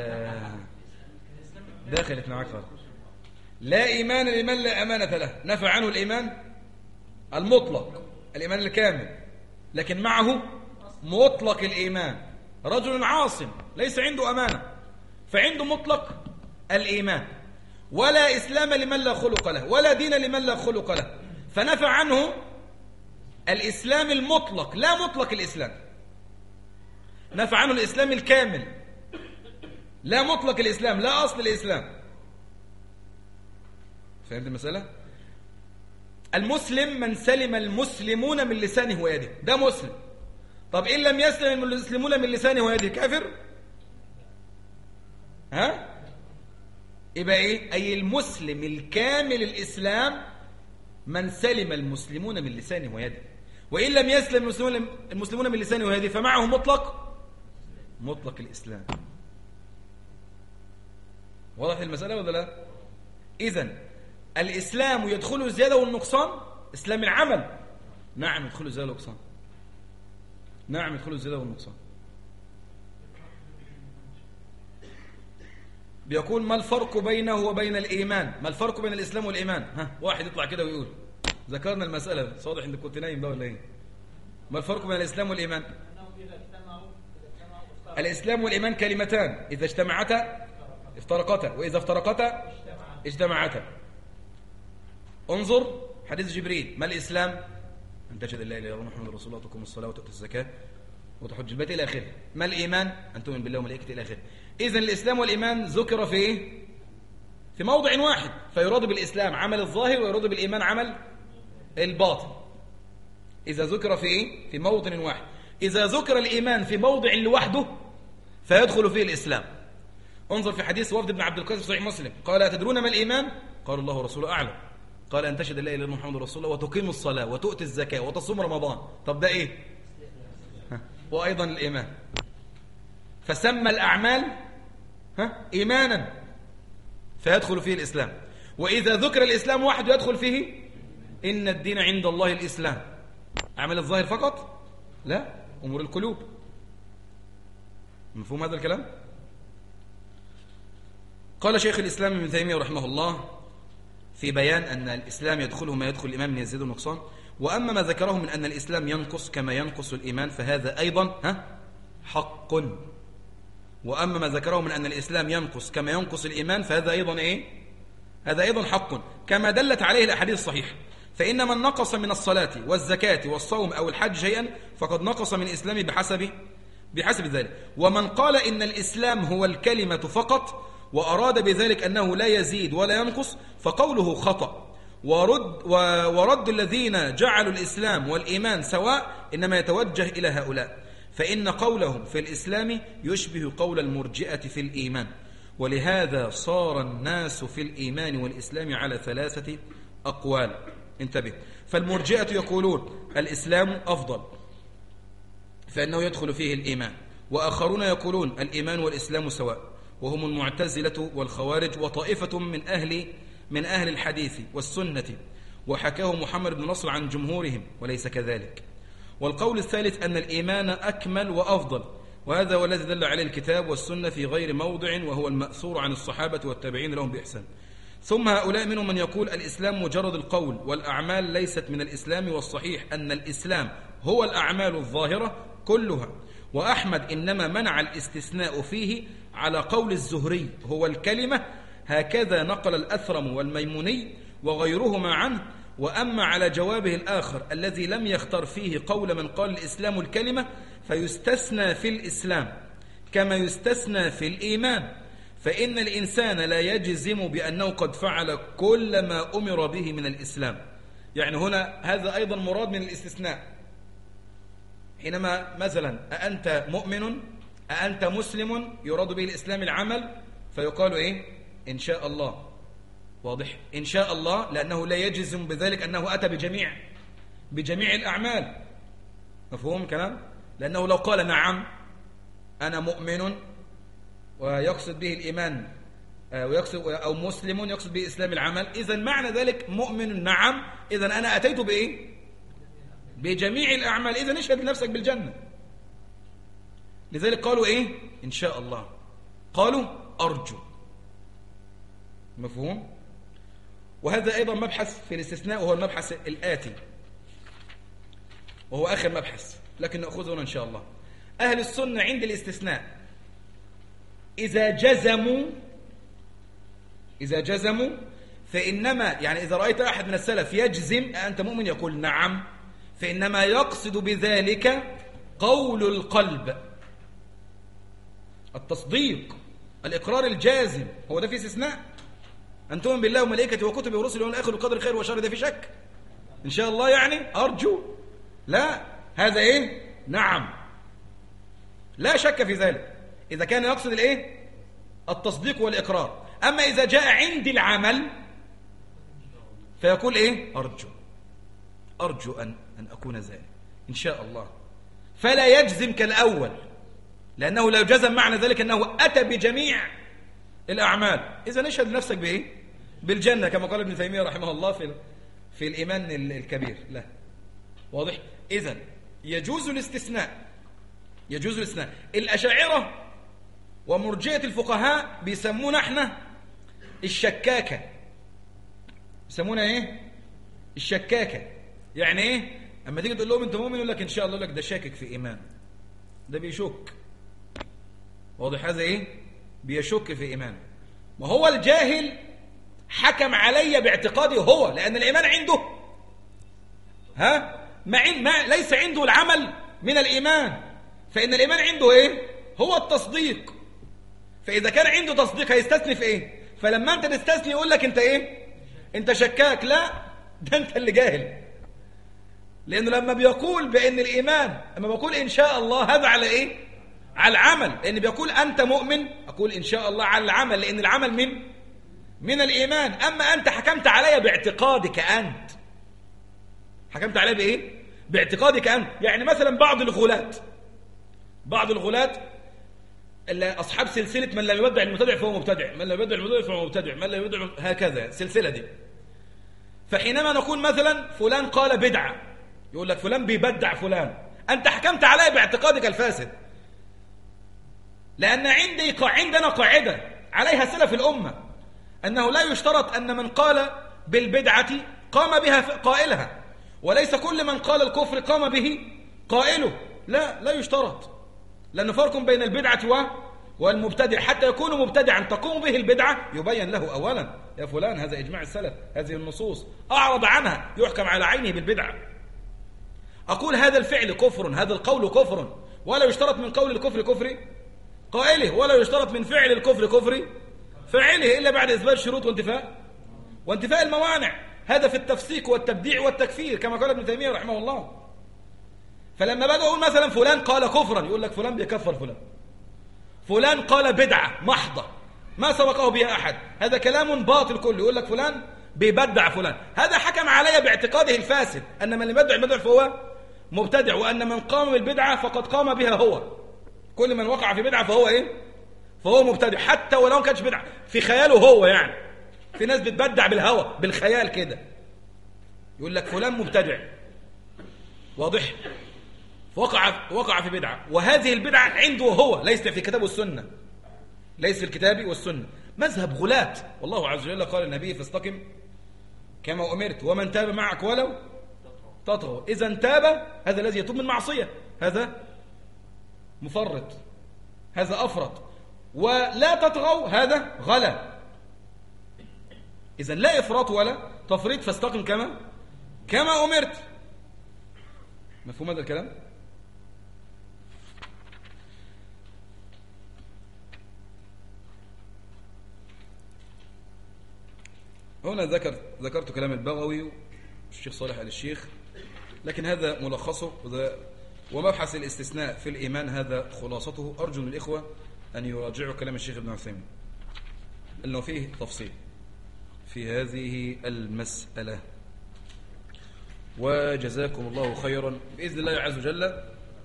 S1: داخلت معك خالص. لا إيمان لمن لا أمانة له، نفى عنه الإيمان المطلق، الإيمان الكامل، لكن معه مطلق الإيمان. رجل عاصم ليس عنده أمانة فعنده مطلق الإيمان. ولا إسلام لمن لا خلق له، ولا دين لمن لا خلق له، فنفى عنه الإسلام المطلق لا مطلق الإسلام. نفى عنه الإسلام الكامل لا مطلق الإسلام، لا أصل الإسلام. فهمت المسألة؟ المسلم من سلم المسلمون من لسانه ويده، ده مسلم. طب إن لم يسلم المسلمون من لسانه ويده كافر؟ ها؟ يبقى إيه؟ أي المسلم الكامل الإسلام من سلم المسلمون من لسانه ويده. وإن لم يسلم المسلمون من لسانه ويده فمعه مطلق الإسلام. واضح المسألة ولا لا؟ إذن الإسلام يدخل الزيادة والنقصان. إسلام العمل نعم يدخل الزيادة والنقصان. نعم يدخل الزيادة والنقصان. بيقول ما الفرق بينه وبين الإيمان؟ ما الفرق بين الإسلام والإيمان؟ ها واحد يطلع كده ويقول ذكرنا المسألة، واضح انك كنت نايم بقى ولا ايه؟ ما الفرق بين الإسلام والإيمان؟ الإسلام والإيمان كلمتان إذا اجتمعتا افترقتا، وإذا افترقتا اجتمعتا. انظر حديث جبريل: ما الإسلام؟ أن تشهد أن لا إله إلا الله محمد رسول الله وتقيم الصلاة وتؤتي الزكاة وتحج البيت إلى آخره. ما الإيمان؟ أن تؤمن بالله وملائكته إلى آخره. إذن الإسلام والإيمان ذكر في إيه؟ في موضع واحد، فيراد بالإسلام عمل الظاهر ويراد بالإيمان عمل الباطن. إذا ذكر في إيه؟ في موطن واحد. إذا ذكر الإيمان في موضع لوحده فيدخل فيه الإسلام. انظر في حديث وفد بن عبد القيس في صحيح مسلم: قال أتدرون ما الإيمان؟ قالوا الله ورسوله أعلم. قال أن تشهد أن لا إله إلا الله محمد رسول الله وتقيم الصلاة وتؤتي الزكاة وتصوم رمضان. طب ده إيه؟ وأيضا الإيمان. فسمى الأعمال إيمانا فيدخل فيه الإسلام. وإذا ذكر الإسلام وحده يدخل فيه إن الدين عند الله الإسلام. أعمال الظاهر فقط؟ لا، أمور القلوب. مفهوم هذا الكلام؟ قال شيخ الإسلام ابن تيمية رحمه الله في بيان أن الإسلام يدخله ما يدخل الإيمان من يزيد والنقصان: وأما ما ذكره من أن الإسلام ينقص كما ينقص الإيمان فهذا أيضا حق. وأما ما ذكره من أن الإسلام ينقص كما ينقص الإيمان فهذا أيضا إيه؟ هذا أيضا حق، كما دلت عليه الأحاديث الصحيحة. فإن من نقص من الصلاة والزكاة والصوم أو الحج شيئا فقد نقص من الإسلام بحسب ذلك. ومن قال إن الإسلام هو الكلمة فقط وأراد بذلك أنه لا يزيد ولا ينقص فقوله خطأ. ورد الذين جعلوا الإسلام والإيمان سواء إنما يتوجه إلى هؤلاء، فإن قولهم في الإسلام يشبه قول المرجئة في الإيمان. ولهذا صار الناس في الإيمان والإسلام على 3 أقوال. انتبه. فالمرجئة يقولون الإسلام أفضل فإنه يدخل فيه الإيمان، وآخرون يقولون الإيمان والإسلام سواء، وهم المعتزلة والخوارج وطائفة من أهل الحديث والسنة، وحكاه محمد بن نصر عن جمهورهم وليس كذلك. والقول الثالث أن الإيمان أكمل وأفضل، وهذا هو الذي دل عليه الكتاب والسنة في غير موضع، وهو المأثور عن الصحابة والتابعين لهم بإحسان. ثم هؤلاء منهم من يقول الإسلام مجرد القول والأعمال ليست من الإسلام، والصحيح أن الإسلام هو الأعمال الظاهرة كلها. وأحمد إنما منع الاستثناء فيه على قول الزهري هو الكلمة، هكذا نقل الأثرم والميموني وغيرهما عنه. وأما على جوابه الآخر الذي لم يختر فيه قول من قال الإسلام الكلمة فيستثنى في الإسلام كما يستثنى في الإيمان، فإن الإنسان لا يجزم بأنه قد فعل كل ما أمر به من الإسلام. يعني هنا هذا أيضا مراد من الاستثناء. حينما مثلا أأنت مؤمن أأنت مسلم يراد به الإسلام العمل فيقال إيه؟ إن شاء الله. واضح؟ إن شاء الله، لأنه لا يجزم بذلك أنه أتى بجميع الأعمال. مفهوم كلام؟ لأنه لو قال نعم أنا مؤمن ويقصد به الإيمان ويقصد أو مسلم يقصد به إسلام العمل، إذن معنى ذلك مؤمن نعم، إذن أنا أتيت بإيه؟ بجميع الأعمال، إذن اشهد لنفسك بالجنة. لذلك قالوا إيه؟ إن شاء الله، قالوا أرجو. مفهوم؟ وهذا أيضا مبحث في الاستثناء، وهو المبحث الآتي، وهو آخر مبحث لكن نأخذه هنا إن شاء الله. أهل السنة عند الاستثناء إذا جزموا فإنما، يعني إذا رأيت أحد من السلف يجزم أنت مؤمن يقول نعم، فإنما يقصد بذلك قول القلب، التصديق، الإقرار الجازم. هو ده في استثناء؟ أن تؤمن بالله وملائكته وكتبه ورسله واليوم الآخر وقدر خير وشر، ده في شك؟ إن شاء الله يعني أرجو؟ لا، هذا إيه؟ نعم، لا شك في ذلك إذا كان يقصد الإيه؟ التصديق والإقرار. أما إذا جاء عند العمل فيقول إيه؟ أرجو أن أكون ذلك إن شاء الله، فلا يجزم كالأول، لأنه لو جزم معنى ذلك أنه أتى بجميع الأعمال، إذا نشهد لنفسك بإيه؟ بالجنة كما قال ابن تيمية رحمه الله في الإيمان الكبير. لا، واضح؟ إذن يجوز الاستثناء
S2: يجوز الاستثناء. الأشاعرة ومرجئة الفقهاء بيسمونا احنا الشكاكة. بيسمونا ايه؟ الشكاكة. يعني ايه؟ اما تيجي تقول لهم انت مؤمن يقول لك ان شاء الله، يقول لك ده شاكك في ايمان، ده بيشك. واضح هذا ايه؟ بيشك في ايمان. ما هو الجاهل حكم علي باعتقاده هو، لان الايمان عنده ما ليس عنده العمل من الايمان، فان الايمان عنده ايه؟ هو التصديق. فاذا كان عنده تصديق هيستثني في ايه؟ فلما انت تستثني يقول لك انت ايه؟ انت شكاك. لا، ده انت اللي جاهل. لانه لما بيقول بان الايمان، لما بقول ان شاء الله، هذا على ايه؟ على العمل. لان بيقول انت مؤمن، اقول ان شاء الله على العمل، لان العمل من الايمان. اما انت حكمت علي باعتقادك انت. حكمت علي بايه؟ باعتقادك انت. يعني مثلا بعض الغلاة اللي اصحاب سلسله من لم يبدع المبتدع فهو مبتدع، من لم يبدع المبتدع فهو مبتدع، من لم يبدع، هكذا السلسله دي. فحينما نقول مثلا فلان قال بدعه، يقول لك فلان بيبدع فلان، انت حكمت علي باعتقادك الفاسد. لان عندنا قاعده عليها سلف الامه، انه لا يشترط ان من قال بالبدعه قام بها قائلها، وليس كل من قال الكفر قام به قائله. لا يشترط، لأن فرق بين البدعة والمبتدع. حتى يكون مبتدعا تقوم به البدعة يبين له أولا يا فلان هذا إجماع السلف، هذه النصوص، أعرض عنها يحكم على عينه بالبدعة. أقول هذا الفعل كفر، هذا القول كفر، ولا يشترط من قول الكفر كفر قائله، ولا يشترط من فعل الكفر كفر فاعله، إلا بعد إثبات الشروط وانتفاء الموانع. هذا في التفسيق والتبديع والتكفير كما قال ابن تيمية رحمه الله. فلما باجي اقول مثلا فلان قال كفرا، يقول لك فلان بيكفر فلان قال بدعه محضه ما سبقه بها احد، هذا كلام باطل كله، يقول لك فلان بيبدع فلان. هذا حكم علي باعتقاده الفاسد ان من يبدع البدع فهو مبتدع، وان من قام بالبدعه فقد قام بها هو. كل من وقع في بدعه فهو ايه؟ فهو مبتدع، حتى ولو ما كانش بدعه في خياله هو. يعني في ناس بتبدع بالهوى بالخيال كده، يقول لك فلان مبتدع. واضح؟ وقع في بدعة، وهذه البدعة عنده هو، ليس في الكتاب والسنة، ليس في الكتاب والسنة. مذهب غلاة. والله عز وجل قال النبي فاستقم كما أمرت ومن تاب معك ولو تطغوا. إذا تاب هذا الذي يتوب من معصية، هذا مفرط، هذا أفرط. ولا تطغوا هذا غلا. إذا لا إفراط ولا تفريط، فاستقم كما أمرت. مفهوم هذا الكلام؟ هنا ذكرت كلام البغوي والشيخ صالح آل الشيخ، لكن هذا ملخصه. ومبحث الاستثناء في الإيمان هذا خلاصته. أرجو من الإخوة أن يراجعوا كلام الشيخ ابن عثيمين، أنه فيه تفصيل في هذه المسألة. وجزاكم الله خيرا بإذن الله عز وجل.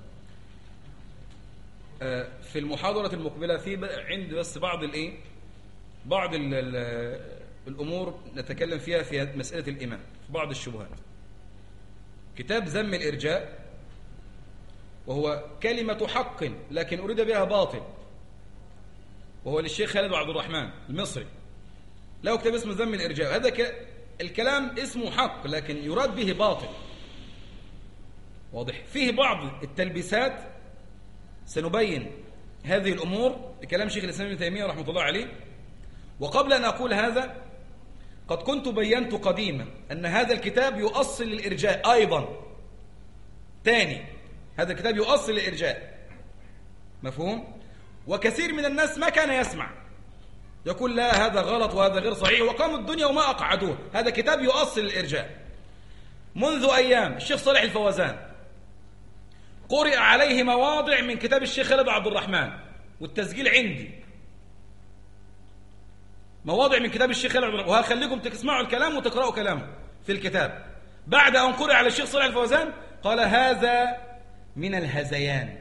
S2: في المحاضرة المقبلة عند بس بعض الأمور نتكلم فيها في مسألة الإيمان، في بعض الشبهات. كتاب ذم الإرجاء، وهو كلمة حق لكن أريد بها باطل، وهو للشيخ خالد عبد الرحمن المصري، له كتاب اسمه ذم الإرجاء. هذا الكلام اسمه حق لكن يراد به باطل. واضح؟ فيه بعض التلبيسات. سنبين هذه الأمور بكلام شيخ الإسلام ابن تيمية رحمة الله عليه. وقبل أن أقول هذا، قد كنت بينت قديما أن هذا الكتاب يؤصل للإرجاء أيضا. تاني، هذا الكتاب يؤصل للإرجاء. مفهوم؟ وكثير من الناس ما كان يسمع، يقول لا هذا غلط وهذا غير صحيح، وقاموا الدنيا وما أقعدوه. هذا كتاب يؤصل للإرجاء. منذ أيام الشيخ صالح الفوزان قرئ عليه مواضع من كتاب الشيخ خالد عبد الرحمن، والتسجيل عندي، مواضع من كتاب الشيخ خالد عبد الرحمن، وهخليكم تسمعوا الكلام وتقرأوا كلامه في الكتاب. بعد أن قرئ على الشيخ صالح الفوزان قال هذا من الهزيان.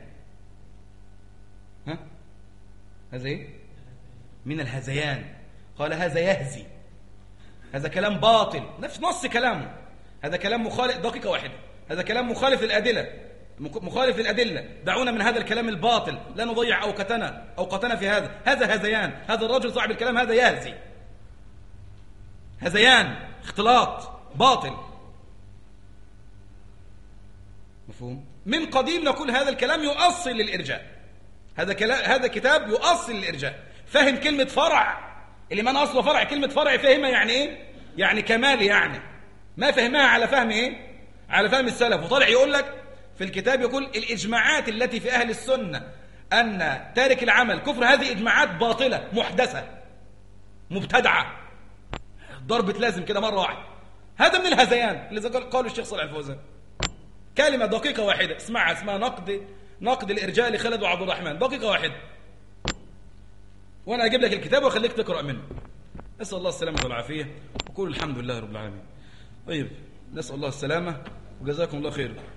S2: هذا ايه؟ من الهزيان. قال هذا يهزي، هذا كلام باطل. نفس نص كلامه، هذا كلام مخالف. دقيقة واحدة، هذا كلام مخالف للأدلة. مخالف للأدلة، دعونا من هذا الكلام الباطل، لا نضيع أوقاتنا في هذا هذيان. هذا الرجل صاحب الكلام هذا يهزي، هذيان، اختلاط باطل.
S1: مفهوم؟
S2: من قديم نقول هذا الكلام يؤصل للإرجاء، هذا كتاب يؤصل للإرجاء. فهم كلمة فرع، اللي من أصله فرع، كلمة فرع فهمها يعني إيه؟ يعني كمال، يعني ما فهمها على فهم إيه؟ على فهم السلف. وطالع يقول لك في الكتاب، يقول الإجماعات التي في أهل السنة أن تارك العمل كفر، هذه إجماعات باطلة محدثة مبتدعة، ضربة لازم كده مرة واحدة. هذا من الهذيان اللي قالوا الشيخ صالح الفوزان. كلمة دقيقة واحدة اسمعها، اسمها نقد الإرجاء لخالد وعبد الرحمن، دقيقة واحدة، وأنا أجيب لك الكتاب وأخليك تقرأ منه. نسأل الله السلامة والعافية، وقول الحمد لله رب العالمين. طيب، نسأل الله السلامة، وجزاكم الله خير.